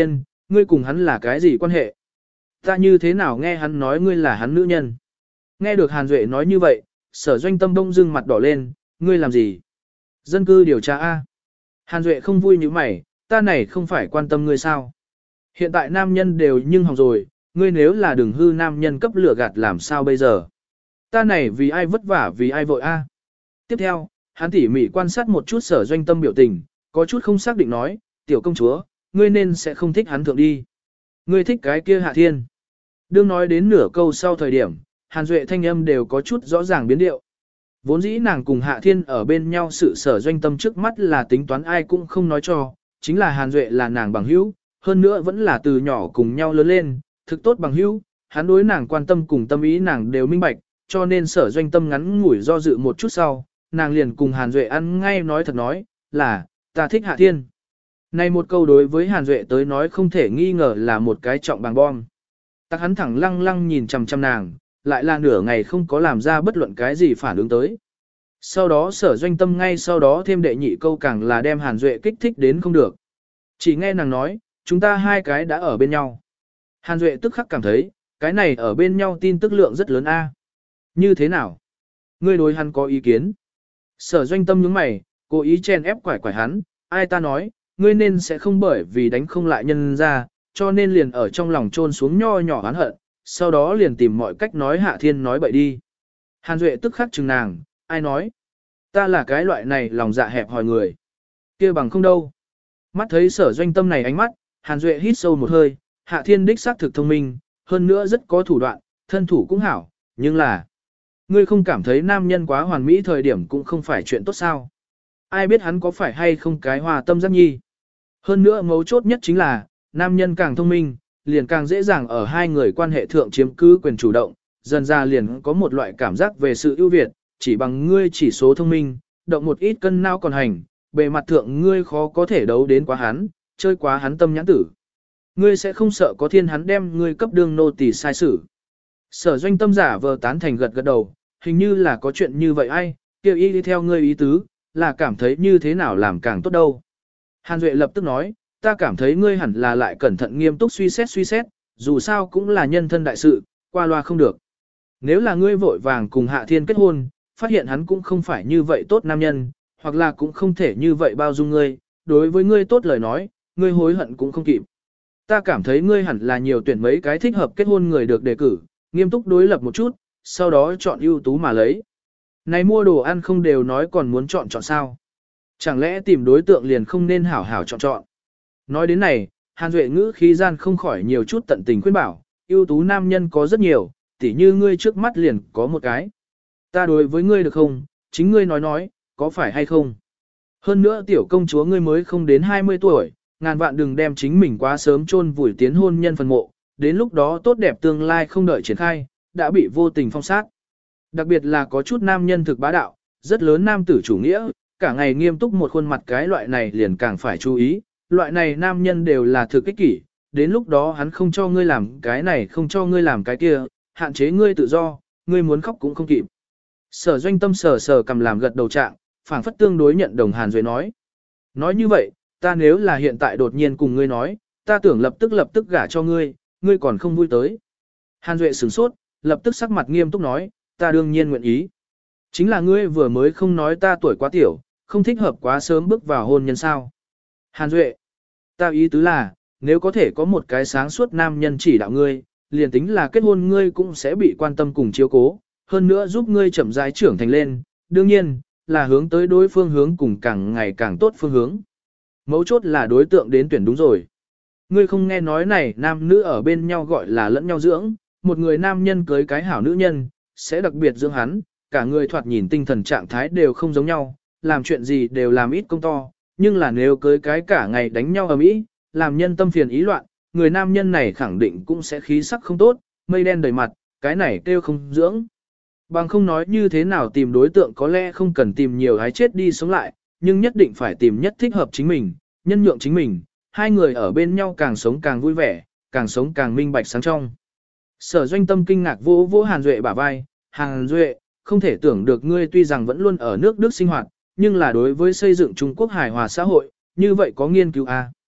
ngươi cùng hắn là cái gì quan hệ? Ta như thế nào nghe hắn nói ngươi là hắn nữ nhân? Nghe được Hàn Duệ nói như vậy, Sở Doanh Tâm bỗng dưng mặt đỏ lên, ngươi làm gì? Dân cư điều tra A. Hàn Duệ không vui như mày, ta này không phải quan tâm ngươi sao? Hiện tại nam nhân đều nhưng hỏng rồi, ngươi nếu là đừng hư nam nhân cấp lửa gạt làm sao bây giờ? Ta này vì ai vất vả vì ai vội A. Tiếp theo, hắn tỉ mỉ quan sát một chút Sở Doanh Tâm biểu tình, có chút không xác định nói, tiểu công chúa, ngươi nên sẽ không thích hắn thượng đi. Ngươi thích cái kia Hạ Thiên. Đương nói đến nửa câu sau thời điểm, Hàn Duệ thanh âm đều có chút rõ ràng biến điệu. Vốn dĩ nàng cùng Hạ Thiên ở bên nhau sự Sở Doanh Tâm trước mắt là tính toán ai cũng không nói cho, chính là Hàn Duệ là nàng bằng hữu, hơn nữa vẫn là từ nhỏ cùng nhau lớn lên, thực tốt bằng hữu, hắn đối nàng quan tâm cùng tâm ý nàng đều minh bạch, cho nên Sở Doanh Tâm ngắn ngủi do dự một chút sau, nàng liền cùng Hàn Duệ ăn ngay nói thật nói, là, ta thích Hạ Thiên. Này một câu đối với Hàn Duệ tới nói không thể nghi ngờ là một cái trọng bằng bom. Tắc hắn thẳng lăng lăng nhìn chằm chằm nàng, lại là nửa ngày không có làm ra bất luận cái gì phản ứng tới. Sau đó Sở Doanh Tâm ngay sau đó thêm đệ nhị câu càng là đem Hàn Duệ kích thích đến không được. Chỉ nghe nàng nói, chúng ta hai cái đã ở bên nhau. Hàn Duệ tức khắc cảm thấy, cái này ở bên nhau tin tức lượng rất lớn a. Như thế nào? Ngươi đối hắn có ý kiến? Sở Doanh Tâm nhướng mày, cố ý chen ép quải hắn, ai ta nói, ngươi nên sẽ không bởi vì đánh không lại nhân ra, cho nên liền ở trong lòng trôn xuống nho nhỏ oán hận, sau đó liền tìm mọi cách nói Hạ Thiên nói bậy đi. Hàn Duệ tức khắc chừng nàng, ai nói? Ta là cái loại này lòng dạ hẹp hòi người. Kia bằng không đâu. Mắt thấy Sở Doanh Tâm này ánh mắt, Hàn Duệ hít sâu một hơi, Hạ Thiên đích xác thực thông minh, hơn nữa rất có thủ đoạn, thân thủ cũng hảo, nhưng là ngươi không cảm thấy nam nhân quá hoàn mỹ thời điểm cũng không phải chuyện tốt sao? Ai biết hắn có phải hay không cái hòa tâm giác nhi? Hơn nữa mấu chốt nhất chính là, nam nhân càng thông minh, liền càng dễ dàng ở hai người quan hệ thượng chiếm cứ quyền chủ động, dần ra liền có một loại cảm giác về sự ưu việt, chỉ bằng ngươi chỉ số thông minh, động một ít cân não còn hành, bề mặt thượng ngươi khó có thể đấu đến quá hắn, chơi quá hắn tâm nhãn tử. Ngươi sẽ không sợ có thiên hắn đem ngươi cấp đương nô tỳ sai xử. Sở Doanh Tâm giả vờ tán thành gật gật đầu, hình như là có chuyện như vậy ai, kêu y đi theo ngươi ý tứ, là cảm thấy như thế nào làm càng tốt đâu. Hàn Duệ lập tức nói, ta cảm thấy ngươi hẳn là lại cẩn thận nghiêm túc suy xét, dù sao cũng là nhân thân đại sự, qua loa không được. Nếu là ngươi vội vàng cùng Hạ Thiên kết hôn, phát hiện hắn cũng không phải như vậy tốt nam nhân, hoặc là cũng không thể như vậy bao dung ngươi, đối với ngươi tốt lời nói, ngươi hối hận cũng không kịp. Ta cảm thấy ngươi hẳn là nhiều tuyển mấy cái thích hợp kết hôn người được đề cử, nghiêm túc đối lập một chút, sau đó chọn ưu tú mà lấy. Này mua đồ ăn không đều nói còn muốn chọn sao. Chẳng lẽ tìm đối tượng liền không nên hảo hảo chọn. Nói đến này, Hàn Duệ ngữ khí gian không khỏi nhiều chút tận tình khuyên bảo, ưu tú nam nhân có rất nhiều, tỉ như ngươi trước mắt liền có một cái. Ta đối với ngươi được không, chính ngươi nói, có phải hay không? Hơn nữa tiểu công chúa ngươi mới không đến 20 tuổi, ngàn vạn đừng đem chính mình quá sớm chôn vùi tiến hôn nhân phần mộ, đến lúc đó tốt đẹp tương lai không đợi triển khai, đã bị vô tình phong sát. Đặc biệt là có chút nam nhân thực bá đạo, rất lớn nam tử chủ nghĩa, cả ngày nghiêm túc một khuôn mặt cái loại này liền càng phải chú ý, loại này nam nhân đều là thực ích kỷ, đến lúc đó hắn không cho ngươi làm cái này không cho ngươi làm cái kia, hạn chế ngươi tự do, ngươi muốn khóc cũng không kịp. Sở Doanh Tâm sờ cầm làm gật đầu trạng, phảng phất tương đối nhận đồng Hàn Duệ nói. Nói như vậy, ta nếu là hiện tại đột nhiên cùng ngươi nói, ta tưởng lập tức gả cho ngươi, ngươi còn không vui tới. Hàn Duệ sửng sốt, lập tức sắc mặt nghiêm túc nói, ta đương nhiên nguyện ý. Chính là ngươi vừa mới không nói ta tuổi quá tiểu, không thích hợp quá sớm bước vào hôn nhân sao. Hàn Duệ, ta ý tứ là, nếu có thể có một cái sáng suốt nam nhân chỉ đạo ngươi, liền tính là kết hôn ngươi cũng sẽ bị quan tâm cùng chiếu cố, hơn nữa giúp ngươi chậm rãi trưởng thành lên, đương nhiên, là hướng tới đối phương hướng cùng càng ngày càng tốt phương hướng. Mấu chốt là đối tượng đến tuyển đúng rồi. Ngươi không nghe nói này nam nữ ở bên nhau gọi là lẫn nhau dưỡng, một người nam nhân cưới cái hảo nữ nhân, sẽ đặc biệt dưỡng hắn, cả người thoạt nhìn tinh thần trạng thái đều không giống nhau, làm chuyện gì đều làm ít công to, nhưng là nếu cưới cái cả ngày đánh nhau ở mỹ, làm nhân tâm phiền ý loạn, người nam nhân này khẳng định cũng sẽ khí sắc không tốt, mây đen đầy mặt, cái này kêu không dưỡng. Bằng không nói như thế nào tìm đối tượng có lẽ không cần tìm nhiều hái chết đi sống lại, nhưng nhất định phải tìm nhất thích hợp chính mình, nhân nhượng chính mình, hai người ở bên nhau càng sống càng vui vẻ, càng sống càng minh bạch sáng trong. Sở Doanh Tâm kinh ngạc vỗ vỗ Hàn Duệ bả vai, Hàn Duệ, không thể tưởng được ngươi tuy rằng vẫn luôn ở nước Đức sinh hoạt, nhưng là đối với xây dựng Trung Quốc hài hòa xã hội, như vậy có nghiên cứu à?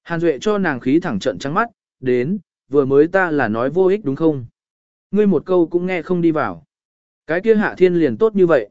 Hàn Duệ cho nàng khí thẳng trận trắng mắt, đến, vừa mới ta là nói vô ích đúng không? Ngươi một câu cũng nghe không đi vào. Cái kia Hạ Thiên liền tốt như vậy.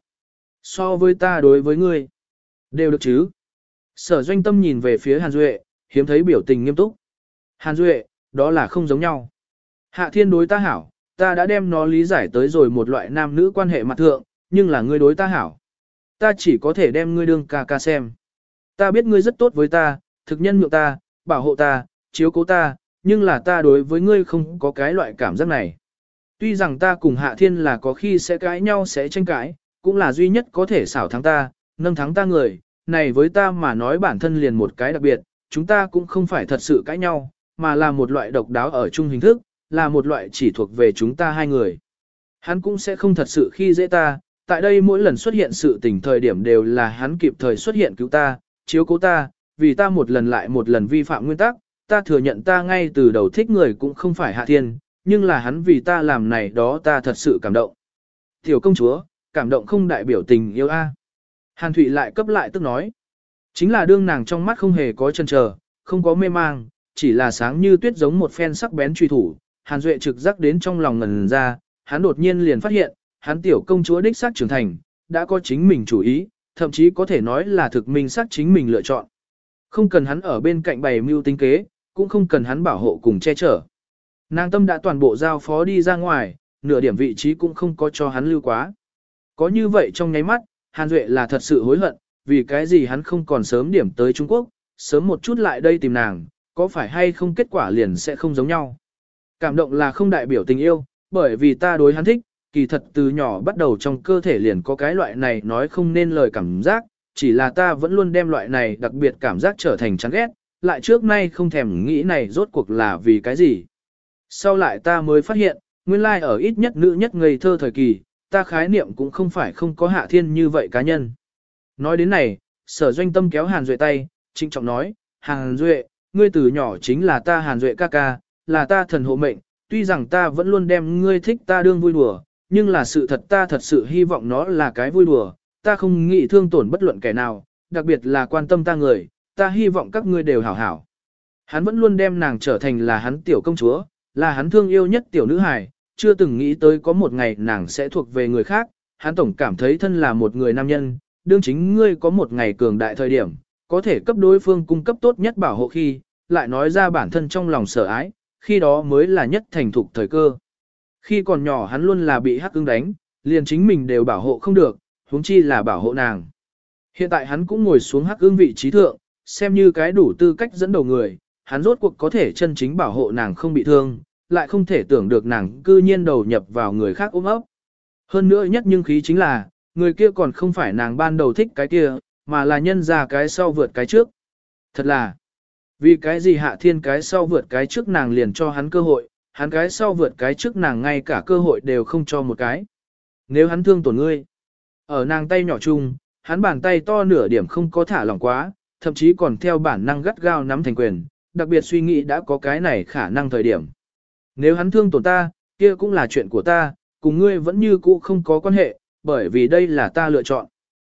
So với ta đối với ngươi, đều được chứ. Sở Doanh Tâm nhìn về phía Hàn Duệ, hiếm thấy biểu tình nghiêm túc. Hàn Duệ, đó là không giống nhau. Hạ Thiên đối ta hảo, ta đã đem nó lý giải tới rồi một loại nam nữ quan hệ mặt thượng, nhưng là ngươi đối ta hảo. Ta chỉ có thể đem ngươi đương ca ca xem. Ta biết ngươi rất tốt với ta, thực nhân nhượng ta, bảo hộ ta, chiếu cố ta, nhưng là ta đối với ngươi không có cái loại cảm giác này. Tuy rằng ta cùng Hạ Thiên là có khi sẽ cãi nhau sẽ tranh cãi, cũng là duy nhất có thể xảo thắng ta, nâng thắng ta người, này với ta mà nói bản thân liền một cái đặc biệt, chúng ta cũng không phải thật sự cãi nhau, mà là một loại độc đáo ở chung hình thức, là một loại chỉ thuộc về chúng ta hai người. Hắn cũng sẽ không thật sự khi dễ ta, tại đây mỗi lần xuất hiện sự tình thời điểm đều là hắn kịp thời xuất hiện cứu ta, chiếu cố ta, vì ta một lần lại một lần vi phạm nguyên tắc, ta thừa nhận ta ngay từ đầu thích người cũng không phải Hạ Thiên, nhưng là hắn vì ta làm này đó ta thật sự cảm động. Tiểu công chúa, cảm động không đại biểu tình yêu a. Hàn Thụy lại cấp lại tức nói. Chính là đương nàng trong mắt không hề có chần chờ, không có mê mang, chỉ là sáng như tuyết giống một phen sắc bén truy thủ. Hàn Duệ trực giác đến trong lòng ngần ra, hắn đột nhiên liền phát hiện, hắn tiểu công chúa đích xác trưởng thành, đã có chính mình chủ ý, thậm chí có thể nói là thực minh xác chính mình lựa chọn. Không cần hắn ở bên cạnh bày mưu tính kế, cũng không cần hắn bảo hộ cùng che chở. Nàng tâm đã toàn bộ giao phó đi ra ngoài, nửa điểm vị trí cũng không có cho hắn lưu quá. Có như vậy trong nháy mắt, Hàn Duệ là thật sự hối hận, vì cái gì hắn không còn sớm điểm tới Trung Quốc, sớm một chút lại đây tìm nàng, có phải hay không kết quả liền sẽ không giống nhau. Cảm động là không đại biểu tình yêu, bởi vì ta đối hắn thích, kỳ thật từ nhỏ bắt đầu trong cơ thể liền có cái loại này nói không nên lời cảm giác, chỉ là ta vẫn luôn đem loại này đặc biệt cảm giác trở thành chán ghét, lại trước nay không thèm nghĩ này rốt cuộc là vì cái gì. Sau lại ta mới phát hiện, nguyên lai ở ít nhất nữ nhất ngây thơ thời kỳ, ta khái niệm cũng không phải không có Hạ Thiên như vậy cá nhân. Nói đến này, Sở Doanh Tâm kéo Hàn Duệ tay, trịnh trọng nói, Hàn Duệ, ngươi từ nhỏ chính là ta Hàn Duệ ca ca, là ta thần hộ mệnh, tuy rằng ta vẫn luôn đem ngươi thích ta đương vui đùa, nhưng là sự thật ta thật sự hy vọng nó là cái vui đùa, ta không nghĩ thương tổn bất luận kẻ nào, đặc biệt là quan tâm ta người, ta hy vọng các ngươi đều hảo hảo. Hắn vẫn luôn đem nàng trở thành là hắn tiểu công chúa, là hắn thương yêu nhất tiểu nữ hài, chưa từng nghĩ tới có một ngày nàng sẽ thuộc về người khác, hắn tổng cảm thấy thân là một người nam nhân, đương chính ngươi có một ngày cường đại thời điểm, có thể cấp đối phương cung cấp tốt nhất bảo hộ khi, lại nói ra bản thân trong lòng sợ ái, khi đó mới là nhất thành thục thời cơ. Khi còn nhỏ hắn luôn là bị hắc ưng đánh, liền chính mình đều bảo hộ không được, huống chi là bảo hộ nàng. Hiện tại hắn cũng ngồi xuống hắc ưng vị trí thượng, xem như cái đủ tư cách dẫn đầu người, hắn rốt cuộc có thể chân chính bảo hộ nàng không bị thương, lại không thể tưởng được nàng cư nhiên đầu nhập vào người khác ôm ấp. Hơn nữa nhất nhưng khí chính là, người kia còn không phải nàng ban đầu thích cái kia, mà là nhân ra cái sau vượt cái trước. Thật là, vì cái gì Hạ Thiên cái sau vượt cái trước nàng liền cho hắn cơ hội, hắn cái sau vượt cái trước nàng ngay cả cơ hội đều không cho một cái. Nếu hắn thương tổn ngươi, ở nàng tay nhỏ chung, hắn bàn tay to nửa điểm không có thả lỏng quá, thậm chí còn theo bản năng gắt gao nắm thành quyền, đặc biệt suy nghĩ đã có cái này khả năng thời điểm. Nếu hắn thương tổn ta, kia cũng là chuyện của ta, cùng ngươi vẫn như cũ không có quan hệ, bởi vì đây là ta lựa chọn.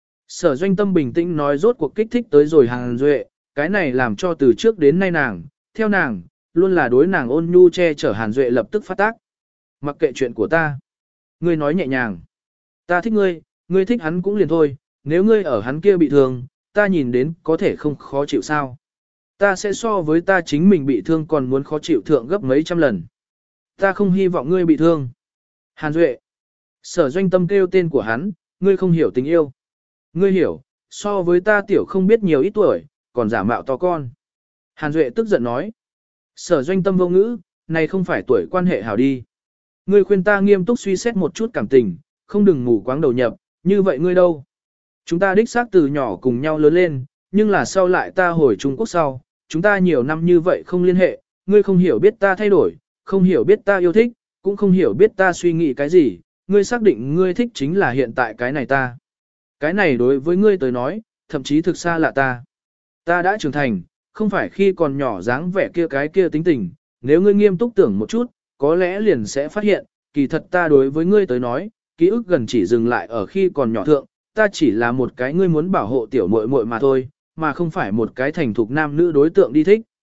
Sở Doanh Tâm bình tĩnh nói rốt cuộc kích thích tới rồi Hàn Duệ, cái này làm cho từ trước đến nay nàng, theo nàng, luôn là đối nàng ôn nhu che chở Hàn Duệ lập tức phát tác. Mặc kệ chuyện của ta. Ngươi nói nhẹ nhàng. Ta thích ngươi, ngươi thích hắn cũng liền thôi, nếu ngươi ở hắn kia bị thương, ta nhìn đến có thể không khó chịu sao. Ta sẽ so với ta chính mình bị thương còn muốn khó chịu thượng gấp mấy trăm lần. Ta không hy vọng ngươi bị thương. Hàn Duệ. Sở Doanh Tâm kêu tên của hắn, ngươi không hiểu tình yêu. Ngươi hiểu, so với ta tiểu không biết nhiều ít tuổi, còn giả mạo to con. Hàn Duệ tức giận nói. Sở Doanh Tâm vô ngữ, này không phải tuổi quan hệ hảo đi. Ngươi khuyên ta nghiêm túc suy xét một chút cảm tình, không đừng mù quáng đầu nhập, như vậy ngươi đâu. Chúng ta đích xác từ nhỏ cùng nhau lớn lên, nhưng là sau lại ta hồi Trung Quốc sau, chúng ta nhiều năm như vậy không liên hệ, ngươi không hiểu biết ta thay đổi, không hiểu biết ta yêu thích, cũng không hiểu biết ta suy nghĩ cái gì, ngươi xác định ngươi thích chính là hiện tại cái này ta. Cái này đối với ngươi tới nói, thậm chí thực xa lạ ta. Ta đã trưởng thành, không phải khi còn nhỏ dáng vẻ kia cái kia tính tình, nếu ngươi nghiêm túc tưởng một chút, có lẽ liền sẽ phát hiện, kỳ thật ta đối với ngươi tới nói, ký ức gần chỉ dừng lại ở khi còn nhỏ thượng, ta chỉ là một cái ngươi muốn bảo hộ tiểu muội muội mà thôi, mà không phải một cái thành thục nam nữ đối tượng đi thích.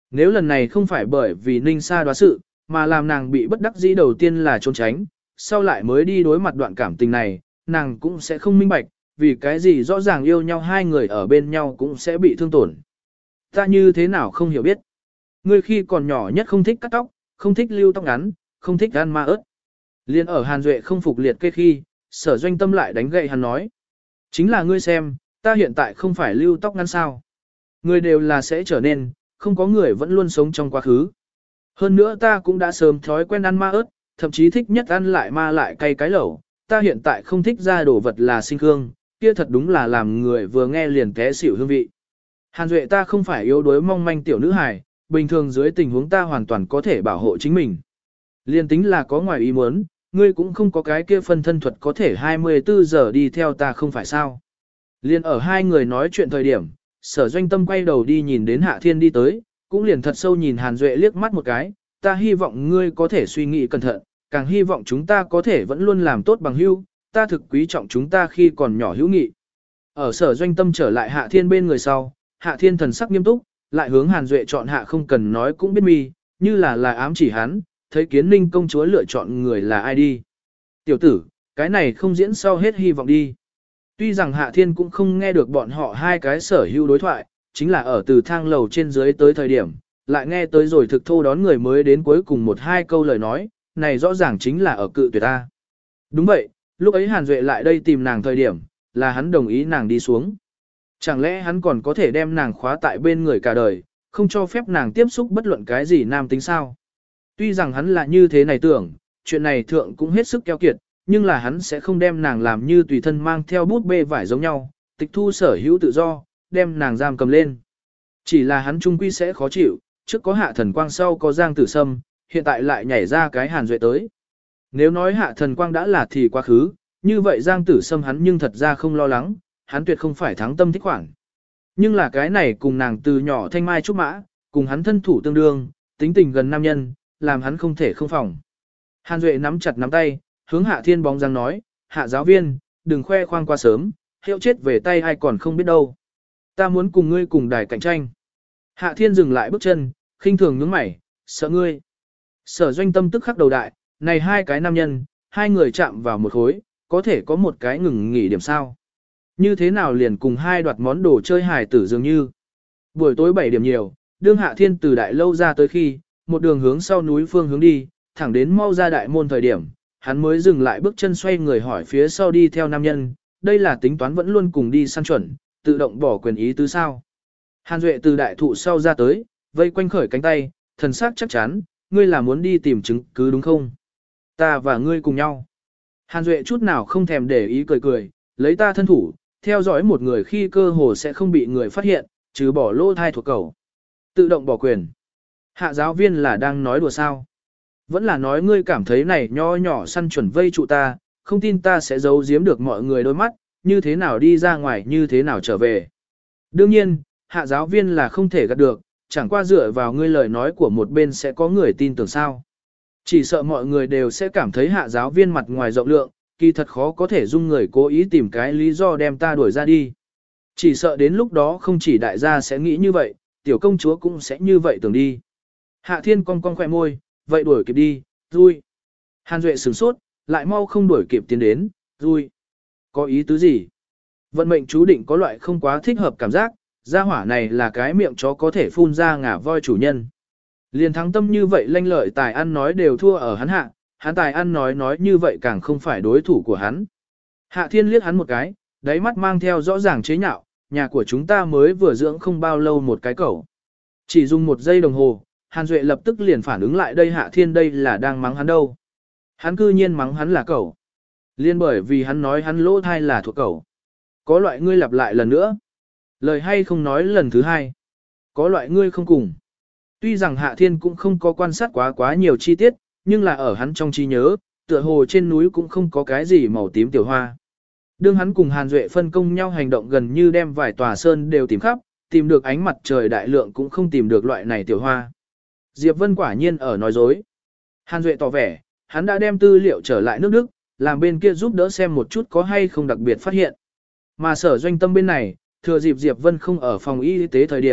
Nếu lần này không phải bởi vì Ninh Sa đoá sự, mà làm nàng bị bất đắc dĩ đầu tiên là trốn tránh, sau lại mới đi đối mặt đoạn cảm tình này, nàng cũng sẽ không minh bạch, vì cái gì rõ ràng yêu nhau hai người ở bên nhau cũng sẽ bị thương tổn. Ta như thế nào không hiểu biết. Ngươi khi còn nhỏ nhất không thích cắt tóc, không thích lưu tóc ngắn, không thích ăn ma ớt. Liên ở Hàn Duệ không phục liệt kê khi, Sở Doanh Tâm lại đánh gậy hắn nói. Chính là ngươi xem, ta hiện tại không phải lưu tóc ngắn sao. Người đều là sẽ trở nên, không có người vẫn luôn sống trong quá khứ. Hơn nữa ta cũng đã sớm thói quen ăn ma ớt, thậm chí thích nhất ăn lại ma lại cay cái lẩu. Ta hiện tại không thích ra đồ vật là sinh hương, kia thật đúng là làm người vừa nghe liền té xỉu hương vị. Hàn Duệ ta không phải yếu đuối mong manh tiểu nữ hài, bình thường dưới tình huống ta hoàn toàn có thể bảo hộ chính mình. Liên tính là có ngoài ý muốn, ngươi cũng không có cái kia phân thân thuật có thể 24 giờ đi theo ta không phải sao. Liên ở hai người nói chuyện thời điểm, Sở Doanh Tâm quay đầu đi nhìn đến Hạ Thiên đi tới, cũng liền thật sâu nhìn Hàn Duệ liếc mắt một cái, ta hy vọng ngươi có thể suy nghĩ cẩn thận, càng hy vọng chúng ta có thể vẫn luôn làm tốt bằng hữu, ta thực quý trọng chúng ta khi còn nhỏ hữu nghị. Ở Sở Doanh Tâm trở lại Hạ Thiên bên người sau, Hạ Thiên thần sắc nghiêm túc, lại hướng Hàn Duệ chọn hạ không cần nói cũng biết mi, như là ám chỉ hắn, thấy Kiến Ninh công chúa lựa chọn người là ai đi. Tiểu tử, cái này không diễn sau hết hy vọng đi. Tuy rằng Hạ Thiên cũng không nghe được bọn họ hai cái sở hữu đối thoại, chính là ở từ thang lầu trên dưới tới thời điểm, lại nghe tới rồi thực thô đón người mới đến cuối cùng một hai câu lời nói, này rõ ràng chính là ở cự tuyệt ta. Đúng vậy, lúc ấy Hàn Duệ lại đây tìm nàng thời điểm, là hắn đồng ý nàng đi xuống. Chẳng lẽ hắn còn có thể đem nàng khóa tại bên người cả đời, không cho phép nàng tiếp xúc bất luận cái gì nam tính sao? Tuy rằng hắn là như thế này tưởng, chuyện này thượng cũng hết sức keo kiệt, nhưng là hắn sẽ không đem nàng làm như tùy thân mang theo bút bê vải giống nhau, tịch thu sở hữu tự do, đem nàng giam cầm lên. Chỉ là hắn trung quy sẽ khó chịu, trước có Hạ Thần Quang sau có Giang Tử Sâm, hiện tại lại nhảy ra cái Hàn Duệ tới. Nếu nói Hạ Thần Quang đã là thì quá khứ, như vậy Giang Tử Sâm hắn nhưng thật ra không lo lắng, hắn tuyệt không phải thắng tâm thích khoản. Nhưng là cái này cùng nàng từ nhỏ thanh mai trúc mã, cùng hắn thân thủ tương đương, tính tình gần nam nhân, làm hắn không thể không phòng. Hàn Duệ nắm chặt nắm tay, hướng Hạ Thiên bóng dáng nói, Hạ giáo viên, đừng khoe khoang qua sớm, hiệu chết về tay ai còn không biết đâu. Ta muốn cùng ngươi cùng đài cạnh tranh. Hạ Thiên dừng lại bước chân, khinh thường nhướng mày, sợ ngươi. Sở Doanh Tâm tức khắc đầu đại, này hai cái nam nhân, hai người chạm vào một khối, có thể có một cái ngừng nghỉ điểm sao. Như thế nào liền cùng hai đoạt món đồ chơi hài tử dường như. Buổi tối 7 điểm nhiều, đương Hạ Thiên từ đại lâu ra tới khi, một đường hướng sau núi phương hướng đi, thẳng đến mau ra đại môn thời điểm, hắn mới dừng lại bước chân xoay người hỏi phía sau đi theo nam nhân, đây là tính toán vẫn luôn cùng đi săn chuẩn, tự động bỏ quyền ý tứ sao. Hàn Duệ từ đại thụ sau ra tới, vây quanh khởi cánh tay, thần sắc chắc chắn, ngươi là muốn đi tìm chứng cứ đúng không? Ta và ngươi cùng nhau. Hàn Duệ chút nào không thèm để ý cười cười, lấy ta thân thủ, theo dõi một người khi cơ hồ sẽ không bị người phát hiện, trừ bỏ lô thai thuộc cầu. Tự động bỏ quyền. Hạ giáo viên là đang nói đùa sao? Vẫn là nói ngươi cảm thấy này nho nhỏ săn chuẩn vây trụ ta, không tin ta sẽ giấu giếm được mọi người đôi mắt, như thế nào đi ra ngoài như thế nào trở về. Đương nhiên, hạ giáo viên là không thể gạt được, chẳng qua dựa vào ngươi lời nói của một bên sẽ có người tin tưởng sao. Chỉ sợ mọi người đều sẽ cảm thấy hạ giáo viên mặt ngoài rộng lượng, kỳ thật khó có thể dung người cố ý tìm cái lý do đem ta đuổi ra đi. Chỉ sợ đến lúc đó không chỉ đại gia sẽ nghĩ như vậy, tiểu công chúa cũng sẽ như vậy tưởng đi. Hạ Thiên cong cong khỏe môi, vậy đuổi kịp đi, vui. Hàn Duệ sửng sốt, lại mau không đuổi kịp tiến đến, vui. Có ý tứ gì? Vận mệnh chú định có loại không quá thích hợp cảm giác, gia hỏa này là cái miệng chó có thể phun ra ngả voi chủ nhân. Liền thắng tâm như vậy lanh lợi tài ăn nói đều thua ở hắn hạ, hắn tài ăn nói như vậy càng không phải đối thủ của hắn. Hạ Thiên liếc hắn một cái, đáy mắt mang theo rõ ràng chế nhạo, nhà của chúng ta mới vừa dưỡng không bao lâu một cái cẩu. Chỉ dùng một giây đồng hồ, Hàn Duệ lập tức liền phản ứng lại đây Hạ Thiên đây là đang mắng hắn đâu. Hắn cư nhiên mắng hắn là cẩu. Liên bởi vì hắn nói hắn lỗ thai là thuộc cẩu. Có loại ngươi lặp lại lần nữa. Lời hay không nói lần thứ hai. Có loại ngươi không cùng. Tuy rằng Hạ Thiên cũng không có quan sát quá nhiều chi tiết, nhưng là ở hắn trong trí nhớ, tựa hồ trên núi cũng không có cái gì màu tím tiểu hoa. Đương hắn cùng Hàn Duệ phân công nhau hành động gần như đem vài tòa sơn đều tìm khắp, tìm được ánh mặt trời đại lượng cũng không tìm được loại này tiểu hoa. Diệp Vân quả nhiên ở nói dối. Hàn Duệ tỏ vẻ, hắn đã đem tư liệu trở lại nước Đức, làm bên kia giúp đỡ xem một chút có hay không đặc biệt phát hiện. Mà Sở Doanh Tâm bên này, thừa dịp Diệp Vân không ở phòng y tế thời điểm,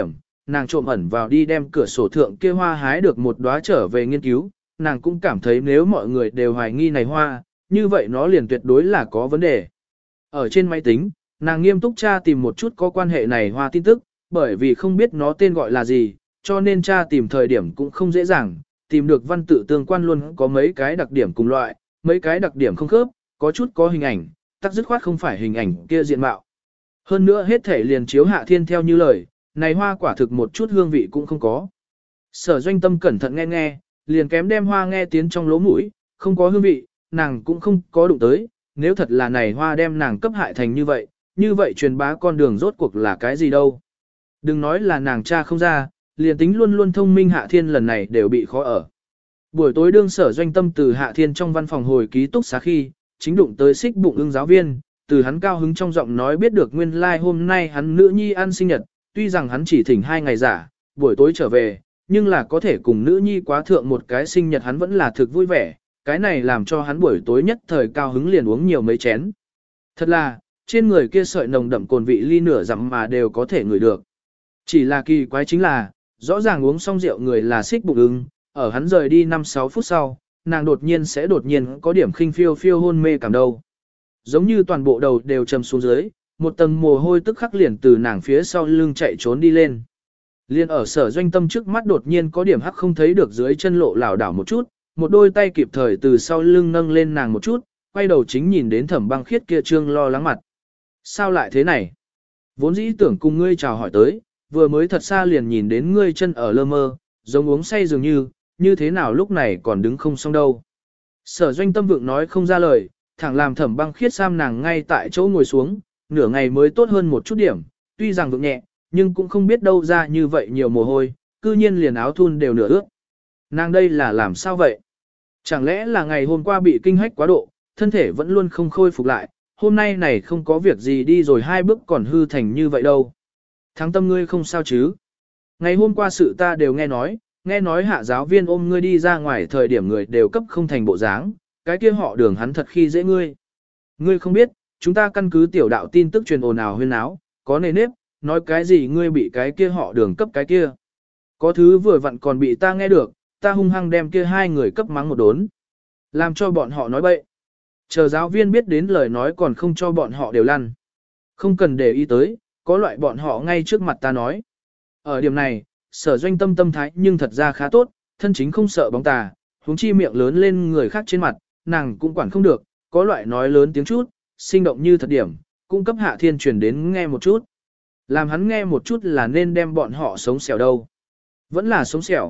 nàng trộm ẩn vào đi đem cửa sổ thượng kia hoa hái được một đóa trở về nghiên cứu, nàng cũng cảm thấy nếu mọi người đều hoài nghi này hoa, như vậy nó liền tuyệt đối là có vấn đề. Ở trên máy tính, nàng nghiêm túc tra tìm một chút có quan hệ này hoa tin tức, bởi vì không biết nó tên gọi là gì, cho nên tra tìm thời điểm cũng không dễ dàng, tìm được văn tự tương quan luôn có mấy cái đặc điểm cùng loại, mấy cái đặc điểm không khớp, có chút có hình ảnh, tắc dứt khoát không phải hình ảnh kia diện mạo. Hơn nữa hết thể liền chiếu Hạ Thiên theo như lời, này hoa quả thực một chút hương vị cũng không có. Sở Doanh Tâm cẩn thận nghe nghe, liền kém đem hoa nghe tiến trong lỗ mũi, không có hương vị, nàng cũng không có đụng tới, nếu thật là này hoa đem nàng cấp hại thành như vậy truyền bá con đường rốt cuộc là cái gì đâu. Đừng nói là nàng cha không ra, liền tính luôn luôn thông minh Hạ Thiên lần này đều bị khó ở. Buổi tối đương Sở Doanh Tâm từ Hạ Thiên trong văn phòng hồi ký túc xá khi, chính đụng tới Xích Bụng Ưng giáo viên, từ hắn cao hứng trong giọng nói biết được nguyên lai like hôm nay hắn nữ nhi ăn sinh nhật, tuy rằng hắn chỉ thỉnh 2 ngày giả, buổi tối trở về, nhưng là có thể cùng nữ nhi quá thượng một cái sinh nhật hắn vẫn là thực vui vẻ, cái này làm cho hắn buổi tối nhất thời cao hứng liền uống nhiều mấy chén. Thật là, trên người kia sợi nồng đậm cồn vị ly nửa dặm mà đều có thể ngửi được. Chỉ là kỳ quái chính là, rõ ràng uống xong rượu người là Xích Bụng Ưng, ở hắn rời đi 5-6 phút sau, nàng đột nhiên có điểm khinh phiêu hôn mê cảm đâu. Giống như toàn bộ đầu đều trầm xuống dưới, một tầng mồ hôi tức khắc liền từ nàng phía sau lưng chạy trốn đi lên. Liên ở Sở Doanh Tâm trước mắt đột nhiên có điểm hắc không thấy được dưới chân lộ lảo đảo một chút, một đôi tay kịp thời từ sau lưng nâng lên nàng một chút, quay đầu chính nhìn đến Thẩm Băng Khiết kia trương lo lắng mặt. Sao lại thế này? Vốn dĩ tưởng cùng ngươi chào hỏi tới, vừa mới thật xa liền nhìn đến ngươi chân ở lơ mơ, giống uống say dường như thế nào lúc này còn đứng không xong đâu. Sở Doanh Tâm vượng nói không ra lời, thẳng làm Thẩm Băng Khiết sam nàng ngay tại chỗ ngồi xuống, nửa ngày mới tốt hơn một chút điểm, tuy rằng vượng nhẹ, nhưng cũng không biết đâu ra như vậy nhiều mồ hôi, cư nhiên liền áo thun đều nửa ướt. Nàng đây là làm sao vậy? Chẳng lẽ là ngày hôm qua bị kinh hách quá độ, thân thể vẫn luôn không khôi phục lại, hôm nay này không có việc gì đi rồi 2 bước còn hư thành như vậy đâu. Thắng Tâm ngươi không sao chứ? Ngày hôm qua sự ta đều nghe nói Hạ giáo viên ôm ngươi đi ra ngoài thời điểm người đều cấp không thành bộ dáng, cái kia họ Đường hắn thật khi dễ ngươi. Ngươi không biết, chúng ta căn cứ tiểu đạo tin tức truyền ồn ào huyên náo, có nề nếp, nói cái gì ngươi bị cái kia họ Đường cấp cái kia. Có thứ vừa vặn còn bị ta nghe được, ta hung hăng đem kia 2 người cấp mắng một đốn. Làm cho bọn họ nói bậy. Chờ giáo viên biết đến lời nói còn không cho bọn họ đều lăn. Không cần để ý tới, có loại bọn họ ngay trước mặt ta nói. Ở điểm này, Sở Doanh Tâm tâm thái nhưng thật ra khá tốt, thân chính không sợ bóng tà, huống chi miệng lớn lên người khác trên mặt, nàng cũng quản không được, có loại nói lớn tiếng chút, sinh động như thật điểm, cung cấp Hạ Thiên truyền đến nghe một chút. Làm hắn nghe một chút là nên đem bọn họ sống xẻo đâu. Vẫn là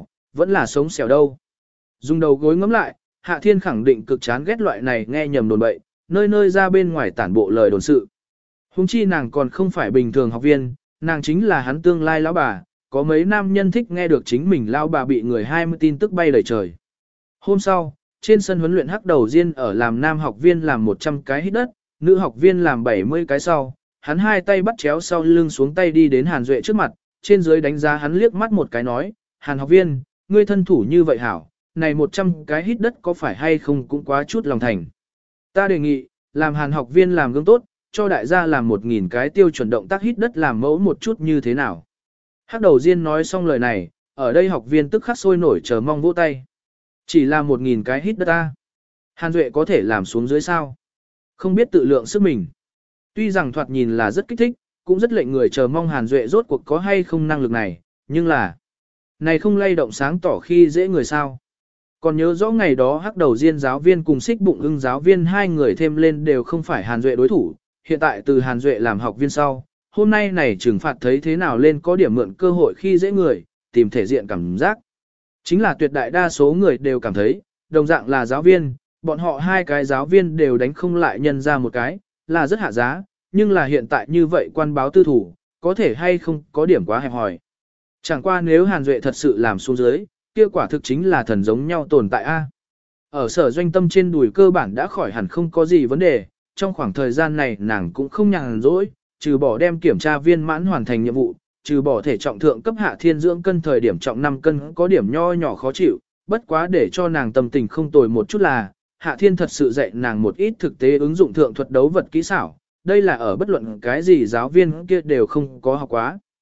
sống xẻo đâu. Dùng đầu gối ngắm lại, Hạ Thiên khẳng định cực chán ghét loại này nghe nhầm đồn bậy, nơi nơi ra bên ngoài tản bộ lời đồn sự. Huống chi nàng còn không phải bình thường học viên, nàng chính là hắn tương lai lão bà, có mấy nam nhân thích nghe được chính mình lão bà bị người 20 tin tức bay đầy trời. Hôm sau, trên sân huấn luyện hắc đầu riêng ở làm nam học viên làm 100 cái hít đất, nữ học viên làm 70 cái sau, hắn 2 tay bắt chéo sau lưng xuống tay đi đến Hàn Duệ trước mặt, trên dưới đánh giá hắn liếc mắt một cái nói, Hàn học viên, ngươi thân thủ như vậy hảo, này 100 cái hít đất có phải hay không cũng quá chút lòng thành. Ta đề nghị, làm Hàn học viên làm gương tốt, cho đại gia làm 1000 cái tiêu chuẩn động tác hít đất làm mẫu một chút như thế nào. Hắc đầu riêng nói xong lời này, ở đây học viên tức khắc sôi nổi chờ mong vỗ tay. Chỉ là 1000 cái hít đất ta. Hàn Duệ có thể làm xuống dưới sao? Không biết tự lượng sức mình. Tuy rằng thoạt nhìn là rất kích thích, cũng rất lệnh người chờ mong Hàn Duệ rốt cuộc có hay không năng lực này, nhưng là này không lay động sáng tỏ khi dễ người sao. Còn nhớ rõ ngày đó hắc đầu riêng giáo viên cùng Xích Bụng Ưng giáo viên 2 người thêm lên đều không phải Hàn Duệ đối thủ, hiện tại từ Hàn Duệ làm học viên sau, hôm nay này trừng phạt thấy thế nào lên có điểm mượn cơ hội khi dễ người, tìm thể diện cảm giác. Chính là tuyệt đại đa số người đều cảm thấy, đồng dạng là giáo viên, bọn họ 2 cái giáo viên đều đánh không lại nhân ra một cái, là rất hạ giá, nhưng là hiện tại như vậy quan báo tư thủ, có thể hay không có điểm quá hẹp hòi. Chẳng qua nếu Hàn Duệ thật sự làm xuống dưới, kia quả thực chính là thần giống nhau tồn tại a. Ở Sở Doanh Tâm trên đùi cơ bản đã khỏi hẳn không có gì vấn đề, trong khoảng thời gian này nàng cũng không nhàn rỗi, trừ bỏ đem kiểm tra viên mãn hoàn thành nhiệm vụ, trừ bỏ thể trọng thượng cấp Hạ Thiên dưỡng cân thời điểm trọng 5 cân có điểm nho nhỏ khó chịu, bất quá để cho nàng tâm tình không tồi một chút là, Hạ Thiên thật sự dạy nàng một ít thực tế ứng dụng thượng thuật đấu vật kỹ xảo, đây là ở bất luận cái gì giáo viên kia đều không có học quá.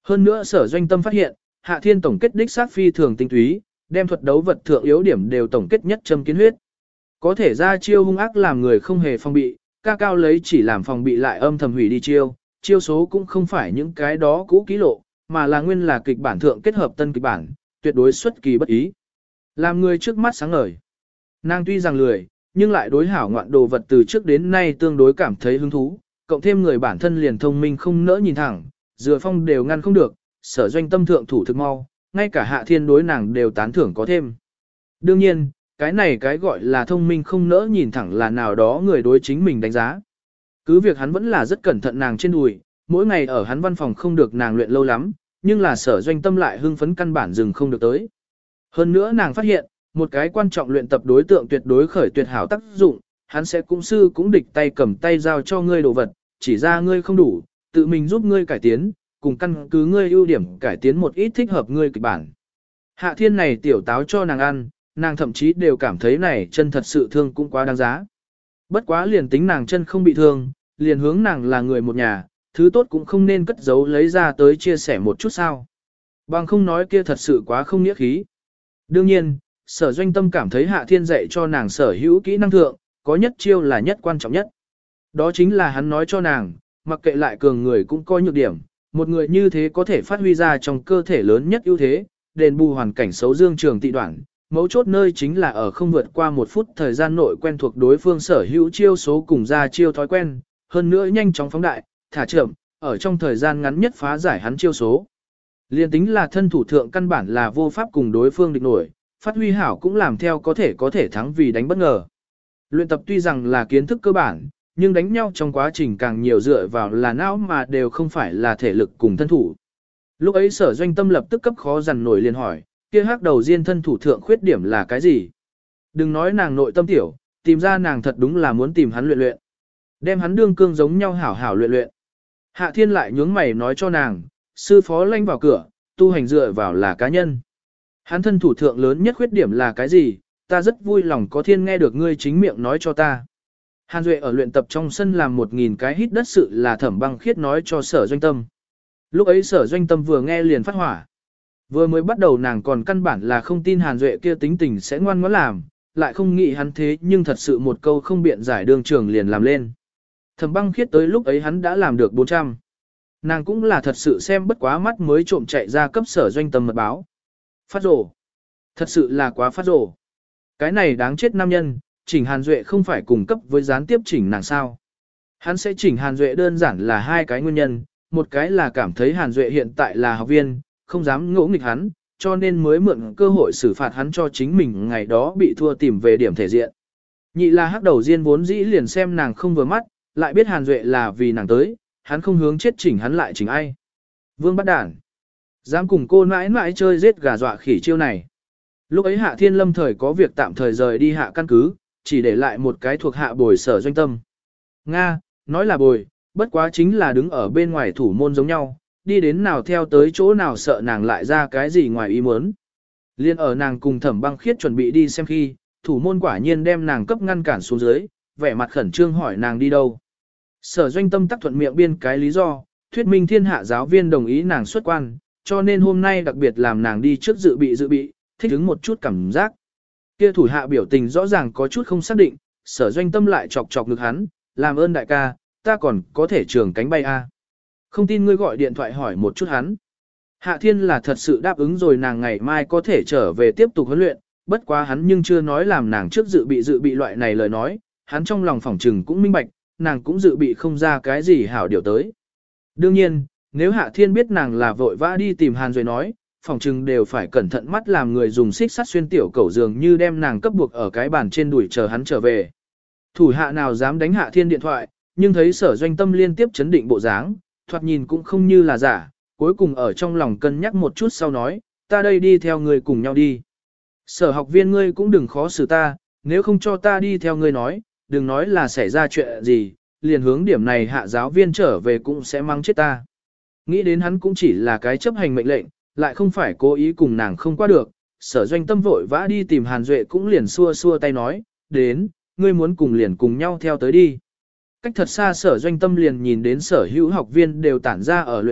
Hơn nữa Sở Doanh Tâm phát hiện, Hạ Thiên tổng kết đích xác phi thường tinh túy, đem thuật đấu vật thượng yếu điểm đều tổng kết nhất châm kiến huyết. Có thể ra chiêu hung ác làm người không hề phòng bị, ca cao lấy chỉ làm phòng bị lại âm thầm hủy đi chiêu, chiêu số cũng không phải những cái đó cũ kỹ lộ, mà là nguyên là kịch bản thượng kết hợp tân kịch bản, tuyệt đối xuất kỳ bất ý. Làm người trước mắt sáng ngời. Nàng tuy rằng lười, nhưng lại đối hảo ngoạn đồ vật từ trước đến nay tương đối cảm thấy hứng thú, cộng thêm người bản thân liền thông minh không nỡ nhìn thẳng, dừa phong đều ngăn không được, Sở Doanh Tâm thượng thủ thực mau, ngay cả Hạ Thiên đối nàng đều tán thưởng có thêm. Đương nhiên, cái này cái gọi là thông minh không nỡ nhìn thẳng là nào đó người đối chính mình đánh giá. Cứ việc hắn vẫn là rất cẩn thận nàng trên đùi, mỗi ngày ở hắn văn phòng không được nàng luyện lâu lắm, nhưng là Sở Doanh Tâm lại hưng phấn căn bản dừng không được tới. Hơn nữa nàng phát hiện, một cái quan trọng luyện tập đối tượng tuyệt đối khởi tuyệt hảo tác dụng, hắn sẽ cũng sư cũng địch tay cầm tay giao cho ngươi đồ vật, chỉ ra ngươi không đủ, tự mình giúp ngươi cải tiến, cùng căn cứ ngươi ưu điểm cải tiến một ít thích hợp ngươi kịch bản. Hạ Thiên này tiểu táo cho nàng ăn, nàng thậm chí đều cảm thấy này chân thật sự thương cũng quá đáng giá. Bất quá liền tính nàng chân không bị thương, liền hướng nàng là người một nhà, thứ tốt cũng không nên cất giấu lấy ra tới chia sẻ một chút sao. Bằng không nói kia thật sự quá không nghĩa khí. Đương nhiên, Sở Doanh Tâm cảm thấy Hạ Thiên dạy cho nàng sở hữu kỹ năng thượng, có nhất chiêu là nhất quan trọng nhất. Đó chính là hắn nói cho nàng, mặc kệ lại cường người cũng có nhược điểm, một người như thế có thể phát huy ra trong cơ thể lớn nhất ưu thế, đền bù hoàn cảnh xấu dương trường tị đoạn, mấu chốt nơi chính là ở không vượt qua 1 phút thời gian nội quen thuộc đối phương sở hữu chiêu số cùng ra chiêu thói quen, hơn nữa nhanh chóng phóng đại, thả chậm, ở trong thời gian ngắn nhất phá giải hắn chiêu số. Liên tính là thân thủ thượng căn bản là vô pháp cùng đối phương địch nổi, phát huy hảo cũng làm theo có thể thắng vì đánh bất ngờ. Luyện tập tuy rằng là kiến thức cơ bản, nhưng đánh nhau trong quá trình càng nhiều dựa vào là não mà đều không phải là thể lực cùng thân thủ. Lúc ấy Sở Doanh Tâm lập tức cấp khó dằn nổi liền hỏi, kia hắc đầu riêng thân thủ thượng khuyết điểm là cái gì? Đừng nói nàng nội tâm tiểu, tìm ra nàng thật đúng là muốn tìm hắn luyện luyện. Đem hắn đương cương giống nhau hảo hảo luyện luyện. Hạ Thiên lại nhướng mày nói cho nàng, sư phó lanh vào cửa, tu hành dựa vào là cá nhân. Hắn thân thủ thượng lớn nhất khuyết điểm là cái gì? Ta rất vui lòng có thiên nghe được ngươi chính miệng nói cho ta. Hàn Duệ ở luyện tập trong sân làm 1000 cái hít đất sự là Thẩm Băng Khiết nói cho Sở Doanh Tâm. Lúc ấy Sở Doanh Tâm vừa nghe liền phát hỏa. Vừa mới bắt đầu nàng còn căn bản là không tin Hàn Duệ kia tính tình sẽ ngoan ngoãn làm, lại không nghĩ hắn thế nhưng thật sự một câu không biện giải đường trường liền làm lên. Thẩm Băng Khiết tới lúc ấy hắn đã làm được 400. Nàng cũng là thật sự xem bất quá mắt mới trộm chạy ra cấp Sở Doanh Tâm mật báo. Phát rồ. Thật sự là quá phát rồ. Cái này đáng chết nam nhân, chỉnh Hàn Duệ không phải cùng cấp với gián tiếp chỉnh nàng sao. Hắn sẽ chỉnh Hàn Duệ đơn giản là 2 cái nguyên nhân, một cái là cảm thấy Hàn Duệ hiện tại là học viên, không dám ngỗ nghịch hắn, cho nên mới mượn cơ hội xử phạt hắn cho chính mình ngày đó bị thua tìm về điểm thể diện. Nhị là hắc đầu riêng vốn dĩ liền xem nàng không vừa mắt, lại biết Hàn Duệ là vì nàng tới, hắn không hướng chết chỉnh hắn lại chỉnh ai. Vương bắt đản. Dám cùng cô mãi mãi chơi giết gà dọa khỉ chiêu này. Lúc ấy Hạ Thiên lâm thời có việc tạm thời rời đi hạ căn cứ, chỉ để lại một cái thuộc hạ bồi Sở Doanh Tâm. Nga, nói là bồi, bất quá chính là đứng ở bên ngoài thủ môn giống nhau, đi đến nào theo tới chỗ nào sợ nàng lại ra cái gì ngoài ý muốn. Liên ở nàng cùng Thẩm Băng Khiết chuẩn bị đi xem khi, thủ môn quả nhiên đem nàng cấp ngăn cản xuống dưới, vẻ mặt khẩn trương hỏi nàng đi đâu. Sở Doanh Tâm tắc thuận miệng biên cái lý do, thuyết minh thiên hạ giáo viên đồng ý nàng xuất quan, cho nên hôm nay đặc biệt làm nàng đi trước dự bị, thích ứng một chút cảm giác. Kia thủ hạ biểu tình rõ ràng có chút không xác định, Sở Doanh Tâm lại chọc chọc ngực hắn, làm ơn đại ca, ta còn có thể trường cánh bay a. Không tin ngươi gọi điện thoại hỏi một chút hắn. Hạ Thiên là thật sự đáp ứng rồi nàng ngày mai có thể trở về tiếp tục huấn luyện, bất quá hắn nhưng chưa nói làm nàng trước dự bị loại này lời nói, hắn trong lòng phỏng trừng cũng minh bạch, nàng cũng dự bị không ra cái gì hảo điều tới. Đương nhiên, nếu Hạ Thiên biết nàng là vội vã đi tìm Hàn Duệ nói, phỏng trừng đều phải cẩn thận mắt làm người dùng xích sắt xuyên tiểu cẩu dường như đem nàng cấp buộc ở cái bàn trên đùi chờ hắn trở về. Thủ hạ nào dám đánh Hạ Thiên điện thoại, nhưng thấy Sở Doanh Tâm liên tiếp chấn định bộ dáng, thoạt nhìn cũng không như là giả, cuối cùng ở trong lòng cân nhắc một chút sau nói, ta đây đi theo người cùng nhau đi. Sở học viên ngươi cũng đừng khó xử ta, nếu không cho ta đi theo ngươi nói, đừng nói là xảy ra chuyện gì, liền hướng điểm này hạ giáo viên trở về cũng sẽ mang chết ta. Nghĩ đến hắn cũng chỉ là cái chấp hành mệnh lệnh, lại không phải cố ý cùng nàng không qua được, Sở Doanh Tâm vội vã đi tìm Hàn Duệ cũng liền xua xua tay nói, đến, ngươi muốn cùng liền cùng nhau theo tới đi. Cách thật xa Sở Doanh Tâm liền nhìn đến sở hữu học viên đều tản ra ở luyện tập,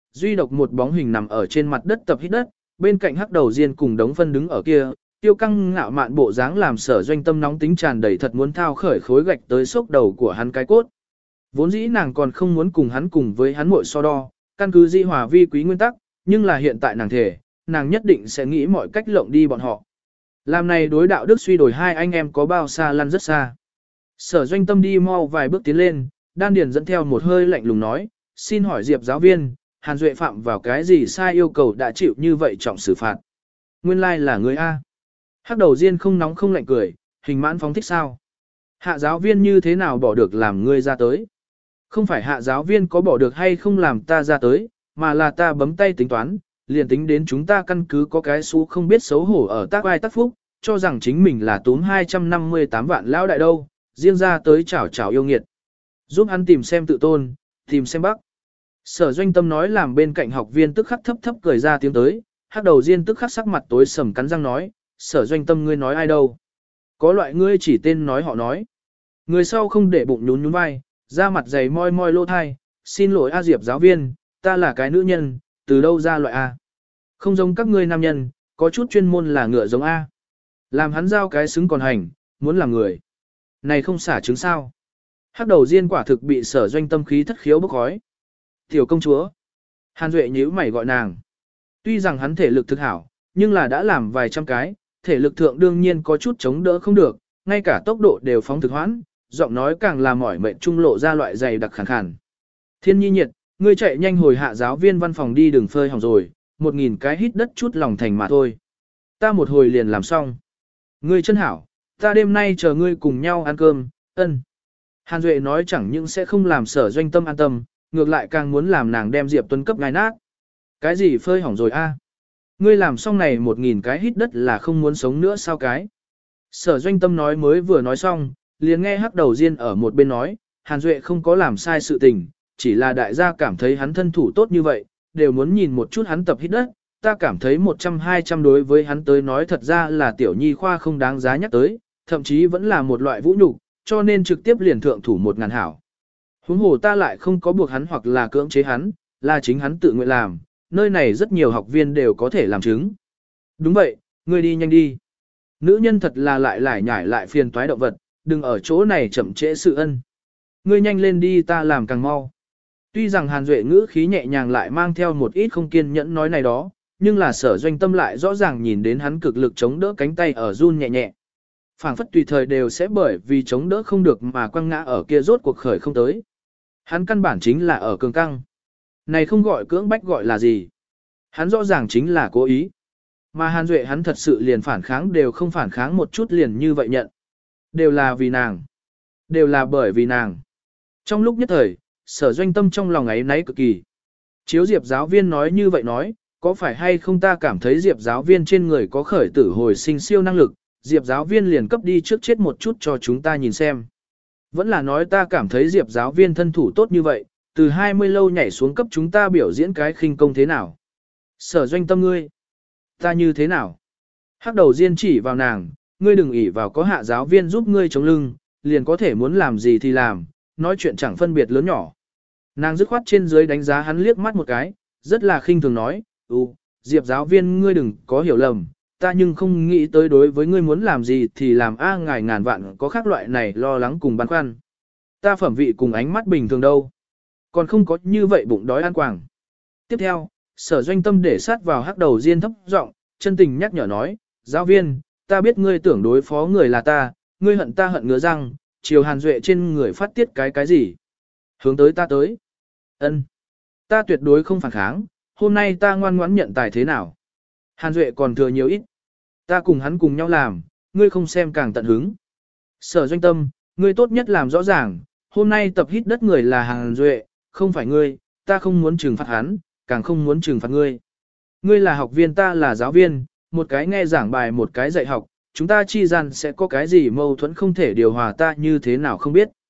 duy độc một bóng hình nằm ở trên mặt đất tập hít đất, bên cạnh hắc đầu diên cùng đống phân đứng ở kia, tiêu căng ngạo mạn bộ dáng làm Sở Doanh Tâm nóng tính tràn đầy thật muốn thao khởi khối gạch tới sốc đầu của hắn cái cốt. Vốn dĩ nàng còn không muốn cùng hắn cùng với hắn muội so đo, căn cứ dĩ hòa vi quý nguyên tắc, nhưng là hiện tại nàng thể, nàng nhất định sẽ nghĩ mọi cách lộng đi bọn họ. Làm này đối đạo đức suy đổi hai anh em có bao xa lăn rất xa. Sở Doanh Tâm đi mau vài bước tiến lên, đan điền dẫn theo một hơi lạnh lùng nói, xin hỏi Diệp giáo viên, Hàn Duệ phạm vào cái gì sai yêu cầu đã chịu như vậy trọng xử phạt. Nguyên lai là người A. Hắc đầu diên không nóng không lạnh cười, hình mãn phóng thích sao. Hạ giáo viên như thế nào bỏ được làm ngươi ra tới. Không phải hạ giáo viên có bỏ được hay không làm ta ra tới, mà là ta bấm tay tính toán, liền tính đến chúng ta căn cứ có cái số không biết xấu hổ ở tác ai tác phúc, cho rằng chính mình là tốn 258 vạn lão đại đâu, riêng ra tới chảo chảo yêu nghiệt. Giúp hắn tìm xem tự tôn, tìm xem bắc. Sở Doanh Tâm nói làm bên cạnh học viên tức khắc thấp thấp cười ra tiếng tới, hắc đầu diên tức khắc sắc mặt tối sầm cắn răng nói, Sở Doanh Tâm ngươi nói ai đâu. Có loại ngươi chỉ tên nói họ nói. Người sau không để bụng nhún nhún vai, da mặt dày moi moi lỗ thai, xin lỗi A Diệp giáo viên, ta là cái nữ nhân, từ đâu ra loại A. Không giống các ngươi nam nhân, có chút chuyên môn là ngựa giống A. Làm hắn giao cái xứng còn hành, muốn làm người. Này không xả trứng sao. Hắc đầu diên quả thực bị Sở Doanh Tâm khí thất khiếu bốc khói. Tiểu công chúa. Hàn Duệ nhíu mày gọi nàng. Tuy rằng hắn thể lực thực hảo, nhưng là đã làm vài trăm cái, thể lực thượng đương nhiên có chút chống đỡ không được, ngay cả tốc độ đều phóng thực hoãn, giọng nói càng là mỏi mệt trung lộ ra loại dày đặc khàn khàn. Thiên nhi nhiệt, ngươi chạy nhanh hồi hạ giáo viên văn phòng đi đừng phơi hỏng rồi, 1000 cái hít đất chút lòng thành mà thôi. Ta một hồi liền làm xong. Ngươi chân hảo, ta đêm nay chờ ngươi cùng nhau ăn cơm, ân. Hàn Duệ nói chẳng những sẽ không làm Sở Doanh Tâm an tâm, ngược lại càng muốn làm nàng đem Diệp Tuấn cấp ngai nát. Cái gì phơi hỏng rồi a? Ngươi làm xong này 1000 cái hít đất là không muốn sống nữa sao cái? Sở Doanh Tâm nói mới vừa nói xong, liền nghe hắc đầu diên ở một bên nói, Hàn Duệ không có làm sai sự tình, chỉ là đại gia cảm thấy hắn thân thủ tốt như vậy, đều muốn nhìn một chút hắn tập hít đất, ta cảm thấy 100-200 đối với hắn tới nói thật ra là tiểu nhi khoa không đáng giá nhắc tới, thậm chí vẫn là một loại vũ nhục, cho nên trực tiếp liền thượng thủ 1000 hảo. Huống hồ ta lại không có buộc hắn hoặc là cưỡng chế hắn, là chính hắn tự nguyện làm, nơi này rất nhiều học viên đều có thể làm chứng. Đúng vậy, ngươi đi nhanh đi. Nữ nhân thật là lại lải nhải lại phiền toái động vật, đừng ở chỗ này chậm trễ sự ân. Ngươi nhanh lên đi ta làm càng mau. Tuy rằng Hàn Duệ ngữ khí nhẹ nhàng lại mang theo một ít không kiên nhẫn nói này đó, nhưng là Sở Doanh Tâm lại rõ ràng nhìn đến hắn cực lực chống đỡ cánh tay ở run nhẹ nhẹ. Phảng phất tùy thời đều sẽ bởi vì chống đỡ không được mà quăng ngã ở kia rốt cuộc khởi không tới. Hắn căn bản chính là ở cường căng. Này không gọi cưỡng bách gọi là gì. Hắn rõ ràng chính là cố ý. Mà Hàn Duệ hắn thật sự liền phản kháng đều không phản kháng một chút liền như vậy nhận. Đều là vì nàng. Đều là bởi vì nàng. Trong lúc nhất thời, Sở Doanh Tâm trong lòng ấy náy cực kỳ. Chiếu Diệp giáo viên nói như vậy nói, có phải hay không ta cảm thấy Diệp giáo viên trên người có khởi tử hồi sinh siêu năng lực, Diệp giáo viên liền cấp đi trước chết một chút cho chúng ta nhìn xem. Vẫn là nói ta cảm thấy Diệp giáo viên thân thủ tốt như vậy, từ 20 lâu nhảy xuống cấp chúng ta biểu diễn cái khinh công thế nào. Sở Doanh Tâm ngươi. Ta như thế nào? Hắc đầu diên chỉ vào nàng, ngươi đừng ỷ vào có hạ giáo viên giúp ngươi chống lưng, liền có thể muốn làm gì thì làm, nói chuyện chẳng phân biệt lớn nhỏ. Nàng dứt khoát trên dưới đánh giá hắn liếc mắt một cái, rất là khinh thường nói, Diệp giáo viên ngươi đừng có hiểu lầm, ta nhưng không nghĩ tới đối với ngươi muốn làm gì thì làm ngài ngàn vạn có khác loại này lo lắng cùng băn khoăn. Ta phẩm vị cùng ánh mắt bình thường đâu. Còn không có như vậy bụng đói ăn quàng. Tiếp theo, Sở Doanh Tâm để sát vào hắc đầu diên thấp giọng, chân tình nhắc nhở nói, giáo viên, ta biết ngươi tưởng đối phó người là ta, ngươi hận ta hận ngứa răng, chiều Hàn Duệ trên người phát tiết cái gì. Hướng tới ta tới. Ân, ta tuyệt đối không phản kháng, hôm nay ta ngoan ngoãn nhận tài thế nào. Hàn Duệ còn thừa nhiều ít. Ta cùng hắn cùng nhau làm, ngươi không xem càng tận hứng. Sở Doanh Tâm, ngươi tốt nhất làm rõ ràng, hôm nay tập hít đất người là Hàn Duệ, không phải ngươi, ta không muốn trừng phạt hắn, càng không muốn trừng phạt ngươi. Ngươi là học viên ta là giáo viên, một cái nghe giảng bài một cái dạy học, chúng ta chi gian sẽ có cái gì mâu thuẫn không thể điều hòa ta như thế nào không biết.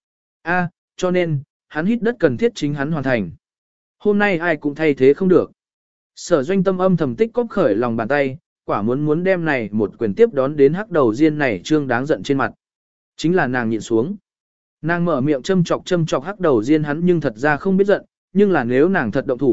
Cho nên, hắn hít đất cần thiết chính hắn hoàn thành. Hôm nay ai cũng thay thế không được. Sở Doanh Tâm âm thầm tích cóp khởi lòng bàn tay, quả muốn đem này một quyền tiếp đón đến hắc đầu diên này trương đáng giận trên mặt. Chính là nàng nhịn xuống. Nàng mở miệng châm chọc hắc đầu diên hắn nhưng thật ra không biết giận, nhưng là nếu nàng thật động thủ,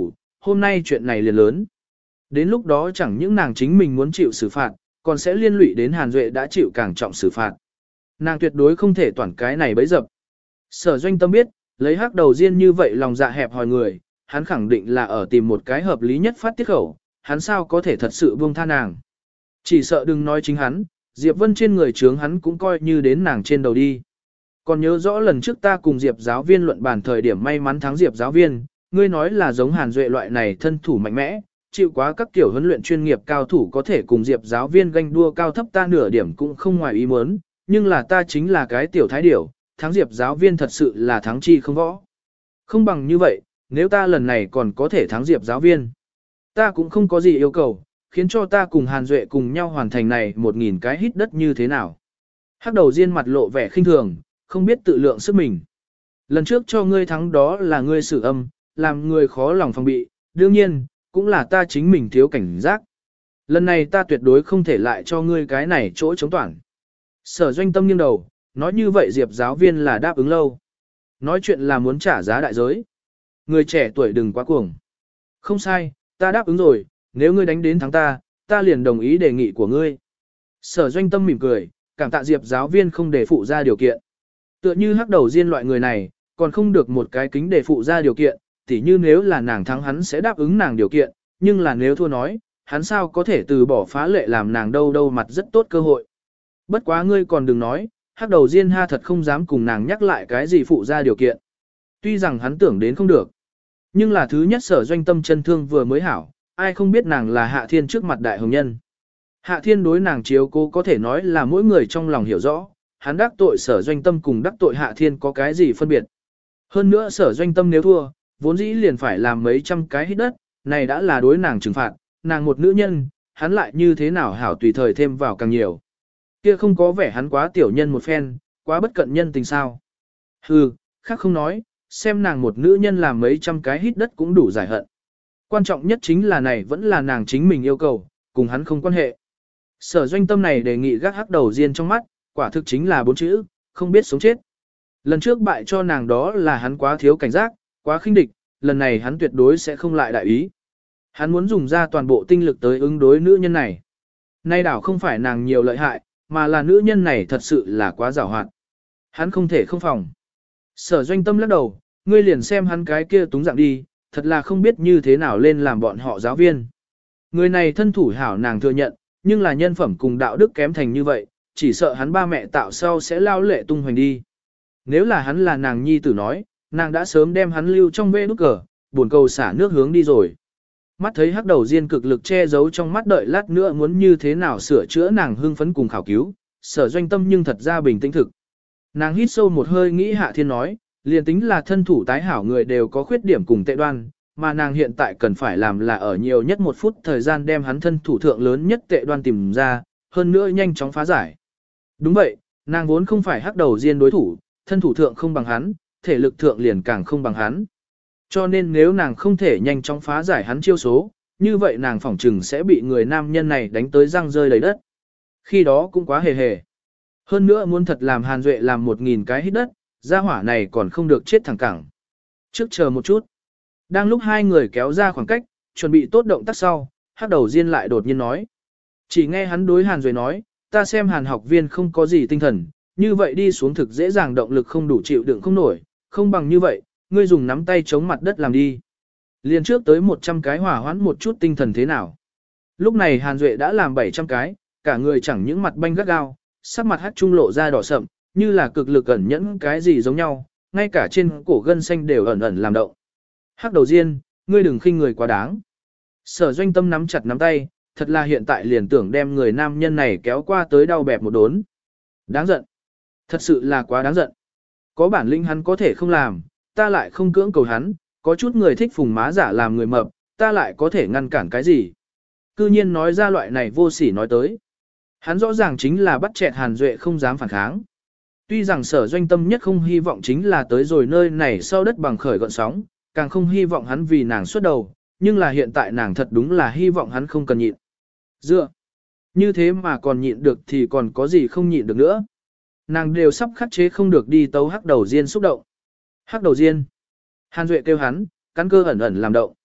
hôm nay chuyện này liền lớn. Đến lúc đó chẳng những nàng chính mình muốn chịu xử phạt, còn sẽ liên lụy đến Hàn Duệ đã chịu càng trọng xử phạt. Nàng tuyệt đối không thể toàn cái này bấy dập. Sở Doanh Tâm biết, lấy hắc đầu riêng như vậy lòng dạ hẹp hòi người, hắn khẳng định là ở tìm một cái hợp lý nhất phát tiết khẩu, hắn sao có thể thật sự buông tha nàng. Chỉ sợ đừng nói chính hắn, Diệp Vân trên người trướng hắn cũng coi như đến nàng trên đầu đi. Còn nhớ rõ lần trước ta cùng Diệp giáo viên luận bàn thời điểm may mắn thắng Diệp giáo viên, ngươi nói là giống Hàn Duệ loại này thân thủ mạnh mẽ, chịu quá các kiểu huấn luyện chuyên nghiệp cao thủ có thể cùng Diệp giáo viên ganh đua cao thấp ta nửa điểm cũng không ngoài ý muốn, nhưng là ta chính là cái tiểu thái điểu, thắng Diệp giáo viên thật sự là thắng chi không võ. Không bằng như vậy, nếu ta lần này còn có thể thắng Diệp giáo viên, ta cũng không có gì yêu cầu, khiến cho ta cùng Hàn Duệ cùng nhau hoàn thành này 1000 cái hít đất như thế nào. Hắc đầu riêng mặt lộ vẻ khinh thường, không biết tự lượng sức mình. Lần trước cho ngươi thắng đó là ngươi xử âm, làm người khó lòng phòng bị, đương nhiên, cũng là ta chính mình thiếu cảnh giác. Lần này ta tuyệt đối không thể lại cho ngươi cái này chỗ chống toản. Sở Doanh Tâm nghiêng đầu, nói như vậy Diệp giáo viên là đáp ứng lâu. Nói chuyện là muốn trả giá đại giới. Người trẻ tuổi đừng quá cuồng. Không sai, ta đáp ứng rồi, nếu ngươi đánh đến thắng ta liền đồng ý đề nghị của ngươi. Sở Doanh Tâm mỉm cười, cảm tạ Diệp giáo viên không để phụ ra điều kiện. Tựa như hắc đầu riêng loại người này, còn không được một cái kính để phụ ra điều kiện, tỉ như nếu là nàng thắng hắn sẽ đáp ứng nàng điều kiện, nhưng là nếu thua nói, hắn sao có thể từ bỏ phá lệ làm nàng đâu mặt rất tốt cơ hội. Bất quá ngươi còn đừng nói, hắc đầu riêng ha thật không dám cùng nàng nhắc lại cái gì phụ ra điều kiện. Tuy rằng hắn tưởng đến không được, nhưng là thứ nhất Sở Doanh Tâm chân thương vừa mới hảo, ai không biết nàng là Hạ Thiên trước mặt đại hồng nhân. Hạ Thiên đối nàng chiếu cố có thể nói là mỗi người trong lòng hiểu rõ, hắn đắc tội Sở Doanh Tâm cùng đắc tội Hạ Thiên có cái gì phân biệt. Hơn nữa Sở Doanh Tâm nếu thua, vốn dĩ liền phải làm mấy trăm cái hít đất, này đã là đối nàng trừng phạt, nàng một nữ nhân, hắn lại như thế nào hảo tùy thời thêm vào càng nhiều. Kia không có vẻ hắn quá tiểu nhân một phen, quá bất cận nhân tình sao. Hừ, khác không nói, xem nàng một nữ nhân làm mấy trăm cái hít đất cũng đủ giải hận. Quan trọng nhất chính là này vẫn là nàng chính mình yêu cầu, cùng hắn không quan hệ. Sở Doanh Tâm này đề nghị gác hắc đầu riêng trong mắt, quả thực chính là 4 chữ, không biết sống chết. Lần trước bại cho nàng đó là hắn quá thiếu cảnh giác, quá khinh địch, lần này hắn tuyệt đối sẽ không lại đại ý. Hắn muốn dùng ra toàn bộ tinh lực tới ứng đối nữ nhân này. Nay đảo không phải nàng nhiều lợi hại, mà là nữ nhân này thật sự là quá giàu hoạt. Hắn không thể không phòng. Sở Doanh Tâm lắc đầu, ngươi liền xem hắn cái kia túng dạng đi, thật là không biết như thế nào lên làm bọn họ giáo viên. Người này thân thủ hảo nàng thừa nhận, nhưng là nhân phẩm cùng đạo đức kém thành như vậy, chỉ sợ hắn ba mẹ tạo sau sẽ lao lệ tung hoành đi. Nếu là hắn là nàng nhi tử nói, nàng đã sớm đem hắn lưu trong bê nút cờ, buồn cầu xả nước hướng đi rồi. Mắt thấy hắc đầu riêng cực lực che giấu trong mắt đợi lát nữa muốn như thế nào sửa chữa nàng hưng phấn cùng khảo cứu, Sở Doanh Tâm nhưng thật ra bình tĩnh thực. Nàng hít sâu một hơi nghĩ Hạ Thiên nói, liền tính là thân thủ tái hảo người đều có khuyết điểm cùng tệ đoan, mà nàng hiện tại cần phải làm là ở nhiều nhất 1 phút thời gian đem hắn thân thủ thượng lớn nhất tệ đoan tìm ra, hơn nữa nhanh chóng phá giải. Đúng vậy, nàng vốn không phải hắc đầu riêng đối thủ, thân thủ thượng không bằng hắn, thể lực thượng liền càng không bằng hắn. Cho nên nếu nàng không thể nhanh chóng phá giải hắn chiêu số, như vậy nàng phỏng chừng sẽ bị người nam nhân này đánh tới răng rơi đầy đất. Khi đó cũng quá hề hề. Hơn nữa muốn thật làm Hàn Duệ làm 1000 cái hít đất, gia hỏa này còn không được chết thẳng cẳng. Trước chờ một chút. Đang lúc hai người kéo ra khoảng cách, chuẩn bị tốt động tác sau, hắc đầu riêng lại đột nhiên nói. Chỉ nghe hắn đối Hàn Duệ nói, ta xem Hàn học viên không có gì tinh thần, như vậy đi xuống thực dễ dàng động lực không đủ chịu đựng không nổi, không bằng như vậy, ngươi dùng nắm tay chống mặt đất làm đi. Liền trước tới 100 cái hỏa hoãn một chút tinh thần thế nào. Lúc này Hàn Duệ đã làm 700 cái, cả người chẳng những mặt banh gắt gao, sắc mặt hắt trung lộ ra đỏ sậm, như là cực lực ẩn nhẫn cái gì giống nhau, ngay cả trên cổ gân xanh đều ẩn ẩn làm động. Hắc đầu riêng, ngươi đừng khinh người quá đáng. Sở Doanh Tâm nắm chặt nắm tay, thật là hiện tại liền tưởng đem người nam nhân này kéo qua tới đau bẹp một đốn. Đáng giận. Thật sự là quá đáng giận. Có bản lĩnh hắn có thể không làm, ta lại không cưỡng cầu hắn, có chút người thích phùng má giả làm người mập, ta lại có thể ngăn cản cái gì. Cư nhiên nói ra loại này vô sỉ nói tới. Hắn rõ ràng chính là bắt chẹt Hàn Duệ không dám phản kháng. Tuy rằng Sở Doanh Tâm nhất không hy vọng chính là tới rồi nơi này sau đất bằng khởi gọn sóng, càng không hy vọng hắn vì nàng xuất đầu, nhưng là hiện tại nàng thật đúng là hy vọng hắn không cần nhịn. Dựa, như thế mà còn nhịn được thì còn có gì không nhịn được nữa. Nàng đều sắp khắc chế không được đi tấu hắc đầu riêng xúc động. Hắc đầu riêng. Hàn Duệ kêu hắn, căn cơ ẩn ẩn làm động.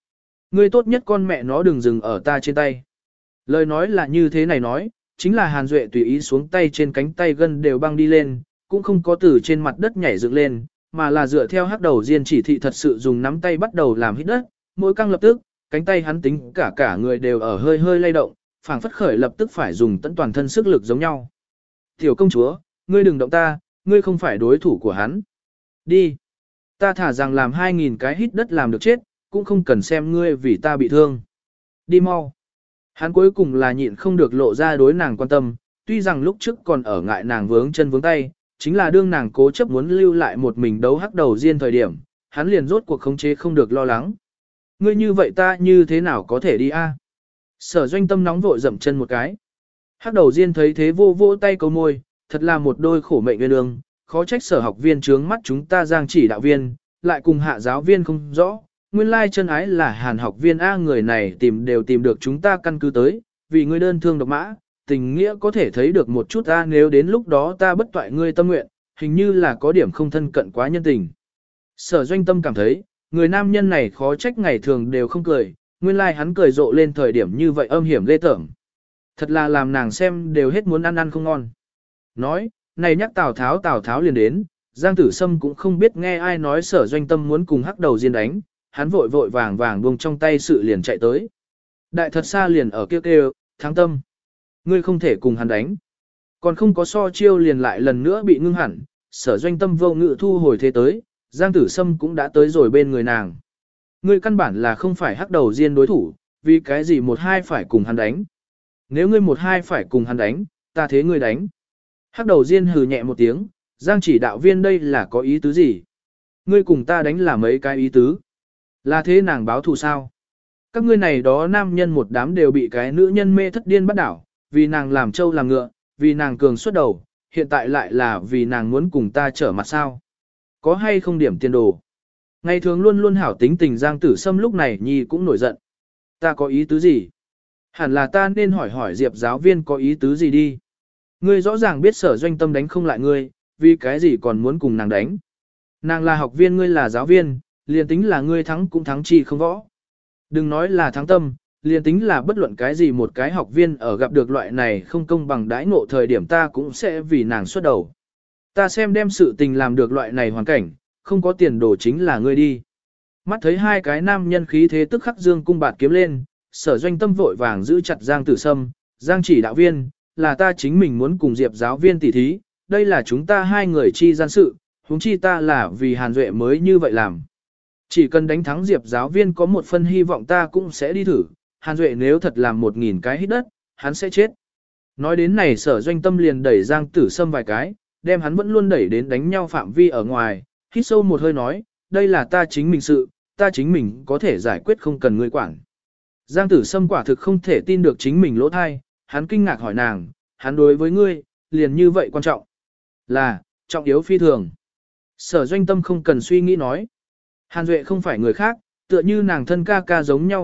Ngươi tốt nhất con mẹ nó đừng dừng ở ta trên tay. Lời nói là như thế này nói, chính là Hàn Duệ tùy ý xuống tay trên cánh tay gân đều băng đi lên, cũng không có từ trên mặt đất nhảy dựng lên, mà là dựa theo hắc đầu diên chỉ thị thật sự dùng nắm tay bắt đầu làm hít đất, mỗi căng lập tức, cánh tay hắn tính cả người đều ở hơi hơi lay động, phảng phất khởi lập tức phải dùng tận toàn thân sức lực giống nhau. Tiểu công chúa, ngươi đừng động ta, ngươi không phải đối thủ của hắn. Đi. Ta thả rằng làm 2.000 cái hít đất làm được chết, cũng không cần xem ngươi vì ta bị thương. Đi mau. Hắn cuối cùng là nhịn không được lộ ra đối nàng quan tâm, tuy rằng lúc trước còn ở ngại nàng vướng chân vướng tay, chính là đương nàng cố chấp muốn lưu lại một mình đấu hắc đầu riêng thời điểm, hắn liền rốt cuộc khống chế không được lo lắng. Ngươi như vậy ta như thế nào có thể đi a? Sở Doanh Tâm nóng vội dậm chân một cái. Hắc đầu riêng thấy thế vô vô tay câu môi, thật là một đôi khổ mệnh nguyên ương, khó trách sở học viên trướng mắt chúng ta Giang chỉ đạo viên, lại cùng hạ giáo viên không rõ. Nguyên lai chân ái là Hàn học viên A, người này đều tìm được chúng ta căn cứ tới, vì ngươi đơn thương độc mã, tình nghĩa có thể thấy được một chút A, nếu đến lúc đó ta bất toại ngươi tâm nguyện, hình như là có điểm không thân cận quá nhân tình. Sở Doanh Tâm cảm thấy, người nam nhân này khó trách ngày thường đều không cười, nguyên lai hắn cười rộ lên thời điểm như vậy âm hiểm ghê tởm. Thật là làm nàng xem đều hết muốn ăn không ngon. Nói, này nhắc Tào Tháo liền đến, Giang Tử Sâm cũng không biết nghe ai nói Sở Doanh Tâm muốn cùng hắc đầu diên đánh, hắn vội vàng buông trong tay sự liền chạy tới. Đại thật xa liền ở kêu, Thắng Tâm. Ngươi không thể cùng hắn đánh. Còn không có so chiêu liền lại lần nữa bị ngưng hẳn, Sở Doanh Tâm vô ngự thu hồi thế tới, Giang Tử Sâm cũng đã tới rồi bên người nàng. Ngươi căn bản là không phải hắc đầu diên đối thủ, vì cái gì một hai phải cùng hắn đánh. Nếu ngươi một hai phải cùng hắn đánh, ta thế ngươi đánh. Hắc đầu diên hừ nhẹ một tiếng, Giang chỉ đạo viên đây là có ý tứ gì? Ngươi cùng ta đánh là mấy cái ý tứ? Là thế nàng báo thù sao? Các ngươi này đó nam nhân một đám đều bị cái nữ nhân mê thất điên bắt đảo, vì nàng làm trâu làm ngựa, vì nàng cường xuất đầu, hiện tại lại là vì nàng muốn cùng ta trở mặt sao? Có hay không điểm tiền đồ? Ngày thường luôn luôn hảo tính tình Giang Tử Sâm lúc này nhi cũng nổi giận. Ta có ý tứ gì? Hẳn là ta nên hỏi Diệp giáo viên có ý tứ gì đi. Ngươi rõ ràng biết Sở Doanh Tâm đánh không lại ngươi, vì cái gì còn muốn cùng nàng đánh. Nàng là học viên, ngươi là giáo viên, liền tính là ngươi thắng cũng thắng chi không võ. Đừng nói là thắng tâm, liền tính là bất luận cái gì một cái học viên ở gặp được loại này không công bằng đãi ngộ thời điểm ta cũng sẽ vì nàng xuất đầu. Ta xem đem sự tình làm được loại này hoàn cảnh, không có tiền đồ chính là ngươi đi. Mắt thấy hai cái nam nhân khí thế tức khắc dương cung bạt kiếm lên, Sở Doanh Tâm vội vàng giữ chặt Giang Tử Sâm, Giang chỉ đạo viên, là ta chính mình muốn cùng Diệp giáo viên tỉ thí, đây là chúng ta hai người chi gian sự, huống chi ta là vì Hàn Duệ mới như vậy làm. Chỉ cần đánh thắng Diệp giáo viên có một phân hy vọng ta cũng sẽ đi thử, Hàn Duệ nếu thật làm 1.000 cái hít đất, hắn sẽ chết. Nói đến này Sở Doanh Tâm liền đẩy Giang Tử Sâm vài cái, đem hắn vẫn luôn đẩy đến đánh nhau phạm vi ở ngoài, hít sâu một hơi nói, đây là ta chính mình sự, ta chính mình có thể giải quyết không cần ngươi quản. Giang Tử Sâm quả thực không thể tin được chính mình lỗ thai, hắn kinh ngạc hỏi nàng, hắn đối với ngươi, liền như vậy quan trọng. Là, trọng yếu phi thường. Sở Doanh Tâm không cần suy nghĩ nói. Hàn Duệ không phải người khác, tựa như nàng thân ca ca giống nhau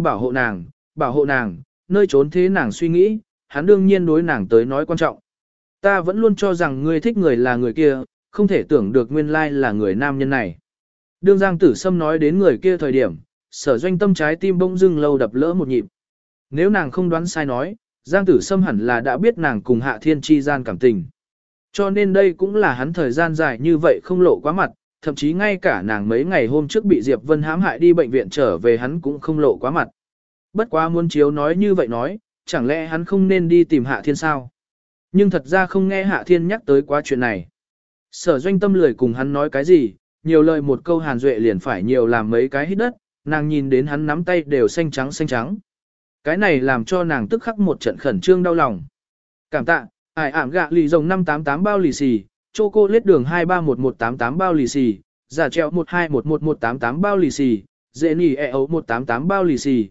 bảo hộ nàng, nơi trốn thế nàng suy nghĩ, hắn đương nhiên đối nàng tới nói quan trọng. Ta vẫn luôn cho rằng ngươi thích người là người kia, không thể tưởng được nguyên lai là người nam nhân này. Đương Giang Tử Sâm nói đến người kia thời điểm, Sở Doanh Tâm trái tim bỗng dưng lâu đập lỡ một nhịp. Nếu nàng không đoán sai nói, Giang Tử Sâm hẳn là đã biết nàng cùng Hạ Thiên chi gian cảm tình. Cho nên đây cũng là hắn thời gian dài như vậy không lộ quá mặt, thậm chí ngay cả nàng mấy ngày hôm trước bị Diệp Vân hãm hại đi bệnh viện trở về hắn cũng không lộ quá mặt. Bất quá muốn chiếu nói như vậy nói, chẳng lẽ hắn không nên đi tìm Hạ Thiên sao? Nhưng thật ra không nghe Hạ Thiên nhắc tới quá chuyện này. Sở Doanh Tâm lười cùng hắn nói cái gì, nhiều lời một câu Hàn Duệ liền phải nhiều làm mấy cái hít đất, nàng nhìn đến hắn nắm tay đều xanh trắng. Cái này làm cho nàng tức khắc một trận khẩn trương đau lòng. Cảm tạ, ải ảm gạ lì rồng 588 bao lì xì, chocolate đường 2311188 bao lì xì, giả treo 12111188 bao lì xì, dễ nỉ eo 188 bao lì xì,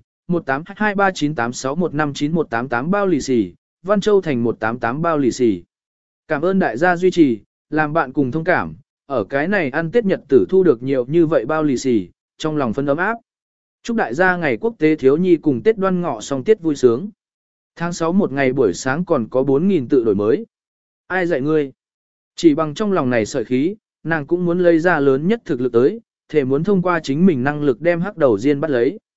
1823986159188 bao lì xì, Văn Châu Thành 188 bao lì xì. Cảm ơn đại gia duy trì, làm bạn cùng thông cảm, ở cái này ăn Tết Nhật tử thu được nhiều như vậy bao lì xì, trong lòng phân ấm áp. Chúc đại gia ngày quốc tế thiếu nhi cùng Tết Đoan Ngọ song Tết vui sướng. Tháng 6 một ngày buổi sáng còn có 4.000 tự đổi mới. Ai dạy ngươi? Chỉ bằng trong lòng này sợi khí, nàng cũng muốn lấy ra lớn nhất thực lực tới, thể muốn thông qua chính mình năng lực đem hắc đầu diên bắt lấy.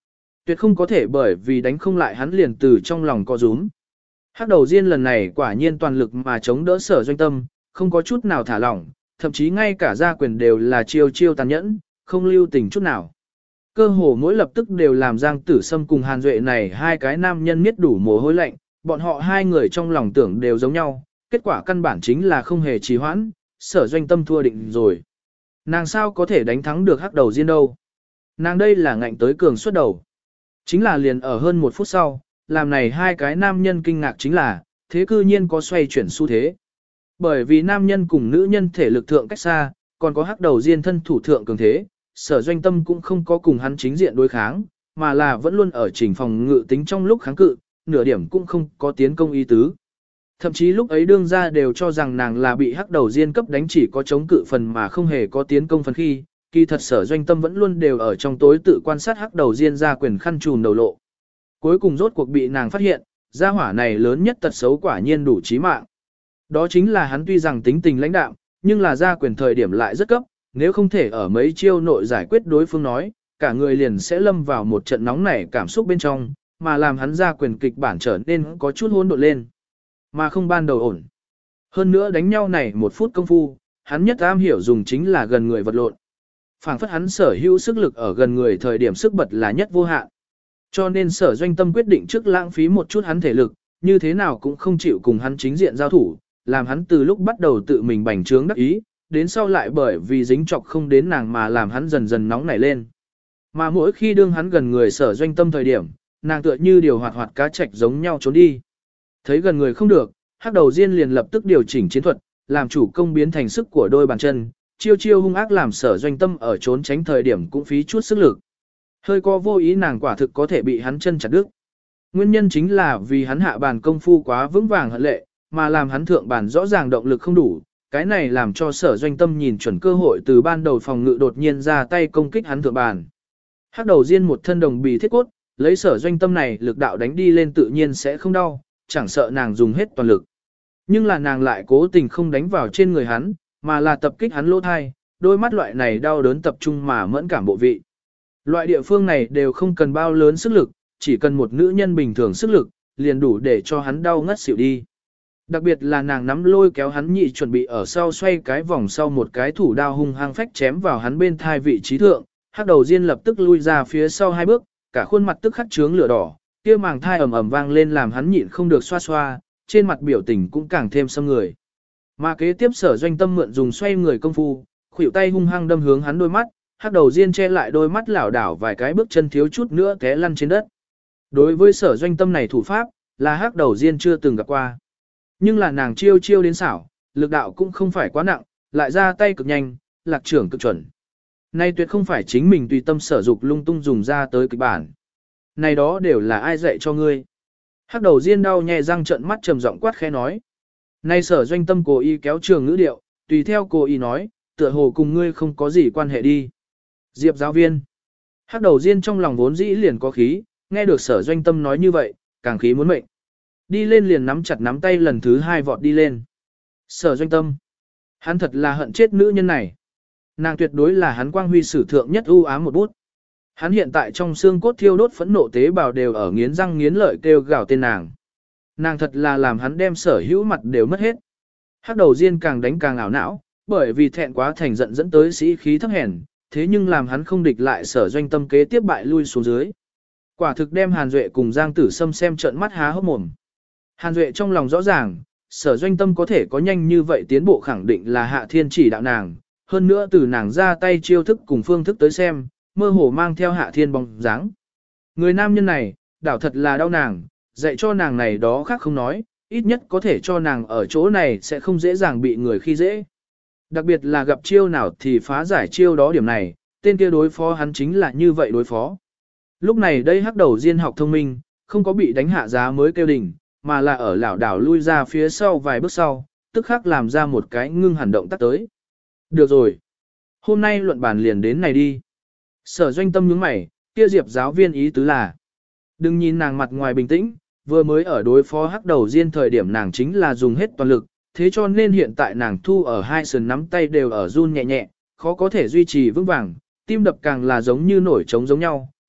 Tuyệt không có thể bởi vì đánh không lại hắn liền từ trong lòng co rúm. Hắc đầu Diên lần này quả nhiên toàn lực mà chống đỡ Sở Doanh Tâm, không có chút nào thả lỏng, thậm chí ngay cả gia quyền đều là chiêu chiêu tàn nhẫn, không lưu tình chút nào. Cơ hồ mỗi lập tức đều làm Giang Tử Sâm cùng Hàn Duệ này hai cái nam nhân miết đủ mồ hôi lạnh, bọn họ hai người trong lòng tưởng đều giống nhau, kết quả căn bản chính là không hề trì hoãn, Sở Doanh Tâm thua định rồi. Nàng sao có thể đánh thắng được Hắc đầu Diên đâu? Nàng đây là ngạnh tới cường suất đầu. Chính là liền ở hơn một phút sau, làm này hai cái nam nhân kinh ngạc chính là, thế cư nhiên có xoay chuyển xu thế. Bởi vì nam nhân cùng nữ nhân thể lực thượng cách xa, còn có Hắc đầu Diên thân thủ thượng cường thế, Sở Doanh Tâm cũng không có cùng hắn chính diện đối kháng, mà là vẫn luôn ở chỉnh phòng ngự tính trong lúc kháng cự, nửa điểm cũng không có tiến công ý tứ. Thậm chí lúc ấy đương ra đều cho rằng nàng là bị Hắc đầu Diên cấp đánh chỉ có chống cự phần mà không hề có tiến công phần khi, kỳ thật Sở Doanh Tâm vẫn luôn đều ở trong tối tự quan sát Hắc đầu Diên ra quyền khăn trùm đầu lộ. Cuối cùng rốt cuộc bị nàng phát hiện, gia hỏa này lớn nhất tật xấu quả nhiên đủ chí mạng. Đó chính là hắn tuy rằng tính tình lãnh đạm, nhưng là ra quyền thời điểm lại rất cấp, nếu không thể ở mấy chiêu nội giải quyết đối phương nói, cả người liền sẽ lâm vào một trận nóng nảy cảm xúc bên trong, mà làm hắn ra quyền kịch bản trở nên có chút hỗn độn lên, mà không ban đầu ổn. Hơn nữa đánh nhau này một phút công phu, hắn nhất am hiểu dùng chính là gần người vật lộn. Phảng phất hắn sở hữu sức lực ở gần người thời điểm sức bật là nhất vô hạn. Cho nên Sở Doanh Tâm quyết định trước lãng phí một chút hắn thể lực, như thế nào cũng không chịu cùng hắn chính diện giao thủ, làm hắn từ lúc bắt đầu tự mình bành trướng đắc ý, đến sau lại bởi vì dính chọc không đến nàng mà làm hắn dần dần nóng nảy lên. Mà mỗi khi đương hắn gần người Sở Doanh Tâm thời điểm, nàng tựa như điều hoạt hoạt cá trạch giống nhau trốn đi. Thấy gần người không được, Hắc đầu Diên liền lập tức điều chỉnh chiến thuật, làm chủ công biến thành sức của đôi bàn chân, chiêu chiêu hung ác làm Sở Doanh Tâm ở trốn tránh thời điểm cũng phí chút sức lực. Hơi có vô ý nàng quả thực có thể bị hắn chân chặt đứt. Nguyên nhân chính là vì hắn hạ bàn công phu quá vững vàng hận lệ, mà làm hắn thượng bàn rõ ràng động lực không đủ, cái này làm cho Sở Doanh Tâm nhìn chuẩn cơ hội từ ban đầu phòng ngự đột nhiên ra tay công kích hắn thượng bàn. Hắc đầu Diên một thân đồng bì thiết cốt, lấy Sở Doanh Tâm này lực đạo đánh đi lên tự nhiên sẽ không đau, chẳng sợ nàng dùng hết toàn lực. Nhưng là nàng lại cố tình không đánh vào trên người hắn, mà là tập kích hắn lỗ thai, đôi mắt loại này đau đớn tập trung mà mẫn cảm bộ vị. Loại địa phương này đều không cần bao lớn sức lực, chỉ cần một nữ nhân bình thường sức lực, liền đủ để cho hắn đau ngất xỉu đi. Đặc biệt là nàng nắm lôi kéo hắn nhị chuẩn bị ở sau xoay cái vòng sau một cái thủ đao hung hăng phách chém vào hắn bên thai vị trí thượng, Hắc đầu Diên lập tức lui ra phía sau hai bước, cả khuôn mặt tức khắc chướng lửa đỏ, kia màng thai ầm ầm vang lên làm hắn nhịn không được xoa xoa, trên mặt biểu tình cũng càng thêm sâm người. Mà kế tiếp Sở Doanh Tâm mượn dùng xoay người công phu, khuỷu tay hung hăng đâm hướng hắn đôi mắt, Hắc đầu Diên che lại đôi mắt lảo đảo vài cái bước chân thiếu chút nữa té lăn trên đất. Đối với Sở Doanh Tâm này thủ pháp, là Hắc đầu Diên chưa từng gặp qua. Nhưng là nàng chiêu chiêu đến xảo, lực đạo cũng không phải quá nặng, lại ra tay cực nhanh, lạc trưởng cực chuẩn. Nay tuyệt không phải chính mình tùy tâm sở dục lung tung dùng ra tới kịch bản. Này đó đều là ai dạy cho ngươi. Hắc đầu Diên đau nhè răng trợn mắt trầm giọng quát khẽ nói. Nay Sở Doanh Tâm cố ý kéo trường ngữ điệu, tùy theo cô ý nói, tựa hồ cùng ngươi không có gì quan hệ đi. Diệp giáo viên. Hắc đầu Diên trong lòng vốn dĩ liền có khí, nghe được Sở Doanh Tâm nói như vậy, càng khí muốn mệnh. Đi lên liền nắm chặt nắm tay lần thứ hai vọt đi lên. Sở Doanh Tâm. Hắn thật là hận chết nữ nhân này. Nàng tuyệt đối là hắn quang huy sử thượng nhất ưu ám một bút. Hắn hiện tại trong xương cốt thiêu đốt phẫn nộ tế bào đều ở nghiến răng nghiến lợi kêu gào tên nàng. Nàng thật là làm hắn đem sở hữu mặt đều mất hết. Hắc đầu Diên càng đánh càng ảo não, bởi vì thẹn quá thành giận dẫn tới sĩ khí thấp hèn, thế nhưng làm hắn không địch lại Sở Doanh Tâm kế tiếp bại lui xuống dưới. Quả thực đem Hàn Duệ cùng Giang Tử Sâm xem trợn mắt há hốc mồm. Hàn Duệ trong lòng rõ ràng, Sở Doanh Tâm có thể có nhanh như vậy tiến bộ khẳng định là Hạ Thiên chỉ đạo nàng, hơn nữa từ nàng ra tay chiêu thức cùng phương thức tới xem, mơ hồ mang theo Hạ Thiên bóng dáng. Người nam nhân này, đảo thật là đau nàng, dạy cho nàng này đó khác không nói, ít nhất có thể cho nàng ở chỗ này sẽ không dễ dàng bị người khi dễ. Đặc biệt là gặp chiêu nào thì phá giải chiêu đó điểm này, tên kia đối phó hắn chính là như vậy đối phó. Lúc này đây Hắc đầu Diên học thông minh, không có bị đánh hạ giá mới kêu đỉnh, mà là ở lảo đảo lui ra phía sau vài bước sau, tức khắc làm ra một cái ngưng hẳn động tác tới. Được rồi. Hôm nay luận bàn liền đến này đi. Sở Doanh Tâm nhướng mày, kia Diệp giáo viên ý tứ là. Đừng nhìn nàng mặt ngoài bình tĩnh, vừa mới ở đối phó Hắc đầu Diên thời điểm nàng chính là dùng hết toàn lực, thế cho nên hiện tại nàng thu ở hai sườn nắm tay đều ở run nhẹ nhẹ, khó có thể duy trì vững vàng, tim đập càng là giống như nổi trống giống nhau,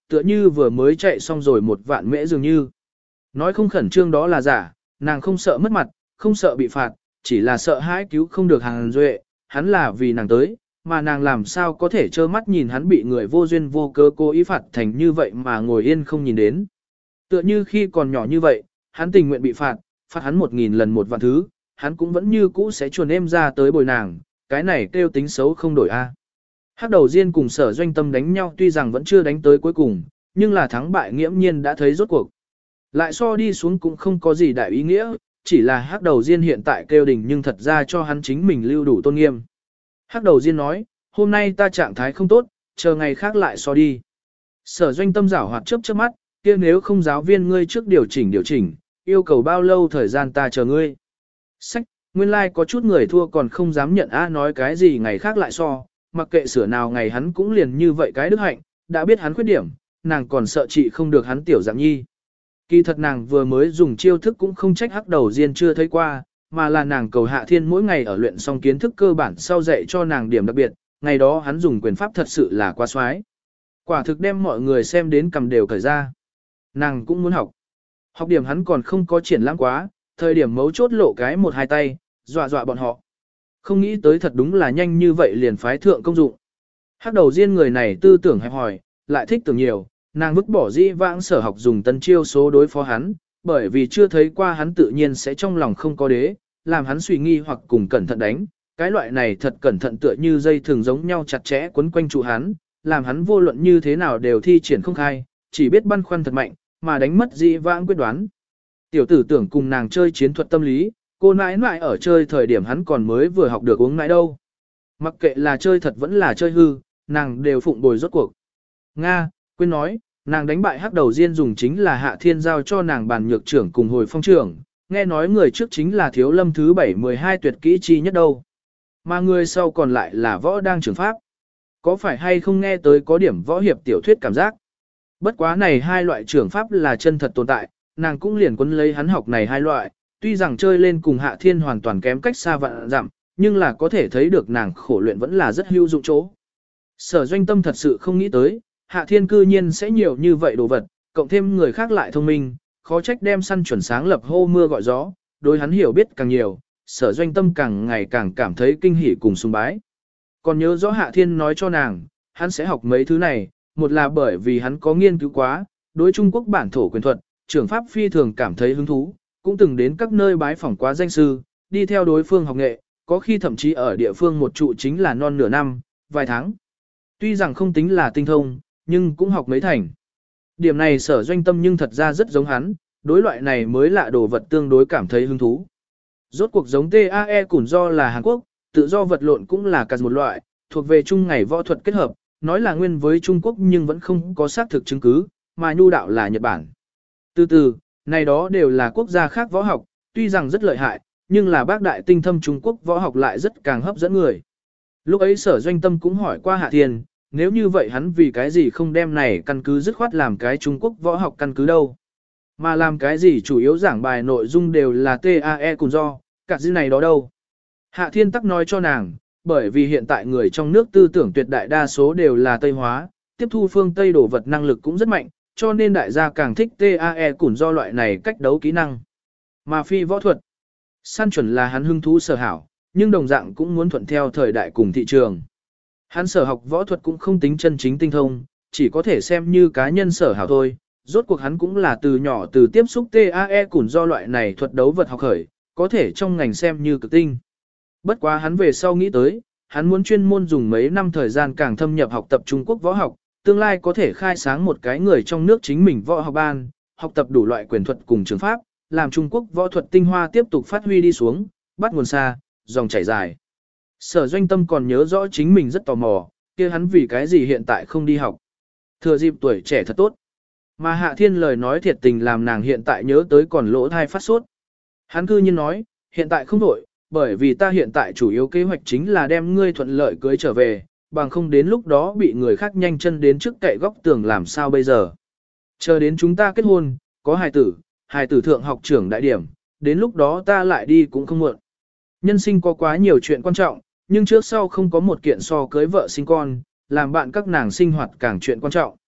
tựa như vừa mới chạy xong rồi một vạn mễ dường như. Nói không khẩn trương đó là giả, nàng không sợ mất mặt, không sợ bị phạt, chỉ là sợ hãi cứu không được Hàn Duệ, hắn là vì nàng tới, mà nàng làm sao có thể trơ mắt nhìn hắn bị người vô duyên vô cớ cố ý phạt thành như vậy mà ngồi yên không nhìn đến. Tựa như khi còn nhỏ như vậy, hắn tình nguyện bị phạt hắn 1000 lần một vạn thứ, hắn cũng vẫn như cũ sẽ chuồn em ra tới bồi nàng, cái này kêu tính xấu không đổi a. Hắc đầu Diên cùng Sở Doanh Tâm đánh nhau tuy rằng vẫn chưa đánh tới cuối cùng, nhưng là thắng bại nghiễm nhiên đã thấy rốt cuộc. Lại so đi xuống cũng không có gì đại ý nghĩa, chỉ là Hắc đầu Diên hiện tại kêu đình nhưng thật ra cho hắn chính mình lưu đủ tôn nghiêm. Hắc đầu Diên nói, hôm nay ta trạng thái không tốt, chờ ngày khác lại so đi. Sở Doanh Tâm giảo hoạt chớp chớp mắt, kia nếu không giáo viên ngươi trước điều chỉnh, yêu cầu bao lâu thời gian ta chờ ngươi. Sách, nguyên lai like có chút người thua còn không dám nhận nói cái gì ngày khác lại so, mặc kệ sửa nào ngày hắn cũng liền như vậy cái đức hạnh, đã biết hắn khuyết điểm, nàng còn sợ chị không được hắn tiểu dạng nhi. Kỳ thật nàng vừa mới dùng chiêu thức cũng không trách Hắc đầu Diên chưa thấy qua, mà là nàng cầu Hạ Thiên mỗi ngày ở luyện xong kiến thức cơ bản sau dạy cho nàng điểm đặc biệt, ngày đó hắn dùng quyền pháp thật sự là quá xoái. Quả thực đem mọi người xem đến cầm đều cởi ra. Nàng cũng muốn học. Học điểm hắn còn không có triển lãm quá, thời điểm mấu chốt lộ cái một hai tay, dọa bọn họ. Không nghĩ tới thật đúng là nhanh như vậy liền phái thượng công dụng. Hắc đầu Diên người này tư tưởng hẹp hòi, lại thích tưởng nhiều, nàng vứt bỏ dĩ vãng sở học dùng tân chiêu số đối phó hắn, bởi vì chưa thấy qua hắn tự nhiên sẽ trong lòng không có đế, làm hắn suy nghi hoặc cùng cẩn thận đánh. Cái loại này thật cẩn thận tựa như dây thường giống nhau chặt chẽ quấn quanh trụ hắn, làm hắn vô luận như thế nào đều thi triển không khai, chỉ biết băn khoăn thật mạnh, mà đánh mất dĩ vãng quyết đoán. Tiểu tử tưởng cùng nàng chơi chiến thuật tâm lý, cô nãi nãi ở chơi thời điểm hắn còn mới vừa học được uống nãi đâu. Mặc kệ là chơi thật vẫn là chơi hư, nàng đều phụng bồi rốt cuộc. Nga, quên nói, nàng đánh bại Hắc đầu Diên dùng chính là Hạ Thiên giao cho nàng bàn nhược trưởng cùng hồi phong trưởng, nghe nói người trước chính là Thiếu Lâm thứ 712 tuyệt kỹ chi nhất đâu. Mà người sau còn lại là võ đang trưởng pháp. Có phải hay không nghe tới có điểm võ hiệp tiểu thuyết cảm giác? Bất quá này hai loại trưởng pháp là chân thật tồn tại, nàng cũng liền quấn lấy hắn học này hai loại, tuy rằng chơi lên cùng Hạ Thiên hoàn toàn kém cách xa vạn dặm, nhưng là có thể thấy được nàng khổ luyện vẫn là rất hữu dụng chỗ. Sở Doanh Tâm thật sự không nghĩ tới, Hạ Thiên cư nhiên sẽ nhiều như vậy đồ vật, cộng thêm người khác lại thông minh, khó trách đem săn chuẩn sáng lập hô mưa gọi gió, đối hắn hiểu biết càng nhiều, Sở Doanh Tâm càng ngày càng cảm thấy kinh hỉ cùng sùng bái. Còn nhớ rõ Hạ Thiên nói cho nàng, hắn sẽ học mấy thứ này, một là bởi vì hắn có nghiên cứu quá, đối Trung Quốc bản thổ quyền thuật, trưởng pháp phi thường cảm thấy hứng thú, cũng từng đến các nơi bái phỏng quá danh sư, đi theo đối phương học nghệ, có khi thậm chí ở địa phương một trụ chính là non nửa năm, vài tháng. Tuy rằng không tính là tinh thông, nhưng cũng học mấy thành. Điểm này Sở Doanh Tâm nhưng thật ra rất giống hắn, đối loại này mới lạ đồ vật tương đối cảm thấy hứng thú. Rốt cuộc giống TAE cũng do là Hàn Quốc, tự do vật lộn cũng là cả một loại, thuộc về chung ngày võ thuật kết hợp, nói là nguyên với Trung Quốc nhưng vẫn không có xác thực chứng cứ, mà nhu đạo là Nhật Bản. Từ từ, này đó đều là quốc gia khác võ học, tuy rằng rất lợi hại, nhưng là bác đại tinh thâm Trung Quốc võ học lại rất càng hấp dẫn người. Lúc ấy Sở Doanh Tâm cũng hỏi qua Hạ Thiên, nếu như vậy hắn vì cái gì không đem này căn cứ dứt khoát làm cái Trung Quốc võ học căn cứ đâu. Mà làm cái gì chủ yếu giảng bài nội dung đều là TAE cùng do, cả gì này đó đâu. Hạ Thiên tắc nói cho nàng, bởi vì hiện tại người trong nước tư tưởng tuyệt đại đa số đều là Tây hóa, tiếp thu phương Tây đồ vật năng lực cũng rất mạnh, cho nên đại gia càng thích TAE cũng do loại này cách đấu kỹ năng. Mà phi võ thuật, săn chuẩn là hắn hứng thú sở hảo, nhưng đồng dạng cũng muốn thuận theo thời đại cùng thị trường. Hắn sở học võ thuật cũng không tính chân chính tinh thông, chỉ có thể xem như cá nhân sở hảo thôi. Rốt cuộc hắn cũng là từ nhỏ từ tiếp xúc TAE cũng do loại này thuật đấu vật học khởi, có thể trong ngành xem như cực tinh. Bất quá hắn về sau nghĩ tới, hắn muốn chuyên môn dùng mấy năm thời gian càng thâm nhập học tập Trung Quốc võ học, tương lai có thể khai sáng một cái người trong nước chính mình võ học ban, học tập đủ loại quyền thuật cùng trường pháp, làm Trung Quốc võ thuật tinh hoa tiếp tục phát huy đi xuống, bắt nguồn xa, dòng chảy dài. Sở Doanh Tâm còn nhớ rõ chính mình rất tò mò, kia hắn vì cái gì hiện tại không đi học. Thừa dịp tuổi trẻ thật tốt. Mà Hạ Thiên lời nói thiệt tình làm nàng hiện tại nhớ tới còn lỗ thai phát sốt. Hắn cư nhiên nói, hiện tại không đổi, bởi vì ta hiện tại chủ yếu kế hoạch chính là đem ngươi thuận lợi cưới trở về, bằng không đến lúc đó bị người khác nhanh chân đến trước cậy góc tường làm sao bây giờ. Chờ đến chúng ta kết hôn, có hài tử thượng học trưởng đại điểm, đến lúc đó ta lại đi cũng không muộn. Nhân sinh có quá nhiều chuyện quan trọng, nhưng trước sau không có một kiện so cưới vợ sinh con, làm bạn các nàng sinh hoạt càng chuyện quan trọng.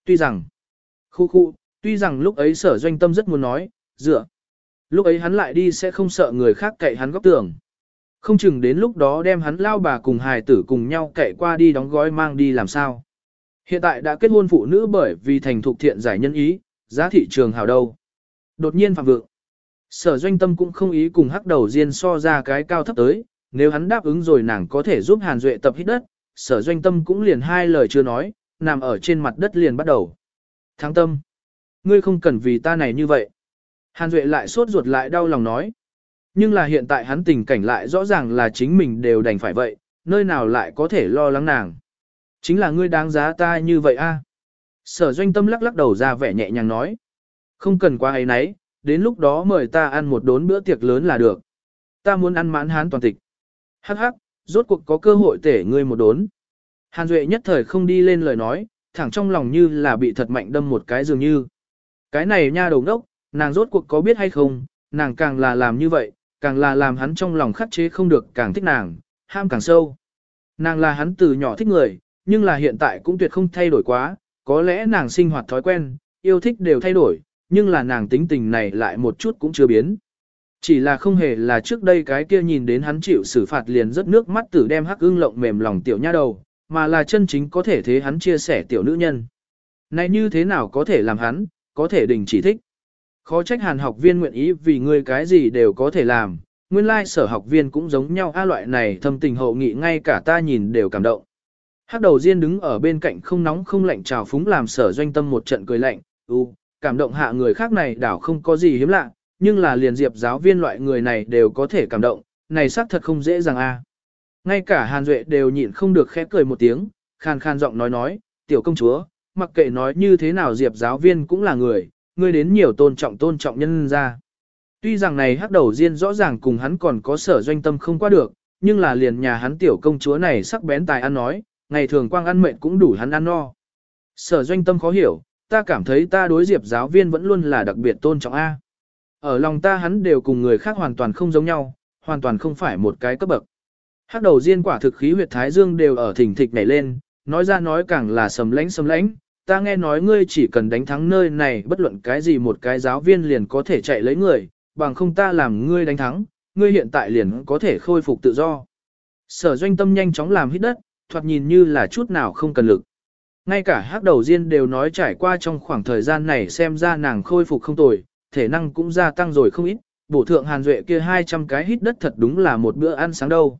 Tuy rằng lúc ấy Sở Doanh Tâm rất muốn nói, dựa. Lúc ấy hắn lại đi sẽ không sợ người khác cậy hắn góc tường. Không chừng đến lúc đó đem hắn lao bà cùng hài tử cùng nhau cậy qua đi đóng gói mang đi làm sao. Hiện tại đã kết hôn phụ nữ bởi vì thành thục thiện giải nhân ý, giá thị trường hào đâu. Đột nhiên phạm vượng. Sở Doanh Tâm cũng không ý cùng hắc đầu Diên so ra cái cao thấp tới, nếu hắn đáp ứng rồi nàng có thể giúp Hàn Duệ tập hít đất, Sở Doanh Tâm cũng liền hai lời chưa nói, nằm ở trên mặt đất liền bắt đầu. Thắng Tâm, ngươi không cần vì ta này như vậy. Hàn Duệ lại sốt ruột lại đau lòng nói. Nhưng là hiện tại hắn tình cảnh lại rõ ràng là chính mình đều đành phải vậy, nơi nào lại có thể lo lắng nàng. Chính là ngươi đáng giá ta như vậy a. Sở Doanh Tâm lắc lắc đầu ra vẻ nhẹ nhàng nói. Không cần quá ấy nấy, đến lúc đó mời ta ăn một đốn bữa tiệc lớn là được. Ta muốn ăn mãn hán toàn tịch. Hắc hắc, rốt cuộc có cơ hội tể ngươi một đốn. Hàn Duệ nhất thời không đi lên lời nói, thẳng trong lòng như là bị thật mạnh đâm một cái dường như. Cái này nha đầu ngốc, nàng rốt cuộc có biết hay không, nàng càng là làm như vậy, càng là làm hắn trong lòng khắc chế không được càng thích nàng, ham càng sâu. Nàng là hắn từ nhỏ thích người, nhưng là hiện tại cũng tuyệt không thay đổi quá, có lẽ nàng sinh hoạt thói quen, yêu thích đều thay đổi, nhưng là nàng tính tình này lại một chút cũng chưa biến. Chỉ là không hề là trước đây cái kia nhìn đến hắn chịu xử phạt liền rất nước mắt tử đem hắc ưng lộng mềm lòng tiểu nha đầu, mà là chân chính có thể thế hắn chia sẻ tiểu nữ nhân. Này như thế nào có thể làm hắn, có thể đình chỉ thích. Khó trách Hàn học viên nguyện ý vì ngươi cái gì đều có thể làm, nguyên lai sở học viên cũng giống nhau a loại này thâm tình hậu nghị ngay cả ta nhìn đều cảm động. Hắc đầu Diên đứng ở bên cạnh không nóng không lạnh trào phúng làm Sở Doanh Tâm một trận cười lạnh, cảm động hạ người khác này đảo không có gì hiếm lạ, nhưng là liền Diệp giáo viên loại người này đều có thể cảm động, này xác thật không dễ dàng a. Ngay cả Hàn Duệ đều nhịn không được khẽ cười một tiếng, khàn khàn giọng nói, tiểu công chúa, mặc kệ nói như thế nào Diệp giáo viên cũng là người, ngươi đến nhiều tôn trọng nhân ra. Tuy rằng này hắc đầu Diên rõ ràng cùng hắn còn có Sở Doanh Tâm không qua được, nhưng là liền nhà hắn tiểu công chúa này sắc bén tài ăn nói, ngày thường quang ăn mệt cũng đủ hắn ăn no. Sở Doanh Tâm khó hiểu, ta cảm thấy ta đối Diệp giáo viên vẫn luôn là đặc biệt tôn trọng A. Ở lòng ta hắn đều cùng người khác hoàn toàn không giống nhau, hoàn toàn không phải một cái cấp bậc. Hắc đầu Diên quả thực khí huyệt thái dương đều ở thỉnh thịch nhảy lên, nói ra nói càng là sầm lãnh, ta nghe nói ngươi chỉ cần đánh thắng nơi này bất luận cái gì một cái giáo viên liền có thể chạy lấy người, bằng không ta làm ngươi đánh thắng, ngươi hiện tại liền có thể khôi phục tự do. Sở Doanh Tâm nhanh chóng làm hít đất, thoạt nhìn như là chút nào không cần lực. Ngay cả hắc đầu Diên đều nói trải qua trong khoảng thời gian này xem ra nàng khôi phục không tồi, thể năng cũng gia tăng rồi không ít, bổ thượng Hàn Duệ kia 200 cái hít đất thật đúng là một bữa ăn sáng đâu.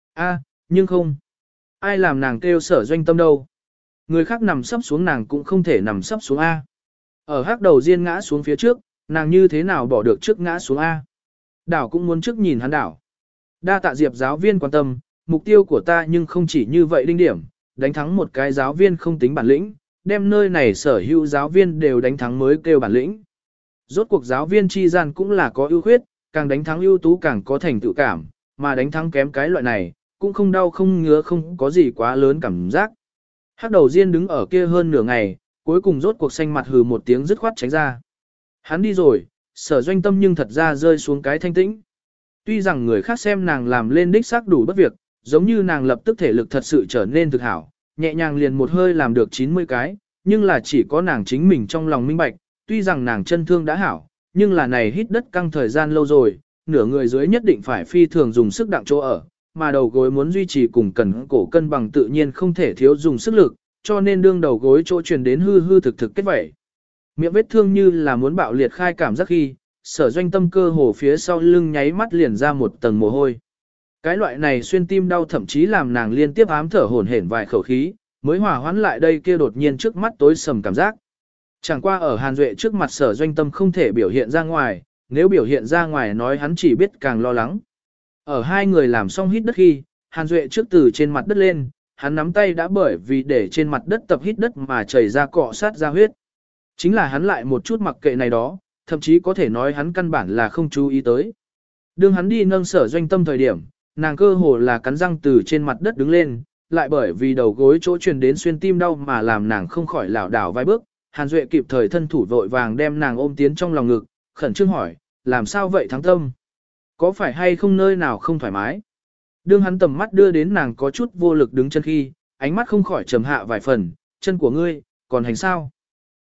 Nhưng không. Ai làm nàng kêu Sở Doanh Tâm đâu. Người khác nằm sấp xuống nàng cũng không thể nằm sấp xuống A. Ở hắc đầu Diên ngã xuống phía trước, nàng như thế nào bỏ được trước ngã xuống A. Đảo cũng muốn trước nhìn hắn đảo. Đa tạ Diệp giáo viên quan tâm, mục tiêu của ta nhưng không chỉ như vậy đinh điểm, đánh thắng một cái giáo viên không tính bản lĩnh, đem nơi này sở hữu giáo viên đều đánh thắng mới kêu bản lĩnh. Rốt cuộc giáo viên chi gian cũng là có ưu khuyết, càng đánh thắng ưu tú càng có thành tựu cảm, mà đánh thắng kém cái loại này, cũng không đau không ngứa không có gì quá lớn cảm giác. Hắc đầu Diên đứng ở kia hơn nửa ngày, cuối cùng rốt cuộc xanh mặt hừ một tiếng dứt khoát tránh ra. Hắn đi rồi, Sở Doanh Tâm nhưng thật ra rơi xuống cái thanh tĩnh. Tuy rằng người khác xem nàng làm lên đích xác đủ bất việc, giống như nàng lập tức thể lực thật sự trở nên thực hảo, nhẹ nhàng liền một hơi làm được 90 cái, nhưng là chỉ có nàng chính mình trong lòng minh bạch, tuy rằng nàng chân thương đã hảo, nhưng là này hít đất căng thời gian lâu rồi, nửa người dưới nhất định phải phi thường dùng sức đặng chỗ ở, mà đầu gối muốn duy trì cùng cần cổ cân bằng tự nhiên không thể thiếu dùng sức lực, cho nên đương đầu gối chỗ truyền đến hư thực kết vẩy. Miệng vết thương như là muốn bạo liệt khai cảm giác khi, Sở Doanh Tâm cơ hồ phía sau lưng nháy mắt liền ra một tầng mồ hôi. Cái loại này xuyên tim đau thậm chí làm nàng liên tiếp ám thở hổn hển vài khẩu khí, mới hòa hoãn lại đây kia đột nhiên trước mắt tối sầm cảm giác. Chẳng qua ở Hàn Duệ trước mặt Sở Doanh Tâm không thể biểu hiện ra ngoài, nếu biểu hiện ra ngoài nói hắn chỉ biết càng lo lắng. Ở hai người làm xong hít đất khi, Hàn Duệ trước từ trên mặt đất lên, hắn nắm tay đã bởi vì để trên mặt đất tập hít đất mà chảy ra cọ sát ra huyết. Chính là hắn lại một chút mặc kệ này đó, thậm chí có thể nói hắn căn bản là không chú ý tới. Đương hắn đi nâng Sở Doanh Tâm thời điểm, nàng cơ hồ là cắn răng từ trên mặt đất đứng lên, lại bởi vì đầu gối chỗ truyền đến xuyên tim đau mà làm nàng không khỏi lảo đảo vài bước. Hàn Duệ kịp thời thân thủ vội vàng đem nàng ôm tiến trong lòng ngực, khẩn trương hỏi, làm sao vậy Thắng Tâm? Có phải hay không nơi nào không thoải mái? Đương hắn tầm mắt đưa đến nàng có chút vô lực đứng chân khi, ánh mắt không khỏi trầm hạ vài phần, chân của ngươi, còn hành sao?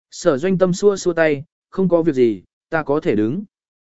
Sở Doanh Tâm xua xua tay, không có việc gì, ta có thể đứng.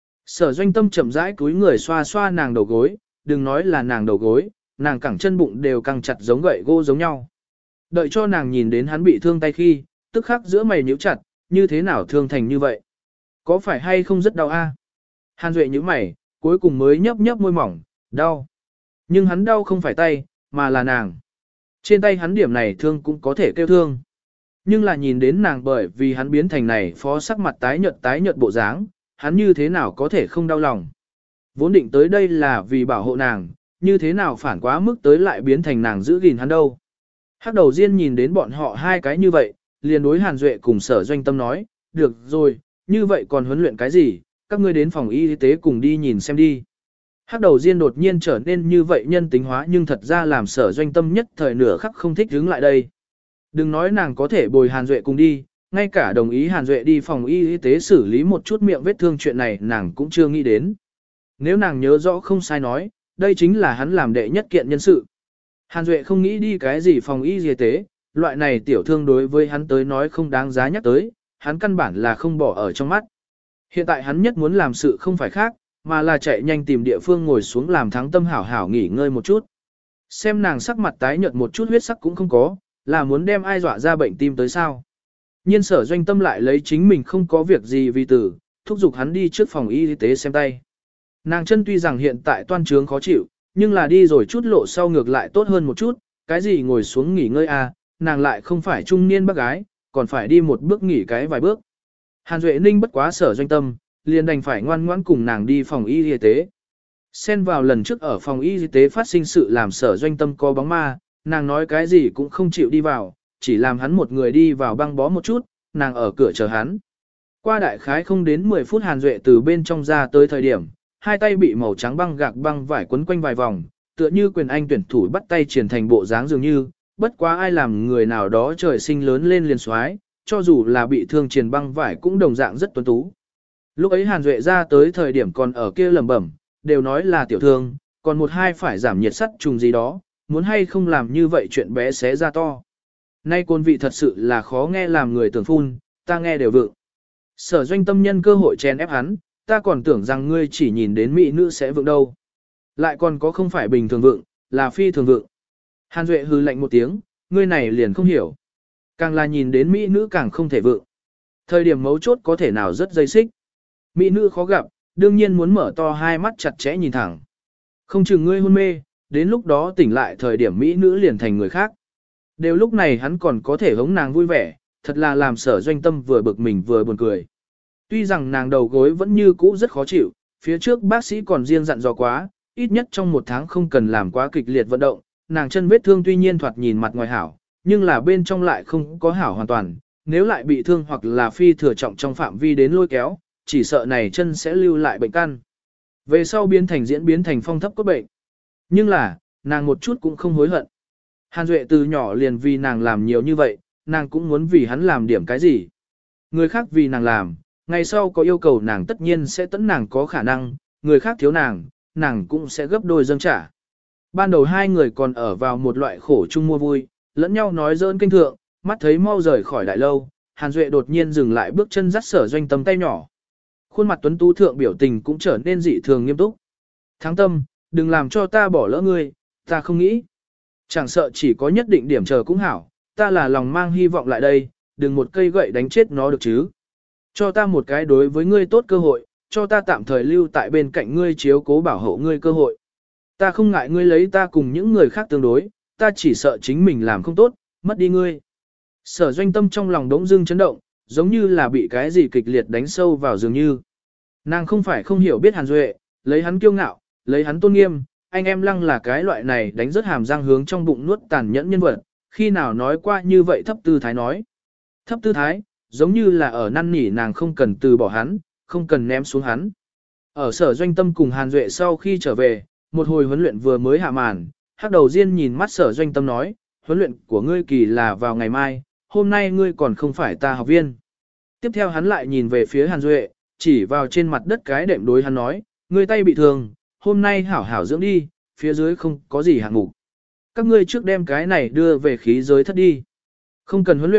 Sở Doanh Tâm chậm rãi cúi người xoa xoa nàng đầu gối, đừng nói là nàng đầu gối, nàng cẳng chân bụng đều căng chặt giống gậy gỗ giống nhau. Đợi cho nàng nhìn đến hắn bị thương tay khi, tức khắc giữa mày nhíu chặt, như thế nào thương thành như vậy? Có phải hay không rất đau a? Hàn Duệ nhíu mày, cuối cùng mới nhấp nhấp môi mỏng, đau. Nhưng hắn đau không phải tay, mà là nàng. Trên tay hắn điểm này thương cũng có thể kêu thương. Nhưng là nhìn đến nàng bởi vì hắn biến thành này phó sắc mặt tái nhợt bộ dáng, hắn như thế nào có thể không đau lòng. Vốn định tới đây là vì bảo hộ nàng, như thế nào phản quá mức tới lại biến thành nàng giữ gìn hắn đâu. Hắc đầu Diên nhìn đến bọn họ hai cái như vậy, liền đối Hàn Duệ cùng Sở Doanh Tâm nói, được rồi, như vậy còn huấn luyện cái gì, các ngươi đến phòng y tế cùng đi nhìn xem đi. Hắc đầu Diên đột nhiên trở nên như vậy nhân tính hóa nhưng thật ra làm Sở Doanh Tâm nhất thời nửa khắc không thích đứng lại đây. Đừng nói nàng có thể bồi Hàn Duệ cùng đi, ngay cả đồng ý Hàn Duệ đi phòng y tế xử lý một chút miệng vết thương chuyện này nàng cũng chưa nghĩ đến. Nếu nàng nhớ rõ không sai nói, đây chính là hắn làm đệ nhất kiện nhân sự. Hàn Duệ không nghĩ đi cái gì phòng y tế, loại này tiểu thương đối với hắn tới nói không đáng giá nhắc tới, hắn căn bản là không bỏ ở trong mắt. Hiện tại hắn nhất muốn làm sự không phải khác, mà là chạy nhanh tìm địa phương ngồi xuống làm thắng tâm hảo hảo nghỉ ngơi một chút. Xem nàng sắc mặt tái nhợt một chút huyết sắc cũng không có, là muốn đem ai dọa ra bệnh tim tới sao. Nhiên Sở Doanh Tâm lại lấy chính mình không có việc gì vì tử, thúc giục hắn đi trước phòng y tế xem tay. Nàng chân tuy rằng hiện tại toan trướng khó chịu, nhưng là đi rồi chút lộ sau ngược lại tốt hơn một chút, cái gì ngồi xuống nghỉ ngơi à, nàng lại không phải trung niên bác gái, còn phải đi một bước nghỉ cái vài bước. Hàn Duệ Ninh bất quá Sở Doanh Tâm, liền đành phải ngoan ngoãn cùng nàng đi phòng y tế. Xen vào lần trước ở phòng y tế phát sinh sự làm Sở Doanh Tâm có bóng ma, nàng nói cái gì cũng không chịu đi vào, chỉ làm hắn một người đi vào băng bó một chút, nàng ở cửa chờ hắn. Qua đại khái không đến 10 phút Hàn Duệ từ bên trong ra tới thời điểm, hai tay bị màu trắng băng gạc băng vải quấn quanh vài vòng, tựa như quyền anh tuyển thủ bắt tay triển thành bộ dáng dường như, bất quá ai làm người nào đó trời sinh lớn lên liền xoái, cho dù là bị thương triển băng vải cũng đồng dạng rất tuấn tú. Lúc ấy Hàn Duệ ra tới thời điểm còn ở kia lẩm bẩm, đều nói là tiểu thương, còn một hai phải giảm nhiệt sắt trùng gì đó, muốn hay không làm như vậy chuyện bé xé ra to. Nay côn vị thật sự là khó nghe làm người tưởng phun, ta nghe đều vượng. Sở Doanh Tâm nhân cơ hội chen ép hắn, ta còn tưởng rằng ngươi chỉ nhìn đến mỹ nữ sẽ vượng đâu. Lại còn có không phải bình thường vượng, là phi thường vượng. Hàn Duệ hừ lạnh một tiếng, ngươi này liền không hiểu. Càng là nhìn đến mỹ nữ càng không thể vượng. Thời điểm mấu chốt có thể nào rất dây xích. Mỹ nữ khó gặp, đương nhiên muốn mở to hai mắt chặt chẽ nhìn thẳng. Không chừng ngươi hôn mê, đến lúc đó tỉnh lại thời điểm mỹ nữ liền thành người khác. Đều lúc này hắn còn có thể hống nàng vui vẻ, thật là làm Sở Doanh Tâm vừa bực mình vừa buồn cười. Tuy rằng nàng đầu gối vẫn như cũ rất khó chịu, phía trước bác sĩ còn riêng dặn dò quá, ít nhất trong một tháng không cần làm quá kịch liệt vận động, nàng chân vết thương tuy nhiên thoạt nhìn mặt ngoài hảo, nhưng là bên trong lại không có hảo hoàn toàn, nếu lại bị thương hoặc là phi thừa trọng trong phạm vi đến lôi kéo, chỉ sợ này chân sẽ lưu lại bệnh căn. Về sau diễn biến thành phong thấp cốt bệnh. Nhưng là, nàng một chút cũng không hối hận. Hàn Duệ từ nhỏ liền vì nàng làm nhiều như vậy, nàng cũng muốn vì hắn làm điểm cái gì. Người khác vì nàng làm, ngày sau có yêu cầu nàng tất nhiên sẽ tẫn nàng có khả năng, người khác thiếu nàng, nàng cũng sẽ gấp đôi dâng trả. Ban đầu hai người còn ở vào một loại khổ chung mua vui, lẫn nhau nói dỡn kinh thượng, mắt thấy mau rời khỏi đại lâu, Hàn Duệ đột nhiên dừng lại bước chân dắt Sở Doanh Tâm tay nhỏ. Khuôn mặt tuấn tú thượng biểu tình cũng trở nên dị thường nghiêm túc. Thắng Tâm, đừng làm cho ta bỏ lỡ ngươi, ta không nghĩ. Chẳng sợ chỉ có nhất định điểm chờ cũng hảo, ta là lòng mang hy vọng lại đây, đừng một cây gậy đánh chết nó được chứ. Cho ta một cái đối với ngươi tốt cơ hội, cho ta tạm thời lưu tại bên cạnh ngươi chiếu cố bảo hộ ngươi cơ hội. Ta không ngại ngươi lấy ta cùng những người khác tương đối, ta chỉ sợ chính mình làm không tốt, mất đi ngươi. Sở Doanh Tâm trong lòng đống dưng chấn động, giống như là bị cái gì kịch liệt đánh sâu vào dường như. Nàng không phải không hiểu biết Hàn Duệ, lấy hắn kiêu ngạo, lấy hắn tôn nghiêm, anh em Lăng là cái loại này đánh rất hàm răng hướng trong bụng nuốt tàn nhẫn nhân vật, khi nào nói qua như vậy thấp tư thái nói. Thấp tư thái, giống như là ở năn nỉ nàng không cần từ bỏ hắn, không cần ném xuống hắn. Ở Sở Doanh Tâm cùng Hàn Duệ sau khi trở về, một hồi huấn luyện vừa mới hạ màn, Hắc Đầu Diên nhìn mắt Sở Doanh Tâm nói, huấn luyện của ngươi kỳ là vào ngày mai, hôm nay ngươi còn không phải ta học viên. Tiếp theo hắn lại nhìn về phía Hàn Duệ, chỉ vào trên mặt đất cái đệm đối hắn nói, ngươi tay bị thương, hôm nay hảo hảo dưỡng đi, phía dưới không có gì hạng mục. Các ngươi trước đem cái này đưa về khí giới thất đi. Không cần huấn luyện,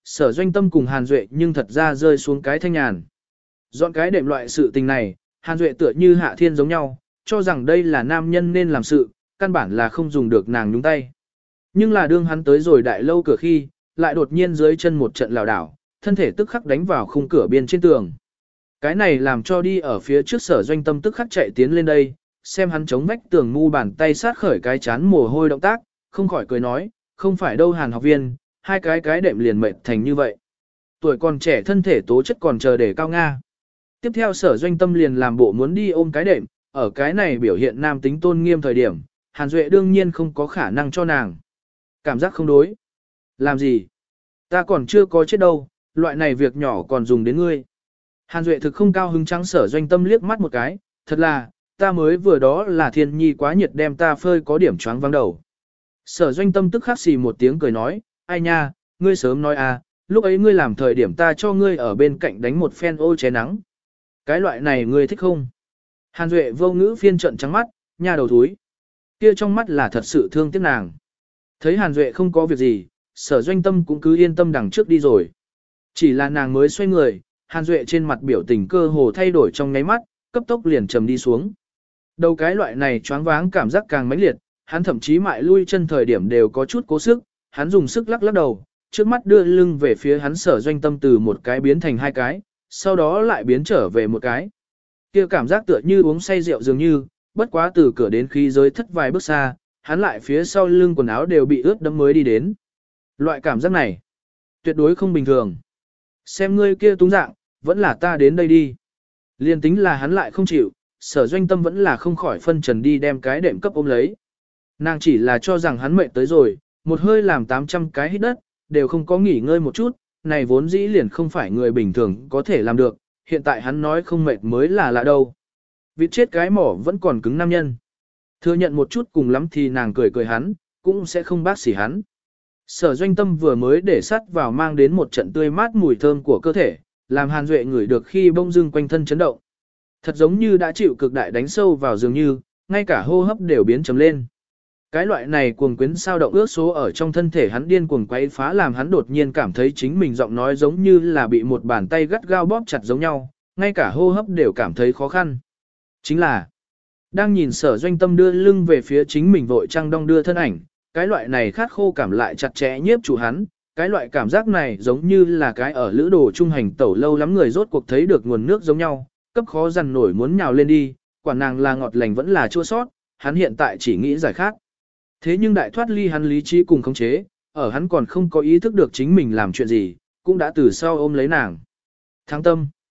Sở Doanh Tâm cùng Hàn Duệ nhưng thật ra rơi xuống cái thanh nhàn. Dọn cái đệm loại sự tình này, Hàn Duệ tựa như Hạ Thiên giống nhau, cho rằng đây là nam nhân nên làm sự, căn bản là không dùng được nàng nhúng tay. Nhưng là đương hắn tới rồi đại lâu cửa khi, lại đột nhiên dưới chân một trận lảo đảo, thân thể tức khắc đánh vào khung cửa biên trên tường. Cái này làm cho đi ở phía trước Sở Doanh Tâm tức khắc chạy tiến lên đây, xem hắn chống vách tường mu bàn tay sát khởi cái chán mồ hôi động tác, không khỏi cười nói, không phải đâu Hàn học viên, hai cái đệm liền mệt thành như vậy. Tuổi còn trẻ thân thể tố chất còn chờ để cao Nga. Tiếp theo Sở Doanh Tâm liền làm bộ muốn đi ôm cái đệm, ở cái này biểu hiện nam tính tôn nghiêm thời điểm, Hàn Duệ đương nhiên không có khả năng cho nàng. Cảm giác không đối. Làm gì? Ta còn chưa có chết đâu, loại này việc nhỏ còn dùng đến ngươi. Hàn Duệ thực không cao hứng trắng Sở Doanh Tâm liếc mắt một cái, thật là, ta mới vừa đó là thiên nhi quá nhiệt đem ta phơi có điểm choáng vắng đầu. Sở Doanh Tâm tức khắc xì một tiếng cười nói, ai nha, ngươi sớm nói à, lúc ấy ngươi làm thời điểm ta cho ngươi ở bên cạnh đánh một phen ô ché nắng. Cái loại này ngươi thích không? Hàn Duệ vô ngữ phiên trận trắng mắt, nha đầu thúi. Kia trong mắt là thật sự thương tiếc nàng. Thấy Hàn Duệ không có việc gì, Sở Doanh Tâm cũng cứ yên tâm đằng trước đi rồi. Chỉ là nàng mới xoay người, Hàn Duệ trên mặt biểu tình cơ hồ thay đổi trong nháy mắt, cấp tốc liền trầm đi xuống. Đầu cái loại này choáng váng cảm giác càng mãnh liệt, hắn thậm chí mại lui chân thời điểm đều có chút cố sức, hắn dùng sức lắc lắc đầu, trước mắt đưa lưng về phía hắn Sở Doanh Tâm từ một cái biến thành hai cái, sau đó lại biến trở về một cái. Kia cảm giác tựa như uống say rượu dường như, bất quá từ cửa đến khí giới thất vài bước xa, hắn lại phía sau lưng quần áo đều bị ướt đẫm mới đi đến. Loại cảm giác này, tuyệt đối không bình thường. Xem ngươi kia túng dạng, vẫn là ta đến đây đi. Liên tính là hắn lại không chịu, Sở Doanh Tâm vẫn là không khỏi phân trần đi đem cái đệm cấp ôm lấy. Nàng chỉ là cho rằng hắn mệt tới rồi, một hơi làm 800 cái hít đất, đều không có nghỉ ngơi một chút, này vốn dĩ liền không phải người bình thường có thể làm được, hiện tại hắn nói không mệt mới là lạ đâu. Vịt chết cái mỏ vẫn còn cứng nam nhân. Thừa nhận một chút cùng lắm thì nàng cười cười hắn, cũng sẽ không bác sỉ hắn. Sở Doanh Tâm vừa mới để sắt vào mang đến một trận tươi mát mùi thơm của cơ thể, làm Hàn Duệ ngửi được khi bông dưng quanh thân chấn động. Thật giống như đã chịu cực đại đánh sâu vào dường như, ngay cả hô hấp đều biến trầm lên. Cái loại này cuồng quyến sao động ước số ở trong thân thể hắn điên cuồng quấy phá làm hắn đột nhiên cảm thấy chính mình giọng nói giống như là bị một bàn tay gắt gao bóp chặt giống nhau, ngay cả hô hấp đều cảm thấy khó khăn. Chính là, đang nhìn Sở Doanh Tâm đưa lưng về phía chính mình vội trăng đong đưa thân ảnh, cái loại này khát khô cảm lại chặt chẽ nhiếp chủ hắn, cái loại cảm giác này giống như là cái ở lữ đồ trung hành tẩu lâu lắm người rốt cuộc thấy được nguồn nước giống nhau, cấp khó dằn nổi muốn nhào lên đi, quả nàng là ngọt lành vẫn là chua sót, hắn hiện tại chỉ nghĩ giải khát. Thế nhưng đại thoát ly hắn lý trí cùng khống chế, ở hắn còn không có ý thức được chính mình làm chuyện gì, cũng đã từ sau ôm lấy nàng. Thắng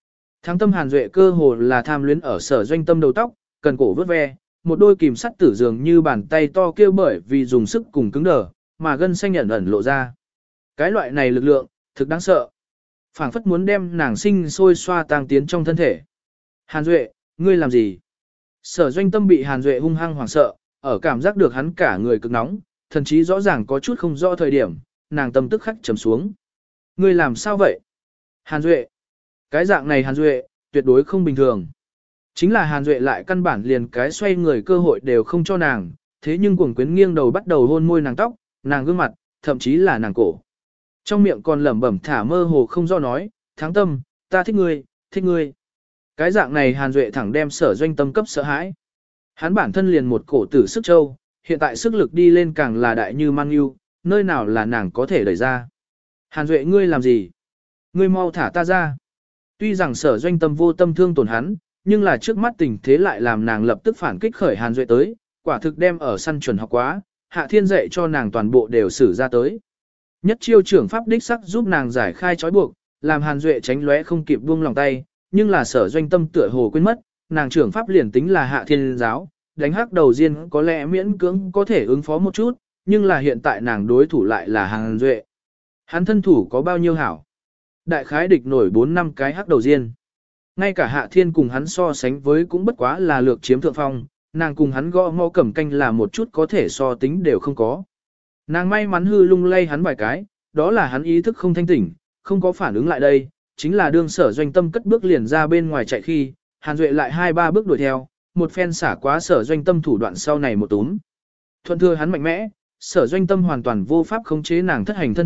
tâm Hàn Duệ cơ hồ là tham luyến ở Sở Doanh Tâm đầu tóc, cần cổ vớt ve, một đôi kìm sắt tử dường như bàn tay to kêu bởi vì dùng sức cùng cứng đờ, mà gân xanh ẩn ẩn lộ ra. Cái loại này lực lượng, thực đáng sợ. Phảng phất muốn đem nàng sinh sôi xoa tang tiến trong thân thể. Hàn Duệ, ngươi làm gì? Sở Doanh Tâm bị Hàn Duệ hung hăng hoảng sợ, ở cảm giác được hắn cả người cực nóng, thậm chí rõ ràng có chút không rõ thời điểm, nàng tâm tức khắc trầm xuống. Ngươi làm sao vậy? Hàn Duệ. Cái dạng này Hàn Duệ, tuyệt đối không bình thường. Chính là Hàn Duệ lại căn bản liền cái xoay người cơ hội đều không cho nàng, thế nhưng cuồng quyến nghiêng đầu bắt đầu hôn môi nàng tóc, nàng gương mặt, thậm chí là nàng cổ. Trong miệng còn lẩm bẩm thả mơ hồ không do nói, Thắng Tâm, ta thích ngươi, thích ngươi. Cái dạng này Hàn Duệ thẳng đem Sở Doanh Tâm cấp sợ hãi. Hắn bản thân liền một cổ tử sức châu, hiện tại sức lực đi lên càng là đại như mang yêu, nơi nào là nàng có thể đẩy ra. Hàn Duệ ngươi làm gì? Ngươi mau thả ta ra. Tuy rằng Sở Doanh Tâm vô tâm thương tổn hắn, nhưng là trước mắt tình thế lại làm nàng lập tức phản kích khởi Hàn Duệ tới, quả thực đem ở săn chuẩn học quá, Hạ Thiên dạy cho nàng toàn bộ đều sử ra tới. Nhất chiêu trưởng pháp đích sắc giúp nàng giải khai trói buộc, làm Hàn Duệ tránh lóe không kịp buông lòng tay, nhưng là Sở Doanh Tâm tựa hồ quên mất, nàng trưởng pháp liền tính là Hạ Thiên giáo, đánh hắc đầu tiên có lẽ miễn cưỡng có thể ứng phó một chút, nhưng là hiện tại nàng đối thủ lại là Hàn Duệ. Hắn thân thủ có bao nhiêu hảo? Đại khái địch nổi 4 năm cái hắc đầu tiên. Ngay cả Hạ Thiên cùng hắn so sánh với cũng bất quá là lược chiếm thượng phong, nàng cùng hắn gõ ngõ cẩm canh là một chút có thể so tính đều không có. Nàng may mắn hư lung lay hắn vài cái, đó là hắn ý thức không thanh tỉnh, không có phản ứng lại đây, chính là đương Sở Doanh Tâm cất bước liền ra bên ngoài chạy khi, Hàn Duệ lại 2-3 bước đuổi theo, một phen xả quá Sở Doanh Tâm thủ đoạn sau này một túm. Thuận thừa hắn mạnh mẽ, Sở Doanh Tâm hoàn toàn vô pháp khống chế nàng thất hành thân thể,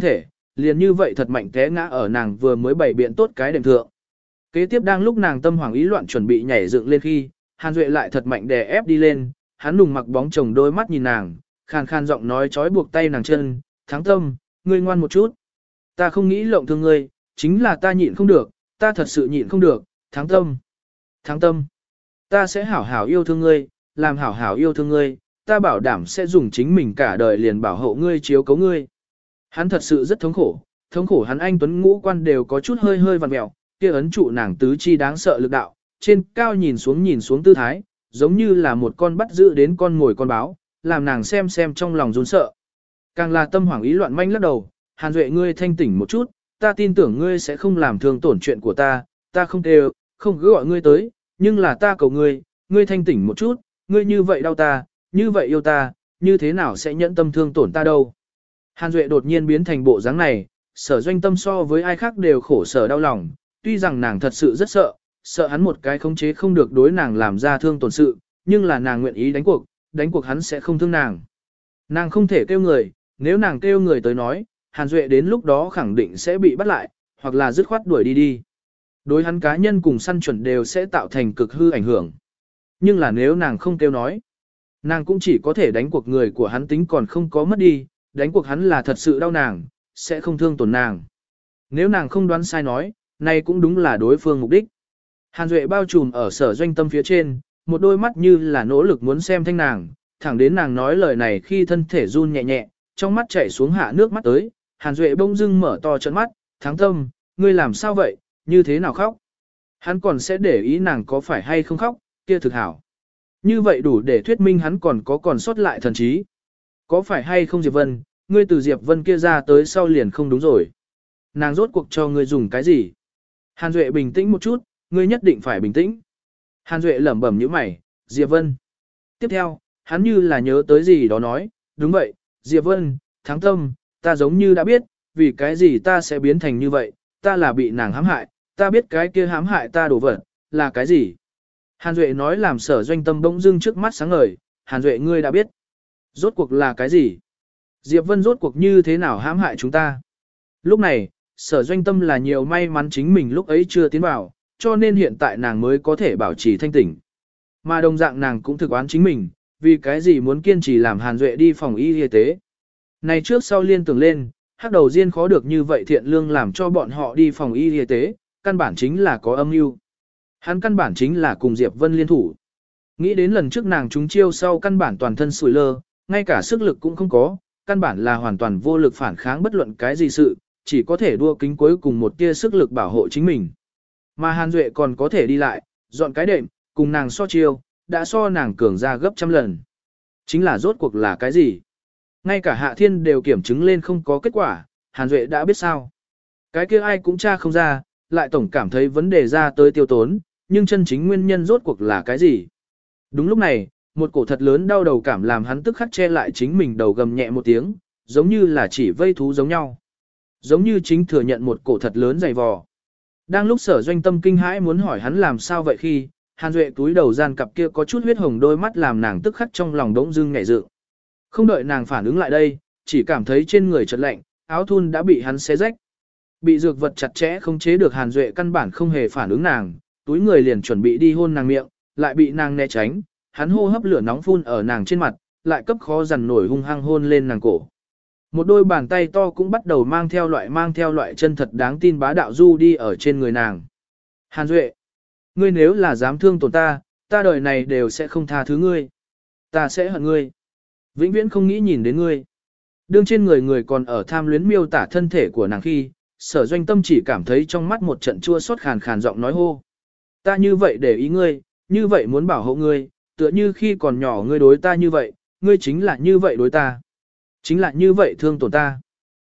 liền như vậy thật mạnh té ngã ở nàng vừa mới bày biện tốt cái đệm thượng. Kế tiếp đang lúc nàng tâm hoảng ý loạn chuẩn bị nhảy dựng lên khi, Hàn Duệ lại thật mạnh đè ép đi lên, hắn đùng mặc bóng chồng đôi mắt nhìn nàng, khàn khàn giọng nói trói buộc tay nàng chân, Thắng Tâm, ngươi ngoan một chút. Ta không nghĩ lộng thương ngươi, chính là ta nhịn không được, ta thật sự nhịn không được, Thắng Tâm. Thắng Tâm, ta sẽ hảo hảo yêu thương ngươi, làm hảo hảo yêu thương ngươi, ta bảo đảm sẽ dùng chính mình cả đời liền bảo hộ ngươi chiếu cố ngươi. Hắn thật sự rất thống khổ hắn anh tuấn ngũ quan đều có chút hơi hơi vặn mẹo, kia ấn trụ nàng tứ chi đáng sợ lực đạo, trên cao nhìn xuống tư thái, giống như là một con bắt giữ đến con ngồi con báo, làm nàng xem trong lòng run sợ. Càng là tâm hoảng ý loạn manh lắc đầu, Hàn Duệ ngươi thanh tỉnh một chút, ta tin tưởng ngươi sẽ không làm thương tổn chuyện của ta không kêu, không cứ gọi ngươi tới, nhưng là ta cầu ngươi thanh tỉnh một chút, ngươi như vậy đau ta, như vậy yêu ta, như thế nào sẽ nhẫn tâm thương tổn ta đâu. Hàn Duệ đột nhiên biến thành bộ dáng này, Sở Doanh Tâm so với ai khác đều khổ sở đau lòng, tuy rằng nàng thật sự rất sợ hắn một cái khống chế không được đối nàng làm ra thương tổn sự, nhưng là nàng nguyện ý đánh cuộc hắn sẽ không thương nàng. Nàng không thể kêu người, nếu nàng kêu người tới nói, Hàn Duệ đến lúc đó khẳng định sẽ bị bắt lại, hoặc là dứt khoát đuổi đi. Đối hắn cá nhân cùng săn chuẩn đều sẽ tạo thành cực hư ảnh hưởng. Nhưng là nếu nàng không kêu nói, nàng cũng chỉ có thể đánh cuộc người của hắn tính còn không có mất đi, đánh cuộc hắn là thật sự đau nàng, sẽ không thương tổn nàng. Nếu nàng không đoán sai nói, này cũng đúng là đối phương mục đích. Hàn Duệ bao trùm ở Sở Doanh Tâm phía trên, một đôi mắt như là nỗ lực muốn xem thanh nàng, thẳng đến nàng nói lời này khi thân thể run nhẹ nhẹ, trong mắt chảy xuống hạ nước mắt tới, Hàn Duệ bỗng dưng mở to trận mắt, Thắng Tâm, ngươi làm sao vậy, như thế nào khóc? Hắn còn sẽ để ý nàng có phải hay không khóc, kia thực hảo. Như vậy đủ để thuyết minh hắn còn sót lại thần trí. Có phải hay không Diệp Vân, ngươi từ Diệp Vân kia ra tới sau liền không đúng rồi. Nàng rốt cuộc cho ngươi dùng cái gì? Hàn Duệ bình tĩnh một chút, ngươi nhất định phải bình tĩnh. Hàn Duệ lẩm bẩm nhíu mày, Diệp Vân. Tiếp theo, hắn như là nhớ tới gì đó nói, đúng vậy, Diệp Vân, Thắng Tâm, ta giống như đã biết, vì cái gì ta sẽ biến thành như vậy, ta là bị nàng hãm hại, ta biết cái kia hãm hại ta đổ vật, là cái gì. Hàn Duệ nói làm Sở Doanh Tâm bỗng dưng trước mắt sáng ngời, Hàn Duệ ngươi đã biết. Rốt cuộc là cái gì? Diệp Vân rốt cuộc như thế nào hãm hại chúng ta? Lúc này, Sở Doanh Tâm là nhiều may mắn chính mình lúc ấy chưa tiến vào, cho nên hiện tại nàng mới có thể bảo trì thanh tỉnh. Mà đồng dạng nàng cũng thực oán chính mình, vì cái gì muốn kiên trì làm Hàn Duệ đi phòng y y tế. Này trước sau liên tưởng lên, hắc đầu Diên khó được như vậy thiện lương làm cho bọn họ đi phòng y y tế, căn bản chính là có âm mưu. Hắn căn bản chính là cùng Diệp Vân liên thủ. Nghĩ đến lần trước nàng trúng chiêu sau căn bản toàn thân sủi lơ, ngay cả sức lực cũng không có, căn bản là hoàn toàn vô lực phản kháng bất luận cái gì sự, chỉ có thể đua kính cuối cùng một tia sức lực bảo hộ chính mình. Mà Hàn Duệ còn có thể đi lại, dọn cái đệm, cùng nàng so chiêu, đã so nàng cường ra gấp trăm lần. Chính là rốt cuộc là cái gì? Ngay cả Hạ Thiên đều kiểm chứng lên không có kết quả, Hàn Duệ đã biết sao. Cái kia ai cũng tra không ra, lại tổng cảm thấy vấn đề ra tới tiêu tốn, nhưng chân chính nguyên nhân rốt cuộc là cái gì? Đúng lúc này, một cổ thật lớn đau đầu cảm làm hắn tức khắc che lại chính mình đầu gầm nhẹ một tiếng, giống như là chỉ vây thú giống nhau. Giống như chính thừa nhận một cổ thật lớn dày vò. Đang lúc Sở Doanh Tâm kinh hãi muốn hỏi hắn làm sao vậy khi, Hàn Duệ túi đầu gian cặp kia có chút huyết hồng đôi mắt làm nàng tức khắc trong lòng đống dưng nhảy dựng. Không đợi nàng phản ứng lại đây, chỉ cảm thấy trên người chợt lạnh, áo thun đã bị hắn xé rách. Bị dược vật chặt chẽ không chế được Hàn Duệ căn bản không hề phản ứng nàng, túi người liền chuẩn bị đi hôn nàng miệng, lại bị nàng né tránh, hắn hô hấp lửa nóng phun ở nàng trên mặt, lại cấp khó dằn nổi hung hăng hôn lên nàng cổ. Một đôi bàn tay to cũng bắt đầu mang theo loại chân thật đáng tin bá đạo du đi ở trên người nàng. Hàn Duệ, ngươi nếu là dám thương tổn ta, ta đời này đều sẽ không tha thứ ngươi. Ta sẽ hận ngươi. Vĩnh viễn không nghĩ nhìn đến ngươi. Đương trên người còn ở tham luyến miêu tả thân thể của nàng khi, Sở Doanh Tâm chỉ cảm thấy trong mắt một trận chua xót khàn khàn giọng nói hô. Ta như vậy để ý ngươi, như vậy muốn bảo hộ ngươi, tựa như khi còn nhỏ ngươi đối ta như vậy, ngươi chính là như vậy đối ta. Chính là như vậy thương tổn ta.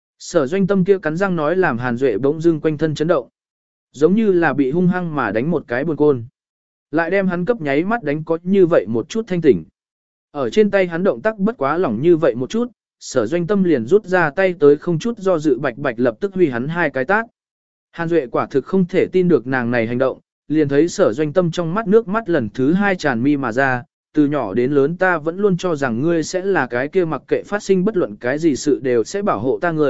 Sở Doanh Tâm kia cắn răng nói làm Hàn Duệ bỗng dưng quanh thân chấn động. Giống như là bị hung hăng mà đánh một cái buồn côn. Lại đem hắn cấp nháy mắt đánh có như vậy một chút thanh tỉnh. Ở trên tay hắn động tác bất quá lỏng như vậy một chút, Sở Doanh Tâm liền rút ra tay tới không chút do dự bạch bạch lập tức huy hắn hai cái tát. Hàn Duệ quả thực không thể tin được nàng này hành động, liền thấy Sở Doanh Tâm trong mắt nước mắt lần thứ hai tràn mi mà ra, từ nhỏ đến lớn ta vẫn luôn cho rằng ngươi sẽ là cái kia mặc kệ phát sinh bất luận cái gì sự đều sẽ bảo hộ ta người,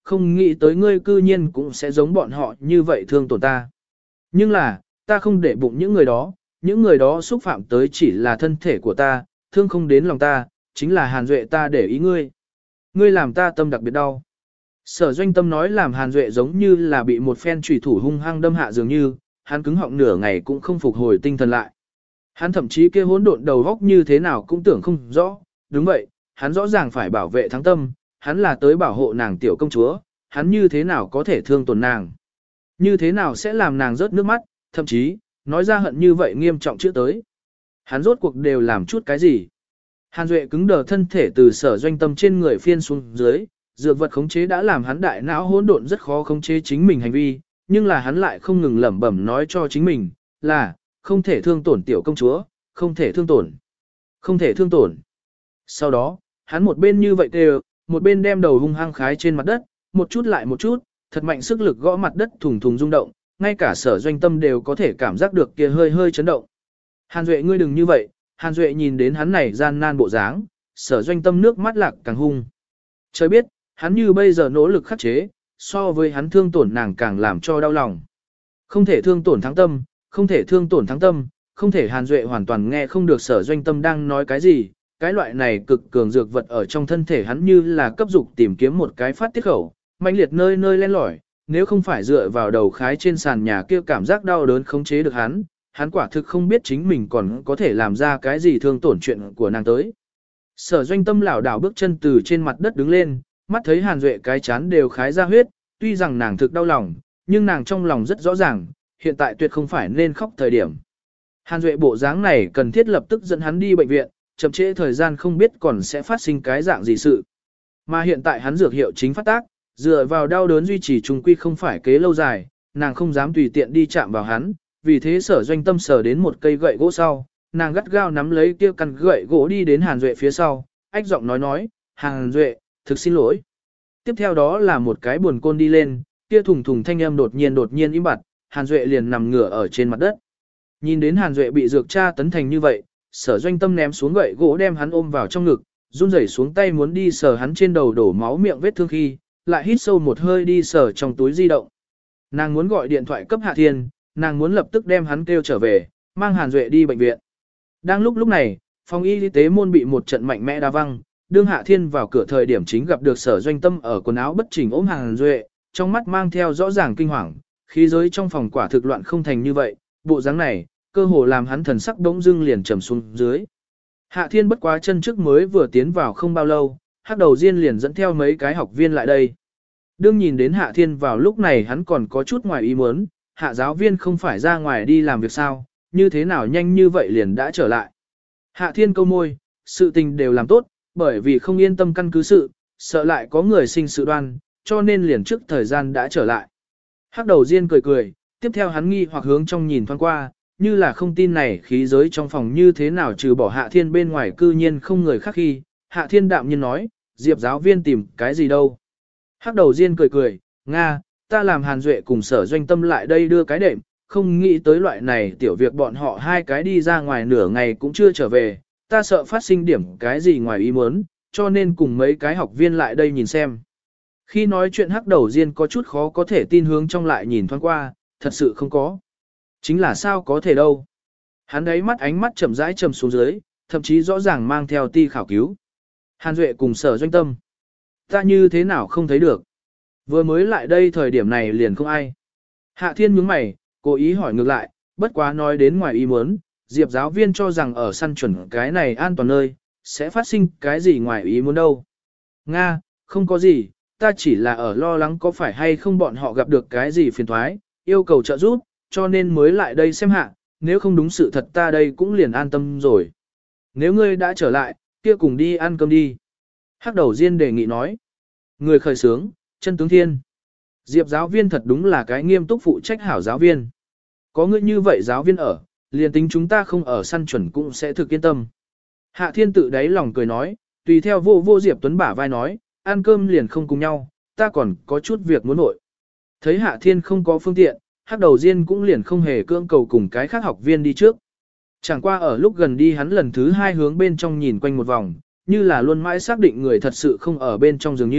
không nghĩ tới ngươi cư nhiên cũng sẽ giống bọn họ như vậy thương tổn ta. Nhưng là, ta không để bụng những người đó xúc phạm tới chỉ là thân thể của ta, thương không đến lòng ta, chính là Hàn Duệ ta để ý ngươi. Ngươi làm ta tâm đặc biệt đau. Sở Doanh Tâm nói làm Hàn Duệ giống như là bị một phen chủy thủ hung hăng đâm hạ dường như, hắn cứng họng nửa ngày cũng không phục hồi tinh thần lại. Hắn thậm chí kia hỗn độn đầu góc như thế nào cũng tưởng không rõ, đúng vậy, hắn rõ ràng phải bảo vệ Thắng Tâm, hắn là tới bảo hộ nàng tiểu công chúa, hắn như thế nào có thể thương tổn nàng. Như thế nào sẽ làm nàng rớt nước mắt, thậm chí, nói ra hận như vậy nghiêm trọng chữ tới. Hắn rốt cuộc đều làm chút cái gì. Hàn Duệ cứng đờ thân thể từ Sở Doanh Tâm trên người phiên xuống dưới, dược vật khống chế đã làm hắn đại não hỗn độn rất khó khống chế chính mình hành vi, nhưng là hắn lại không ngừng lẩm bẩm nói cho chính mình, là, không thể thương tổn tiểu công chúa, không thể thương tổn, không thể thương tổn. Sau đó, hắn một bên như vậy kêu, một bên đem đầu hung hăng khái trên mặt đất, một chút lại một chút, thật mạnh sức lực gõ mặt đất thùng thùng rung động, ngay cả Sở Doanh Tâm đều có thể cảm giác được kia hơi hơi chấn động. Hàn Duệ ngươi đừng như vậy, Hàn Duệ nhìn đến hắn này gian nan bộ dáng, Sở Doanh Tâm nước mắt lạc càng hung. Trời biết, hắn như bây giờ nỗ lực khắc chế, so với hắn thương tổn nàng càng làm cho đau lòng. Không thể thương tổn Thắng Tâm, không thể thương tổn Thắng Tâm, không thể. Hàn Duệ hoàn toàn nghe không được Sở Doanh Tâm đang nói cái gì, cái loại này cực cường dược vật ở trong thân thể hắn như là cấp dục tìm kiếm một cái phát tiết khẩu, mãnh liệt nơi nơi len lỏi, nếu không phải dựa vào đầu khái trên sàn nhà kia cảm giác đau đớn khống chế được hắn quả thực không biết chính mình còn có thể làm ra cái gì thương tổn chuyện của nàng tới. Sở Doanh Tâm lảo đảo bước chân từ trên mặt đất đứng lên, mắt thấy Hàn Duệ cái chán đều khái ra huyết, tuy rằng nàng thực đau lòng, nhưng nàng trong lòng rất rõ ràng, hiện tại tuyệt không phải nên khóc thời điểm. Hàn Duệ bộ dáng này cần thiết lập tức dẫn hắn đi bệnh viện, chậm trễ thời gian không biết còn sẽ phát sinh cái dạng gì sự. Mà hiện tại hắn dược hiệu chính phát tác, dựa vào đau đớn duy trì trung quy không phải kế lâu dài, nàng không dám tùy tiện đi chạm vào hắn, vì thế Sở Doanh Tâm sờ đến một cây gậy gỗ sau, nàng gắt gao nắm lấy kia căn gậy gỗ đi đến Hàn Duệ phía sau, ách giọng nói, Hàn Duệ, thực xin lỗi. Tiếp theo đó là một cái buồn côn đi lên, kia thùng thùng thanh âm đột nhiên im bặt, Hàn Duệ liền nằm ngửa ở trên mặt đất. Nhìn đến Hàn Duệ bị dược tra tấn thành như vậy, Sở Doanh Tâm ném xuống gậy gỗ đem hắn ôm vào trong ngực, run rẩy xuống tay muốn đi sờ hắn trên đầu đổ máu miệng vết thương khi, lại hít sâu một hơi đi sờ trong túi di động. Nàng muốn gọi điện thoại cấp Hạ Thiên, nàng muốn lập tức đem hắn kêu trở về, mang Hàn Duệ đi bệnh viện. Đang lúc này, phòng y tế môn bị một trận mạnh mẽ đá văng, đương Hạ Thiên vào cửa thời điểm chính gặp được Sở Doanh Tâm ở quần áo bất chỉnh ôm Hàn Duệ, trong mắt mang theo rõ ràng kinh hoàng, khí giới trong phòng quả thực loạn không thành như vậy, bộ dáng này, cơ hồ làm hắn thần sắc bỗng dưng liền trầm xuống dưới. Hạ Thiên bất quá chân trước mới vừa tiến vào không bao lâu, Hắc Đầu Diên liền dẫn theo mấy cái học viên lại đây. Đương nhìn đến Hạ Thiên vào lúc này hắn còn có chút ngoài ý muốn, Hạ giáo viên không phải ra ngoài đi làm việc sao, như thế nào nhanh như vậy liền đã trở lại. Hạ Thiên câu môi, sự tình đều làm tốt, bởi vì không yên tâm căn cứ sự, sợ lại có người sinh sự đoan, cho nên liền trước thời gian đã trở lại. Hắc Đầu Diên cười cười, tiếp theo hắn nghi hoặc hướng trong nhìn thoáng qua, như là không tin này khí giới trong phòng như thế nào trừ bỏ Hạ Thiên bên ngoài cư nhiên không người khác khi, Hạ Thiên đạm nhiên nói, Diệp giáo viên tìm cái gì đâu. Hắc Đầu Diên cười cười, Nga, ta làm Hàn Duệ cùng Sở Doanh Tâm lại đây đưa cái đệm, không nghĩ tới loại này tiểu việc bọn họ hai cái đi ra ngoài nửa ngày cũng chưa trở về, ta sợ phát sinh điểm cái gì ngoài ý muốn, cho nên cùng mấy cái học viên lại đây nhìn xem. Khi nói chuyện Hắc Đầu Diên có chút khó có thể tin hướng trong lại nhìn thoáng qua, thật sự không có. Chính là sao có thể đâu. Hắn ấy mắt ánh mắt chậm rãi trầm xuống dưới, thậm chí rõ ràng mang theo ti khảo cứu. Hàn Duệ cùng Sở Doanh Tâm. Ta như thế nào không thấy được. Vừa mới lại đây thời điểm này liền không ai. Hạ Thiên nhướng mày, cố ý hỏi ngược lại, bất quá nói đến ngoài ý muốn, Diệp giáo viên cho rằng ở săn chuẩn cái này an toàn nơi, sẽ phát sinh cái gì ngoài ý muốn đâu. Nga, không có gì, ta chỉ là ở lo lắng có phải hay không bọn họ gặp được cái gì phiền thoái, yêu cầu trợ giúp, cho nên mới lại đây xem hạ, nếu không đúng sự thật ta đây cũng liền an tâm rồi. Nếu ngươi đã trở lại, kia cùng đi ăn cơm đi. Hắc Đầu Diên đề nghị nói. Người khởi sướng, chân tướng thiên. Diệp giáo viên thật đúng là cái nghiêm túc phụ trách hảo giáo viên. Có ngươi như vậy giáo viên ở, liền tính chúng ta không ở săn chuẩn cũng sẽ thực yên tâm. Hạ Thiên tự đáy lòng cười nói, tùy theo vô Diệp Tuấn bả vai nói, ăn cơm liền không cùng nhau, ta còn có chút việc muốn nội. Thấy Hạ Thiên không có phương tiện, Hắc Đầu Diên cũng liền không hề cưỡng cầu cùng cái khác học viên đi trước. Chẳng qua ở lúc gần đi hắn lần thứ hai hướng bên trong nhìn quanh một vòng, như là luôn mãi xác định người thật sự không ở bên trong dường như,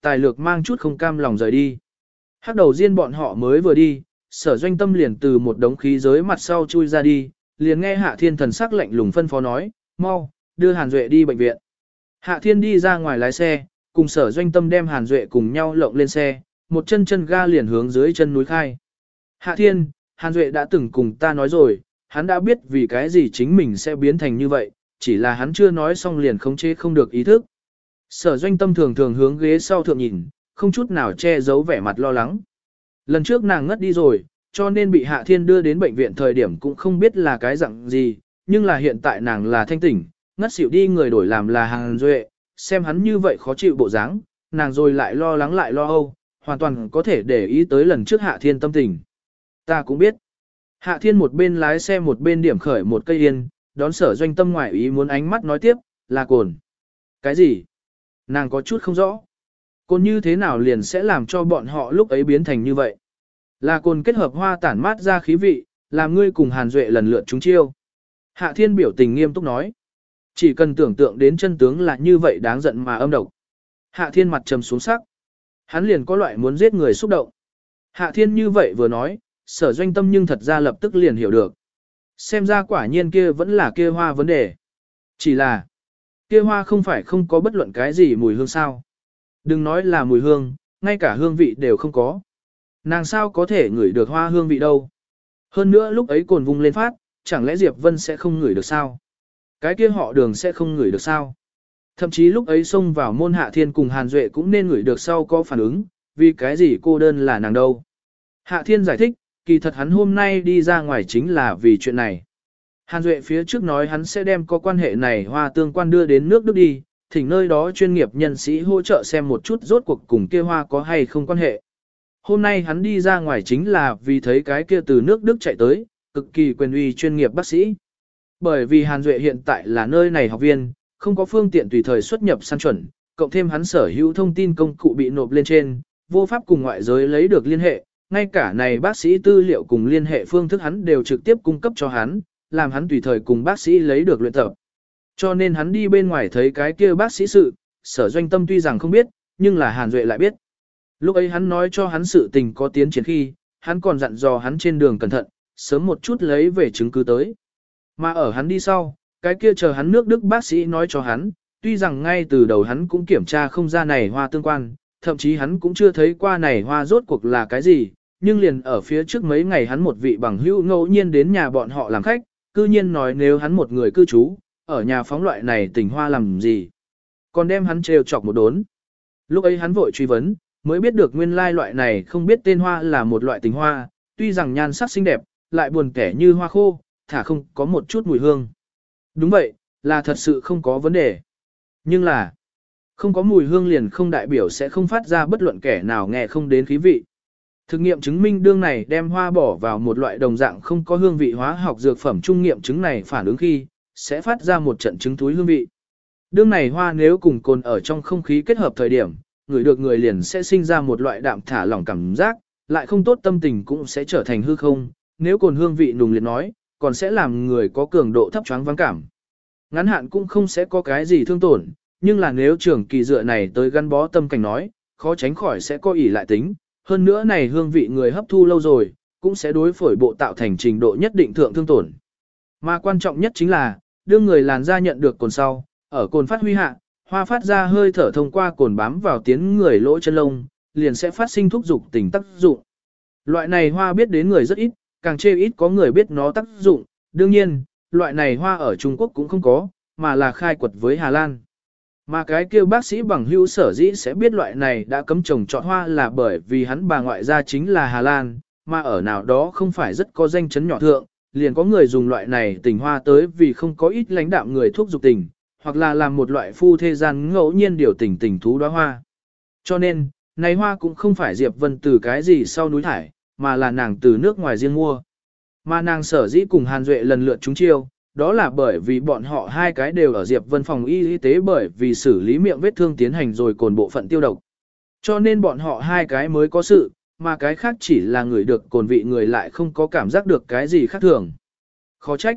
tài lược mang chút không cam lòng rời đi. Hắc đầu riêng bọn họ mới vừa đi, Sở Doanh Tâm liền từ một đống khí giới mặt sau chui ra đi, liền nghe Hạ Thiên thần sắc lạnh lùng phân phó nói, mau, đưa Hàn Duệ đi bệnh viện. Hạ Thiên đi ra ngoài lái xe, cùng Sở Doanh Tâm đem Hàn Duệ cùng nhau lộng lên xe, một chân chân ga liền hướng dưới chân núi khai. Hạ Thiên, Hàn Duệ đã từng cùng ta nói rồi, hắn đã biết vì cái gì chính mình sẽ biến thành như vậy, chỉ là hắn chưa nói xong liền khống chế không được ý thức. Sở Doanh Tâm thường thường hướng ghế sau thượng nhìn, không chút nào che giấu vẻ mặt lo lắng. Lần trước nàng ngất đi rồi, cho nên bị Hạ Thiên đưa đến bệnh viện thời điểm cũng không biết là cái dạng gì, nhưng là hiện tại nàng là thanh tỉnh, ngất xỉu đi người đổi làm là Hàn Duệ, xem hắn như vậy khó chịu bộ dáng, nàng rồi lại lo lắng lại lo âu, hoàn toàn có thể để ý tới lần trước Hạ Thiên tâm tình. Ta cũng biết. Hạ Thiên một bên lái xe một bên điểm khởi một cây yên, đón Sở Doanh Tâm ngoại ý muốn ánh mắt nói tiếp, là cồn. Cái gì? Nàng có chút không rõ. Cồn như thế nào liền sẽ làm cho bọn họ lúc ấy biến thành như vậy? Là cồn kết hợp hoa tản mát ra khí vị, làm ngươi cùng Hàn Duệ lần lượt trúng chiêu. Hạ Thiên biểu tình nghiêm túc nói. Chỉ cần tưởng tượng đến chân tướng là như vậy đáng giận mà âm độc. Hạ Thiên mặt trầm xuống sắc. Hắn liền có loại muốn giết người xúc động. Hạ Thiên như vậy vừa nói, Sở Doanh Tâm nhưng thật ra lập tức liền hiểu được. Xem ra quả nhiên kia vẫn là kia hoa vấn đề. Chỉ là, kia hoa không phải không có bất luận cái gì mùi hương sao. Đừng nói là mùi hương, ngay cả hương vị đều không có. Nàng sao có thể ngửi được hoa hương vị đâu. Hơn nữa lúc ấy cồn vung lên phát, chẳng lẽ Diệp Vân sẽ không ngửi được sao? Cái kia họ Đường sẽ không ngửi được sao? Thậm chí lúc ấy xông vào môn Hạ Thiên cùng Hàn Duệ cũng nên ngửi được sau có phản ứng, vì cái gì cô đơn là nàng đâu. Hạ Thiên giải thích, kỳ thật hắn hôm nay đi ra ngoài chính là vì chuyện này. Hàn Duệ phía trước nói hắn sẽ đem có quan hệ này hoa tương quan đưa đến nước Đức đi, thỉnh nơi đó chuyên nghiệp nhân sĩ hỗ trợ xem một chút rốt cuộc cùng kia hoa có hay không quan hệ. Hôm nay hắn đi ra ngoài chính là vì thấy cái kia từ nước Đức chạy tới, cực kỳ quyền uy chuyên nghiệp bác sĩ. Bởi vì Hàn Duệ hiện tại là nơi này học viên, không có phương tiện tùy thời xuất nhập san chuẩn, cộng thêm hắn sở hữu thông tin công cụ bị nộp lên trên, vô pháp cùng ngoại giới lấy được liên hệ, ngay cả này bác sĩ tư liệu cùng liên hệ phương thức hắn đều trực tiếp cung cấp cho hắn, làm hắn tùy thời cùng bác sĩ lấy được luyện tập. Cho nên hắn đi bên ngoài thấy cái kia bác sĩ sự, Sở Doanh Tâm tuy rằng không biết, nhưng là Hàn Duệ lại biết. Lúc ấy hắn nói cho hắn sự tình có tiến triển khi, hắn còn dặn dò hắn trên đường cẩn thận, sớm một chút lấy về chứng cứ tới. Mà ở hắn đi sau, cái kia chờ hắn nước Đức bác sĩ nói cho hắn, tuy rằng ngay từ đầu hắn cũng kiểm tra không ra này hoa tương quan, thậm chí hắn cũng chưa thấy qua này hoa rốt cuộc là cái gì, nhưng liền ở phía trước mấy ngày hắn một vị bằng hữu ngẫu nhiên đến nhà bọn họ làm khách, cư nhiên nói nếu hắn một người cư trú, ở nhà phóng loại này tình hoa làm gì, còn đem hắn trêu chọc một đốn. Lúc ấy hắn vội truy vấn, mới biết được nguyên lai loại này không biết tên hoa là một loại tình hoa, tuy rằng nhan sắc xinh đẹp, lại buồn kẻ như hoa khô, thả không có một chút mùi hương. Đúng vậy, là thật sự không có vấn đề. Nhưng là, không có mùi hương liền không đại biểu sẽ không phát ra bất luận kẻ nào nghe không đến khí vị. Thực nghiệm chứng minh đương này đem hoa bỏ vào một loại đồng dạng không có hương vị hóa học dược phẩm trung nghiệm chứng này phản ứng khi, sẽ phát ra một trận chứng túi hương vị. Đương này hoa nếu cùng cồn ở trong không khí kết hợp thời điểm, người được người liền sẽ sinh ra một loại đạm thả lỏng cảm giác, lại không tốt tâm tình cũng sẽ trở thành hư không, nếu cồn hương vị nùng liệt nói, còn sẽ làm người có cường độ thấp choáng vắng cảm. Ngắn hạn cũng không sẽ có cái gì thương tổn, nhưng là nếu trường kỳ dựa này tới gắn bó tâm cảnh nói, khó tránh khỏi sẽ có ỷ lại tính, hơn nữa này hương vị người hấp thu lâu rồi, cũng sẽ đối phổi bộ tạo thành trình độ nhất định thượng thương tổn. Mà quan trọng nhất chính là, đương người làn da nhận được cồn sau, ở cồn phát huy hạ, hoa phát ra hơi thở thông qua cồn bám vào tiến người lỗ chân lông, liền sẽ phát sinh thúc dục tình tác dụng. Loại này hoa biết đến người rất ít, càng chê ít có người biết nó tác dụng, đương nhiên, loại này hoa ở Trung Quốc cũng không có, mà là khai quật với Hà Lan. Mà cái kêu bác sĩ bằng hữu sở dĩ sẽ biết loại này đã cấm trồng trọt hoa là bởi vì hắn bà ngoại gia chính là Hà Lan, mà ở nào đó không phải rất có danh chấn nhỏ thượng, liền có người dùng loại này tình hoa tới vì không có ít lãnh đạm người thuốc dục tình, hoặc là làm một loại phu thế gian ngẫu nhiên điều tình tình thú đóa hoa. Cho nên, này hoa cũng không phải Diệp Vân từ cái gì sau núi thải, mà là nàng từ nước ngoài riêng mua. Mà nàng sở dĩ cùng Hàn Duệ lần lượt trúng chiêu, đó là bởi vì bọn họ hai cái đều ở Diệp Vân phòng y tế bởi vì xử lý miệng vết thương tiến hành rồi cồn bộ phận tiêu độc. Cho nên bọn họ hai cái mới có sự, mà cái khác chỉ là người được cồn vị người lại không có cảm giác được cái gì khác thường. Khó trách.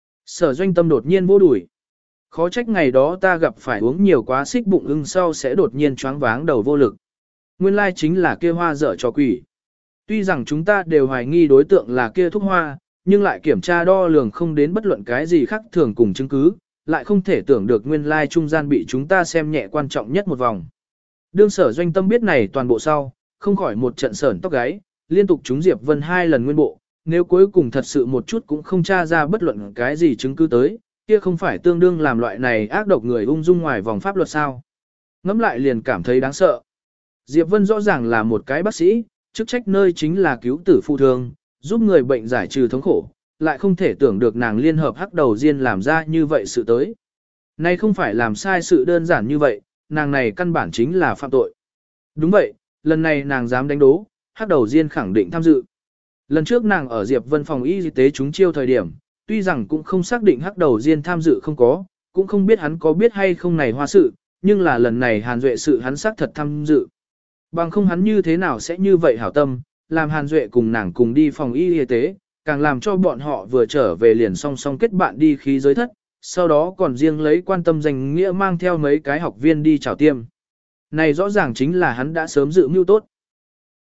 Sở Doanh Tâm đột nhiên vô đuổi. Khó trách ngày đó ta gặp phải uống nhiều quá xích bụng ưng sau sẽ đột nhiên choáng váng đầu vô lực. nguyên lai chính là kia hoa dở trò quỷ. Tuy rằng chúng ta đều hoài nghi đối tượng là kia thuốc hoa, nhưng lại kiểm tra đo lường không đến bất luận cái gì khác thường cùng chứng cứ, lại không thể tưởng được nguyên lai trung gian bị chúng ta xem nhẹ quan trọng nhất một vòng. Đương Sở Doanh Tâm biết này toàn bộ sau, không khỏi một trận sởn tóc gáy, liên tục trúng Diệp Vân 2 lần nguyên bộ, nếu cuối cùng thật sự một chút cũng không tra ra bất luận cái gì chứng cứ tới, kia không phải tương đương làm loại này ác độc người ung dung ngoài vòng pháp luật sao. Ngẫm lại liền cảm thấy đáng sợ. Diệp Vân rõ ràng là một cái bác sĩ, chức trách nơi chính là cứu tử phụ thương, giúp người bệnh giải trừ thống khổ, lại không thể tưởng được nàng liên hợp hắc đầu diên làm ra như vậy sự tới. Nay không phải làm sai sự đơn giản như vậy, nàng này căn bản chính là phạm tội. Đúng vậy, lần này nàng dám đánh đố, hắc đầu diên khẳng định tham dự. Lần trước nàng ở Diệp Vân phòng y tế chúng chiêu thời điểm, tuy rằng cũng không xác định hắc đầu diên tham dự không có, cũng không biết hắn có biết hay không này hoa sự, nhưng là lần này Hàn Duệ sự hắn xác thật tham dự. Bằng không hắn như thế nào sẽ như vậy hảo tâm, làm Hàn Duệ cùng nàng cùng đi phòng y tế, càng làm cho bọn họ vừa trở về liền song song kết bạn đi khí giới thất, sau đó còn riêng lấy quan tâm danh nghĩa mang theo mấy cái học viên đi chào tiêm. Này rõ ràng chính là hắn đã sớm dự mưu tốt.